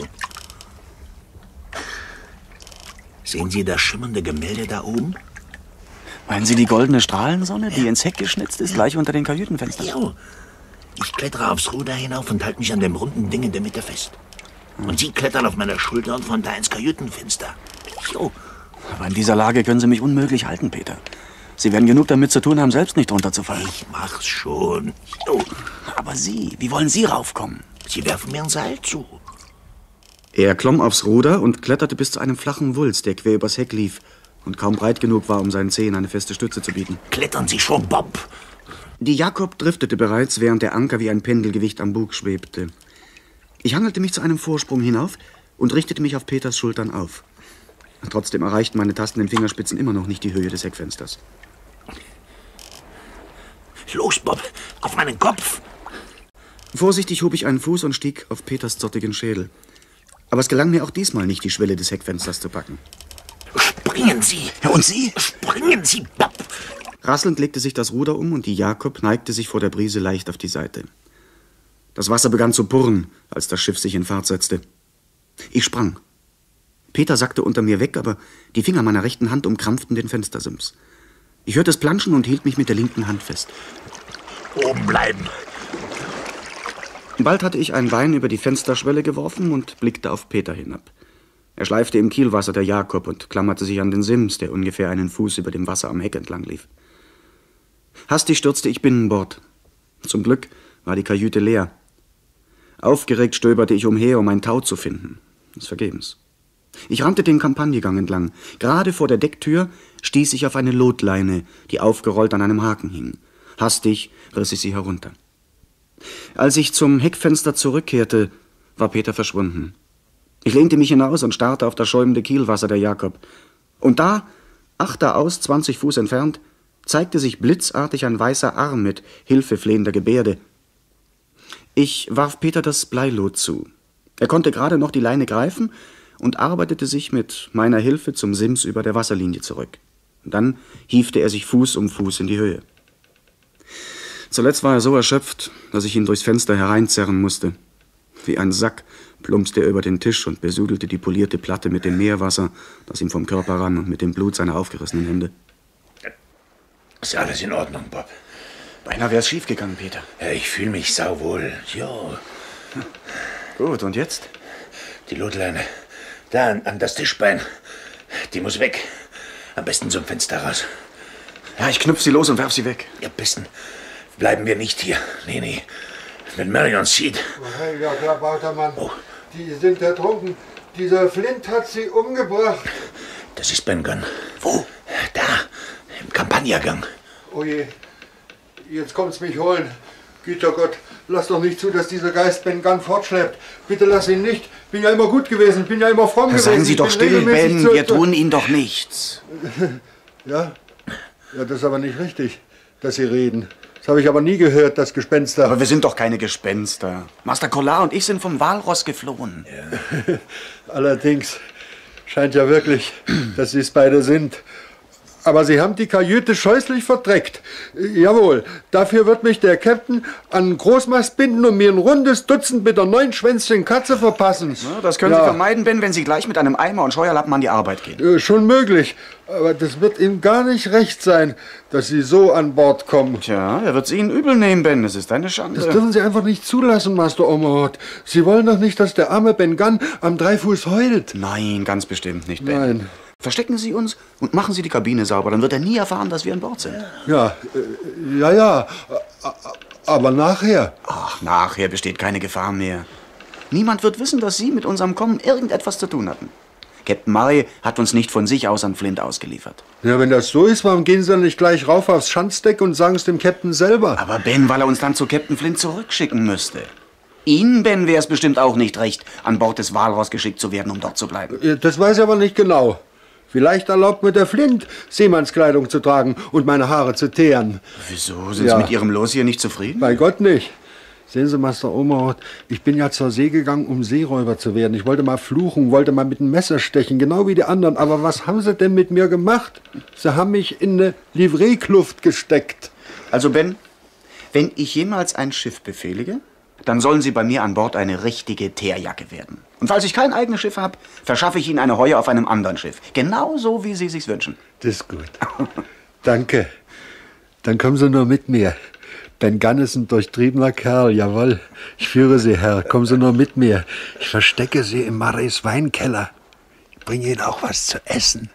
Sehen Sie das schimmernde Gemälde da oben? Meinen Sie die goldene Strahlensonne, die ins Heck geschnitzt ist, gleich unter den Kajütenfenstern? Jo. Ich klettere aufs Ruder hinauf und halte mich an dem runden Ding in der Mitte fest. Und Sie klettern auf meiner Schulter und von da ins Kajütenfenster. Jo. Aber in dieser Lage können Sie mich unmöglich halten, Peter. Sie werden genug damit zu tun haben, selbst nicht runterzufallen. Ich mach's schon. Jo. Aber Sie, wie wollen Sie raufkommen? Sie werfen mir ein Seil zu. Er klomm aufs Ruder und kletterte bis zu einem flachen Wulst, der quer übers Heck lief und kaum breit genug war, um seinen Zehen eine feste Stütze zu bieten. Klettern Sie schon, Bob! Die Jakob driftete bereits, während der Anker wie ein Pendelgewicht am Bug schwebte. Ich hangelte mich zu einem Vorsprung hinauf und richtete mich auf Peters Schultern auf. Trotzdem erreichten meine tastenden Fingerspitzen immer noch nicht die Höhe des Heckfensters. Los, Bob, auf meinen Kopf! Vorsichtig hob ich einen Fuß und stieg auf Peters zottigen Schädel. Aber es gelang mir auch diesmal nicht, die Schwelle des Heckfensters zu packen. Springen Sie! Und Sie? Springen Sie, Bob! Rasselnd legte sich das Ruder um und die Jakob neigte sich vor der Brise leicht auf die Seite. Das Wasser begann zu purren, als das Schiff sich in Fahrt setzte. Ich sprang. Peter sackte unter mir weg, aber die Finger meiner rechten Hand umkrampften den Fenstersims. Ich hörte es planschen und hielt mich mit der linken Hand fest. Oben bleiben! Bald hatte ich ein Bein über die Fensterschwelle geworfen und blickte auf Peter hinab. Er schleifte im Kielwasser der Jakob und klammerte sich an den Sims, der ungefähr einen Fuß über dem Wasser am Heck entlang lief. Hastig stürzte ich binnenbord. Zum Glück war die Kajüte leer. Aufgeregt stöberte ich umher, um ein Tau zu finden. Das vergebens. Ich rannte den Kampagnegang entlang. Gerade vor der Decktür stieß ich auf eine Lotleine, die aufgerollt an einem Haken hing. Hastig riss ich sie herunter. Als ich zum Heckfenster zurückkehrte, war Peter verschwunden. Ich lehnte mich hinaus und starrte auf das schäumende Kielwasser der Jakob. Und da, achteraus, 20 Fuß entfernt, zeigte sich blitzartig ein weißer Arm mit hilfeflehender Gebärde. Ich warf Peter das Bleilot zu. Er konnte gerade noch die Leine greifen und arbeitete sich mit meiner Hilfe zum Sims über der Wasserlinie zurück. Und dann hiefte er sich Fuß um Fuß in die Höhe. Zuletzt war er so erschöpft, dass ich ihn durchs Fenster hereinzerren musste. Wie ein Sack plumpste er über den Tisch und besudelte die polierte Platte mit dem Meerwasser, das ihm vom Körper rann, und mit dem Blut seiner aufgerissenen Hände. Ist alles in Ordnung, Bob? Beinahe wär's schiefgegangen, Peter. Ja, ich fühle mich sauwohl. Jo. Gut, und jetzt? Die Lotleine. Da, an das Tischbein. Die muss weg. Am besten zum Fenster raus. Ja, ich knüpf sie los und werf sie weg. Ja, besten bleiben wir nicht hier. Nee. Wenn Marion sieht. Oh, ja, klar, Bautermann. Oh. Die sind ertrunken. Dieser Flint hat sie umgebracht. Das ist Ben Gunn. Wo? Da, im Kampagnegang. Oh je, jetzt kommt's mich holen. Güter Gott, lass doch nicht zu, dass dieser Geist Ben Gunn fortschleppt. Bitte lass ihn nicht. Bin ja immer gut gewesen, bin ja immer fromm gewesen. Seien Sie doch still, Ben, wir tun Ihnen doch nichts. Ja, das ist aber nicht richtig, dass Sie reden. Das habe ich aber nie gehört, das Gespenster. Aber wir sind doch keine Gespenster. Master Collard und ich sind vom Walross geflohen. Ja. Allerdings scheint ja wirklich, dass Sie es beide sind. Aber Sie haben die Kajüte scheußlich verdreckt. Jawohl, dafür wird mich der Captain an den Großmast binden und mir ein rundes Dutzend mit der 9-schwänzigen Katze verpassen. Ja, das können Sie vermeiden, Ben, wenn Sie gleich mit einem Eimer und Scheuerlappen an die Arbeit gehen. Schon möglich. Aber das wird Ihnen gar nicht recht sein, dass Sie so an Bord kommen. Tja, er wird es Ihnen übel nehmen, Ben. Das ist eine Schande. Das dürfen Sie einfach nicht zulassen, Master Omerod. Sie wollen doch nicht, dass der arme Ben Gunn am Dreifuß heult. Nein, ganz bestimmt nicht, Ben. Nein. Verstecken Sie uns und machen Sie die Kabine sauber. Dann wird er nie erfahren, dass wir an Bord sind. Ja. Aber nachher? Ach, nachher besteht keine Gefahr mehr. Niemand wird wissen, dass Sie mit unserem Kommen irgendetwas zu tun hatten. Captain Murray hat uns nicht von sich aus an Flint ausgeliefert. Ja, wenn das so ist, warum gehen Sie dann nicht gleich rauf aufs Schanzdeck und sagen es dem Captain selber? Aber Ben, weil er uns dann zu Captain Flint zurückschicken müsste. Ihnen, Ben, wäre es bestimmt auch nicht recht, an Bord des Walross geschickt zu werden, um dort zu bleiben. Das weiß ich aber nicht genau. Vielleicht erlaubt mir der Flint, Seemannskleidung zu tragen und meine Haare zu teeren. Wieso? Sind Sie mit Ihrem Los hier nicht zufrieden? Bei Gott nicht. Sehen Sie, Master Omerod, ich bin ja zur See gegangen, um Seeräuber zu werden. Ich wollte mal fluchen, wollte mal mit dem Messer stechen, genau wie die anderen. Aber was haben Sie denn mit mir gemacht? Sie haben mich in eine Livreekluft gesteckt. Also, Ben, wenn ich jemals ein Schiff befehlige, dann sollen Sie bei mir an Bord eine richtige Teerjacke werden. Und falls ich kein eigenes Schiff habe, verschaffe ich Ihnen eine Heue auf einem anderen Schiff. Genauso, wie Sie sich's wünschen. Das ist gut. Danke. Dann kommen Sie nur mit mir. Ben Gunn ist ein durchtriebener Kerl, jawohl. Ich führe Sie, Herr. Kommen Sie nur mit mir. Ich verstecke Sie im Murrays Weinkeller. Ich bringe Ihnen auch was zu essen.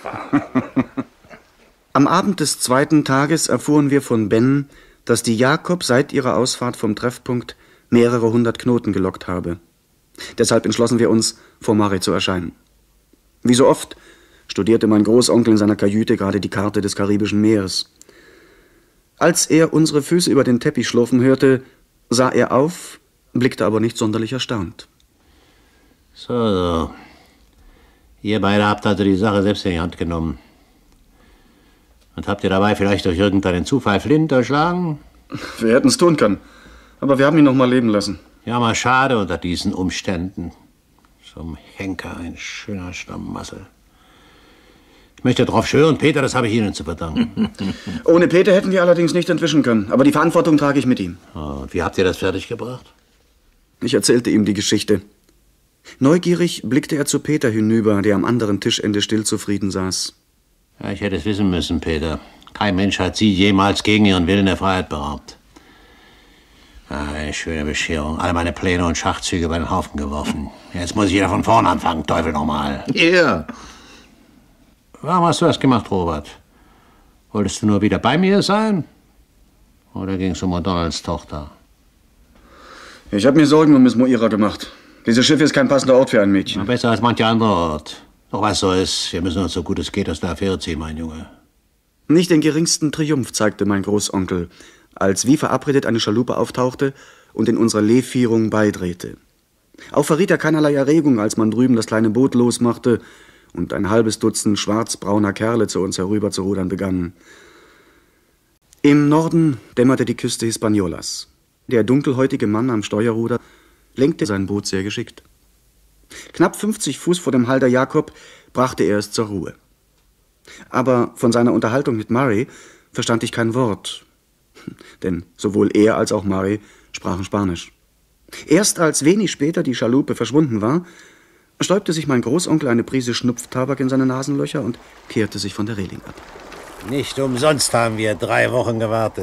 Am Abend des zweiten Tages erfuhren wir von Ben, dass die Jakob seit ihrer Ausfahrt vom Treffpunkt mehrere 100 Knoten gelockt habe. Deshalb entschlossen wir uns, vor Mare zu erscheinen. Wie so oft studierte mein Großonkel in seiner Kajüte gerade die Karte des Karibischen Meeres. Als er unsere Füße über den Teppich schlurfen hörte, sah er auf, blickte aber nicht sonderlich erstaunt. So. Ihr beide habt also die Sache selbst in die Hand genommen. Und habt ihr dabei vielleicht durch irgendeinen Zufall Flint erschlagen? Wir hätten es tun können, aber wir haben ihn noch mal leben lassen. Ja, mal schade unter diesen Umständen. Zum Henker ein schöner Stammmassel. Ich möchte darauf schwören, Peter, das habe ich Ihnen zu verdanken. Ohne Peter hätten wir allerdings nicht entwischen können, aber die Verantwortung trage ich mit ihm. Oh, und wie habt ihr das fertiggebracht? Ich erzählte ihm die Geschichte. Neugierig blickte er zu Peter hinüber, der am anderen Tischende still zufrieden saß. Ja, ich hätte es wissen müssen, Peter. Kein Mensch hat Sie jemals gegen Ihren Willen der Freiheit beraubt. Eine schöne Bescherung. Alle meine Pläne und Schachzüge über den Haufen geworfen. Jetzt muss ich wieder von vorn anfangen, Teufel nochmal. Ja. Warum hast du das gemacht, Robert? Wolltest du nur wieder bei mir sein? Oder ging es um McDonalds Tochter? Ich habe mir Sorgen um Miss Moira gemacht. Dieses Schiff ist kein passender Ort für ein Mädchen. Ja, besser als mancher andere Ort. Doch was soll's. Wir müssen uns so gut es geht aus der Affäre ziehen, mein Junge. Nicht den geringsten Triumph zeigte mein Großonkel, als wie verabredet eine Schaluppe auftauchte und in unserer Leevierung beidrehte. Auch verriet er keinerlei Erregung, als man drüben das kleine Boot losmachte und ein halbes Dutzend schwarzbrauner Kerle zu uns herüber zu rudern begannen. Im Norden dämmerte die Küste Hispaniolas. Der dunkelhäutige Mann am Steuerruder lenkte sein Boot sehr geschickt. Knapp 50 Fuß vor dem Halder Jakob brachte er es zur Ruhe. Aber von seiner Unterhaltung mit Murray verstand ich kein Wort, denn sowohl er als auch Murray sprachen Spanisch. Erst als wenig später die Schaluppe verschwunden war, stäubte sich mein Großonkel eine Prise Schnupftabak in seine Nasenlöcher und kehrte sich von der Reling ab. Nicht umsonst haben wir 3 Wochen gewartet.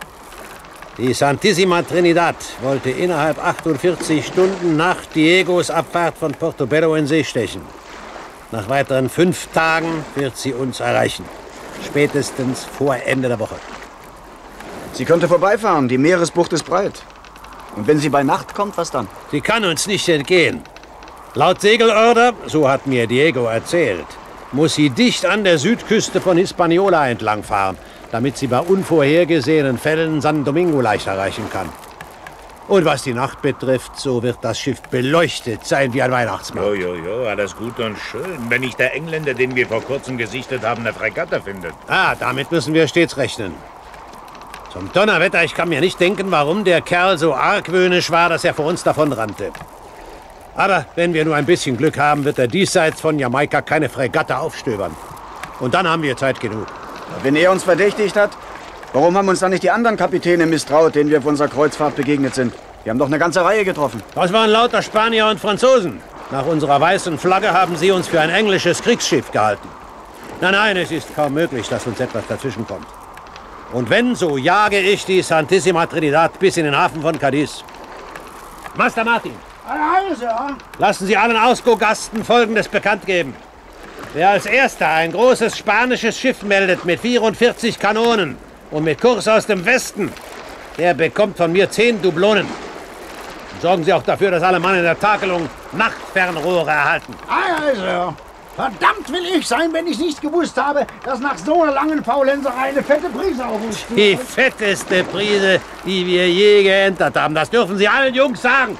Die Santissima Trinidad wollte innerhalb 48 Stunden nach Diegos Abfahrt von Portobello in See stechen. Nach weiteren 5 Tagen wird sie uns erreichen. Spätestens vor Ende der Woche. Sie könnte vorbeifahren, die Meeresbucht ist breit. Und wenn sie bei Nacht kommt, was dann? Sie kann uns nicht entgehen. Laut Segelorder, so hat mir Diego erzählt, muss sie dicht an der Südküste von Hispaniola entlangfahren, damit sie bei unvorhergesehenen Fällen San Domingo leicht erreichen kann. Und was die Nacht betrifft, so wird das Schiff beleuchtet sein wie ein Weihnachtsmann. Jo, alles gut und schön. Wenn nicht der Engländer, den wir vor kurzem gesichtet haben, eine Fregatte findet. Ah, damit müssen wir stets rechnen. Zum Donnerwetter, ich kann mir nicht denken, warum der Kerl so argwöhnisch war, dass er vor uns davonrannte. Aber wenn wir nur ein bisschen Glück haben, wird er diesseits von Jamaika keine Fregatte aufstöbern. Und dann haben wir Zeit genug. Wenn er uns verdächtigt hat, warum haben uns dann nicht die anderen Kapitäne misstraut, denen wir auf unserer Kreuzfahrt begegnet sind? Wir haben doch eine ganze Reihe getroffen. Das waren lauter Spanier und Franzosen. Nach unserer weißen Flagge haben sie uns für ein englisches Kriegsschiff gehalten. Nein, es ist kaum möglich, dass uns etwas dazwischenkommt. Und wenn, so jage ich die Santissima Trinidad bis in den Hafen von Cadiz. Master Martin, lassen Sie allen Ausgo-Gasten Folgendes bekannt geben. Wer als Erster ein großes spanisches Schiff meldet mit 44 Kanonen und mit Kurs aus dem Westen, der bekommt von mir 10 Dublonen. Und sorgen Sie auch dafür, dass alle Mann in der Takelung Nachtfernrohre erhalten. Also, verdammt will ich sein, wenn ich nicht gewusst habe, dass nach so einer langen Faulenserei eine fette Prise auf uns steht. Die fetteste Prise, die wir je geentert haben. Das dürfen Sie allen Jungs sagen.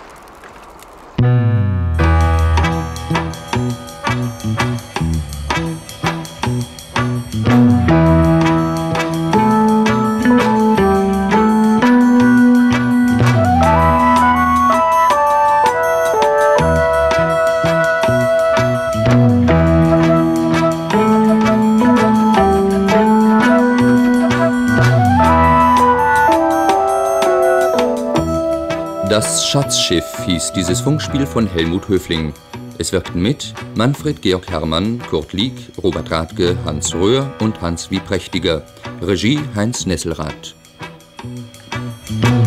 Das Schatzschiff hieß dieses Funkspiel von Helmut Höfling. Es wirkten mit Manfred Georg Herrmann, Kurt Lieck, Robert Rathke, Hans Röhr und Hans Wieprächtiger. Regie Heinz Nesselrath.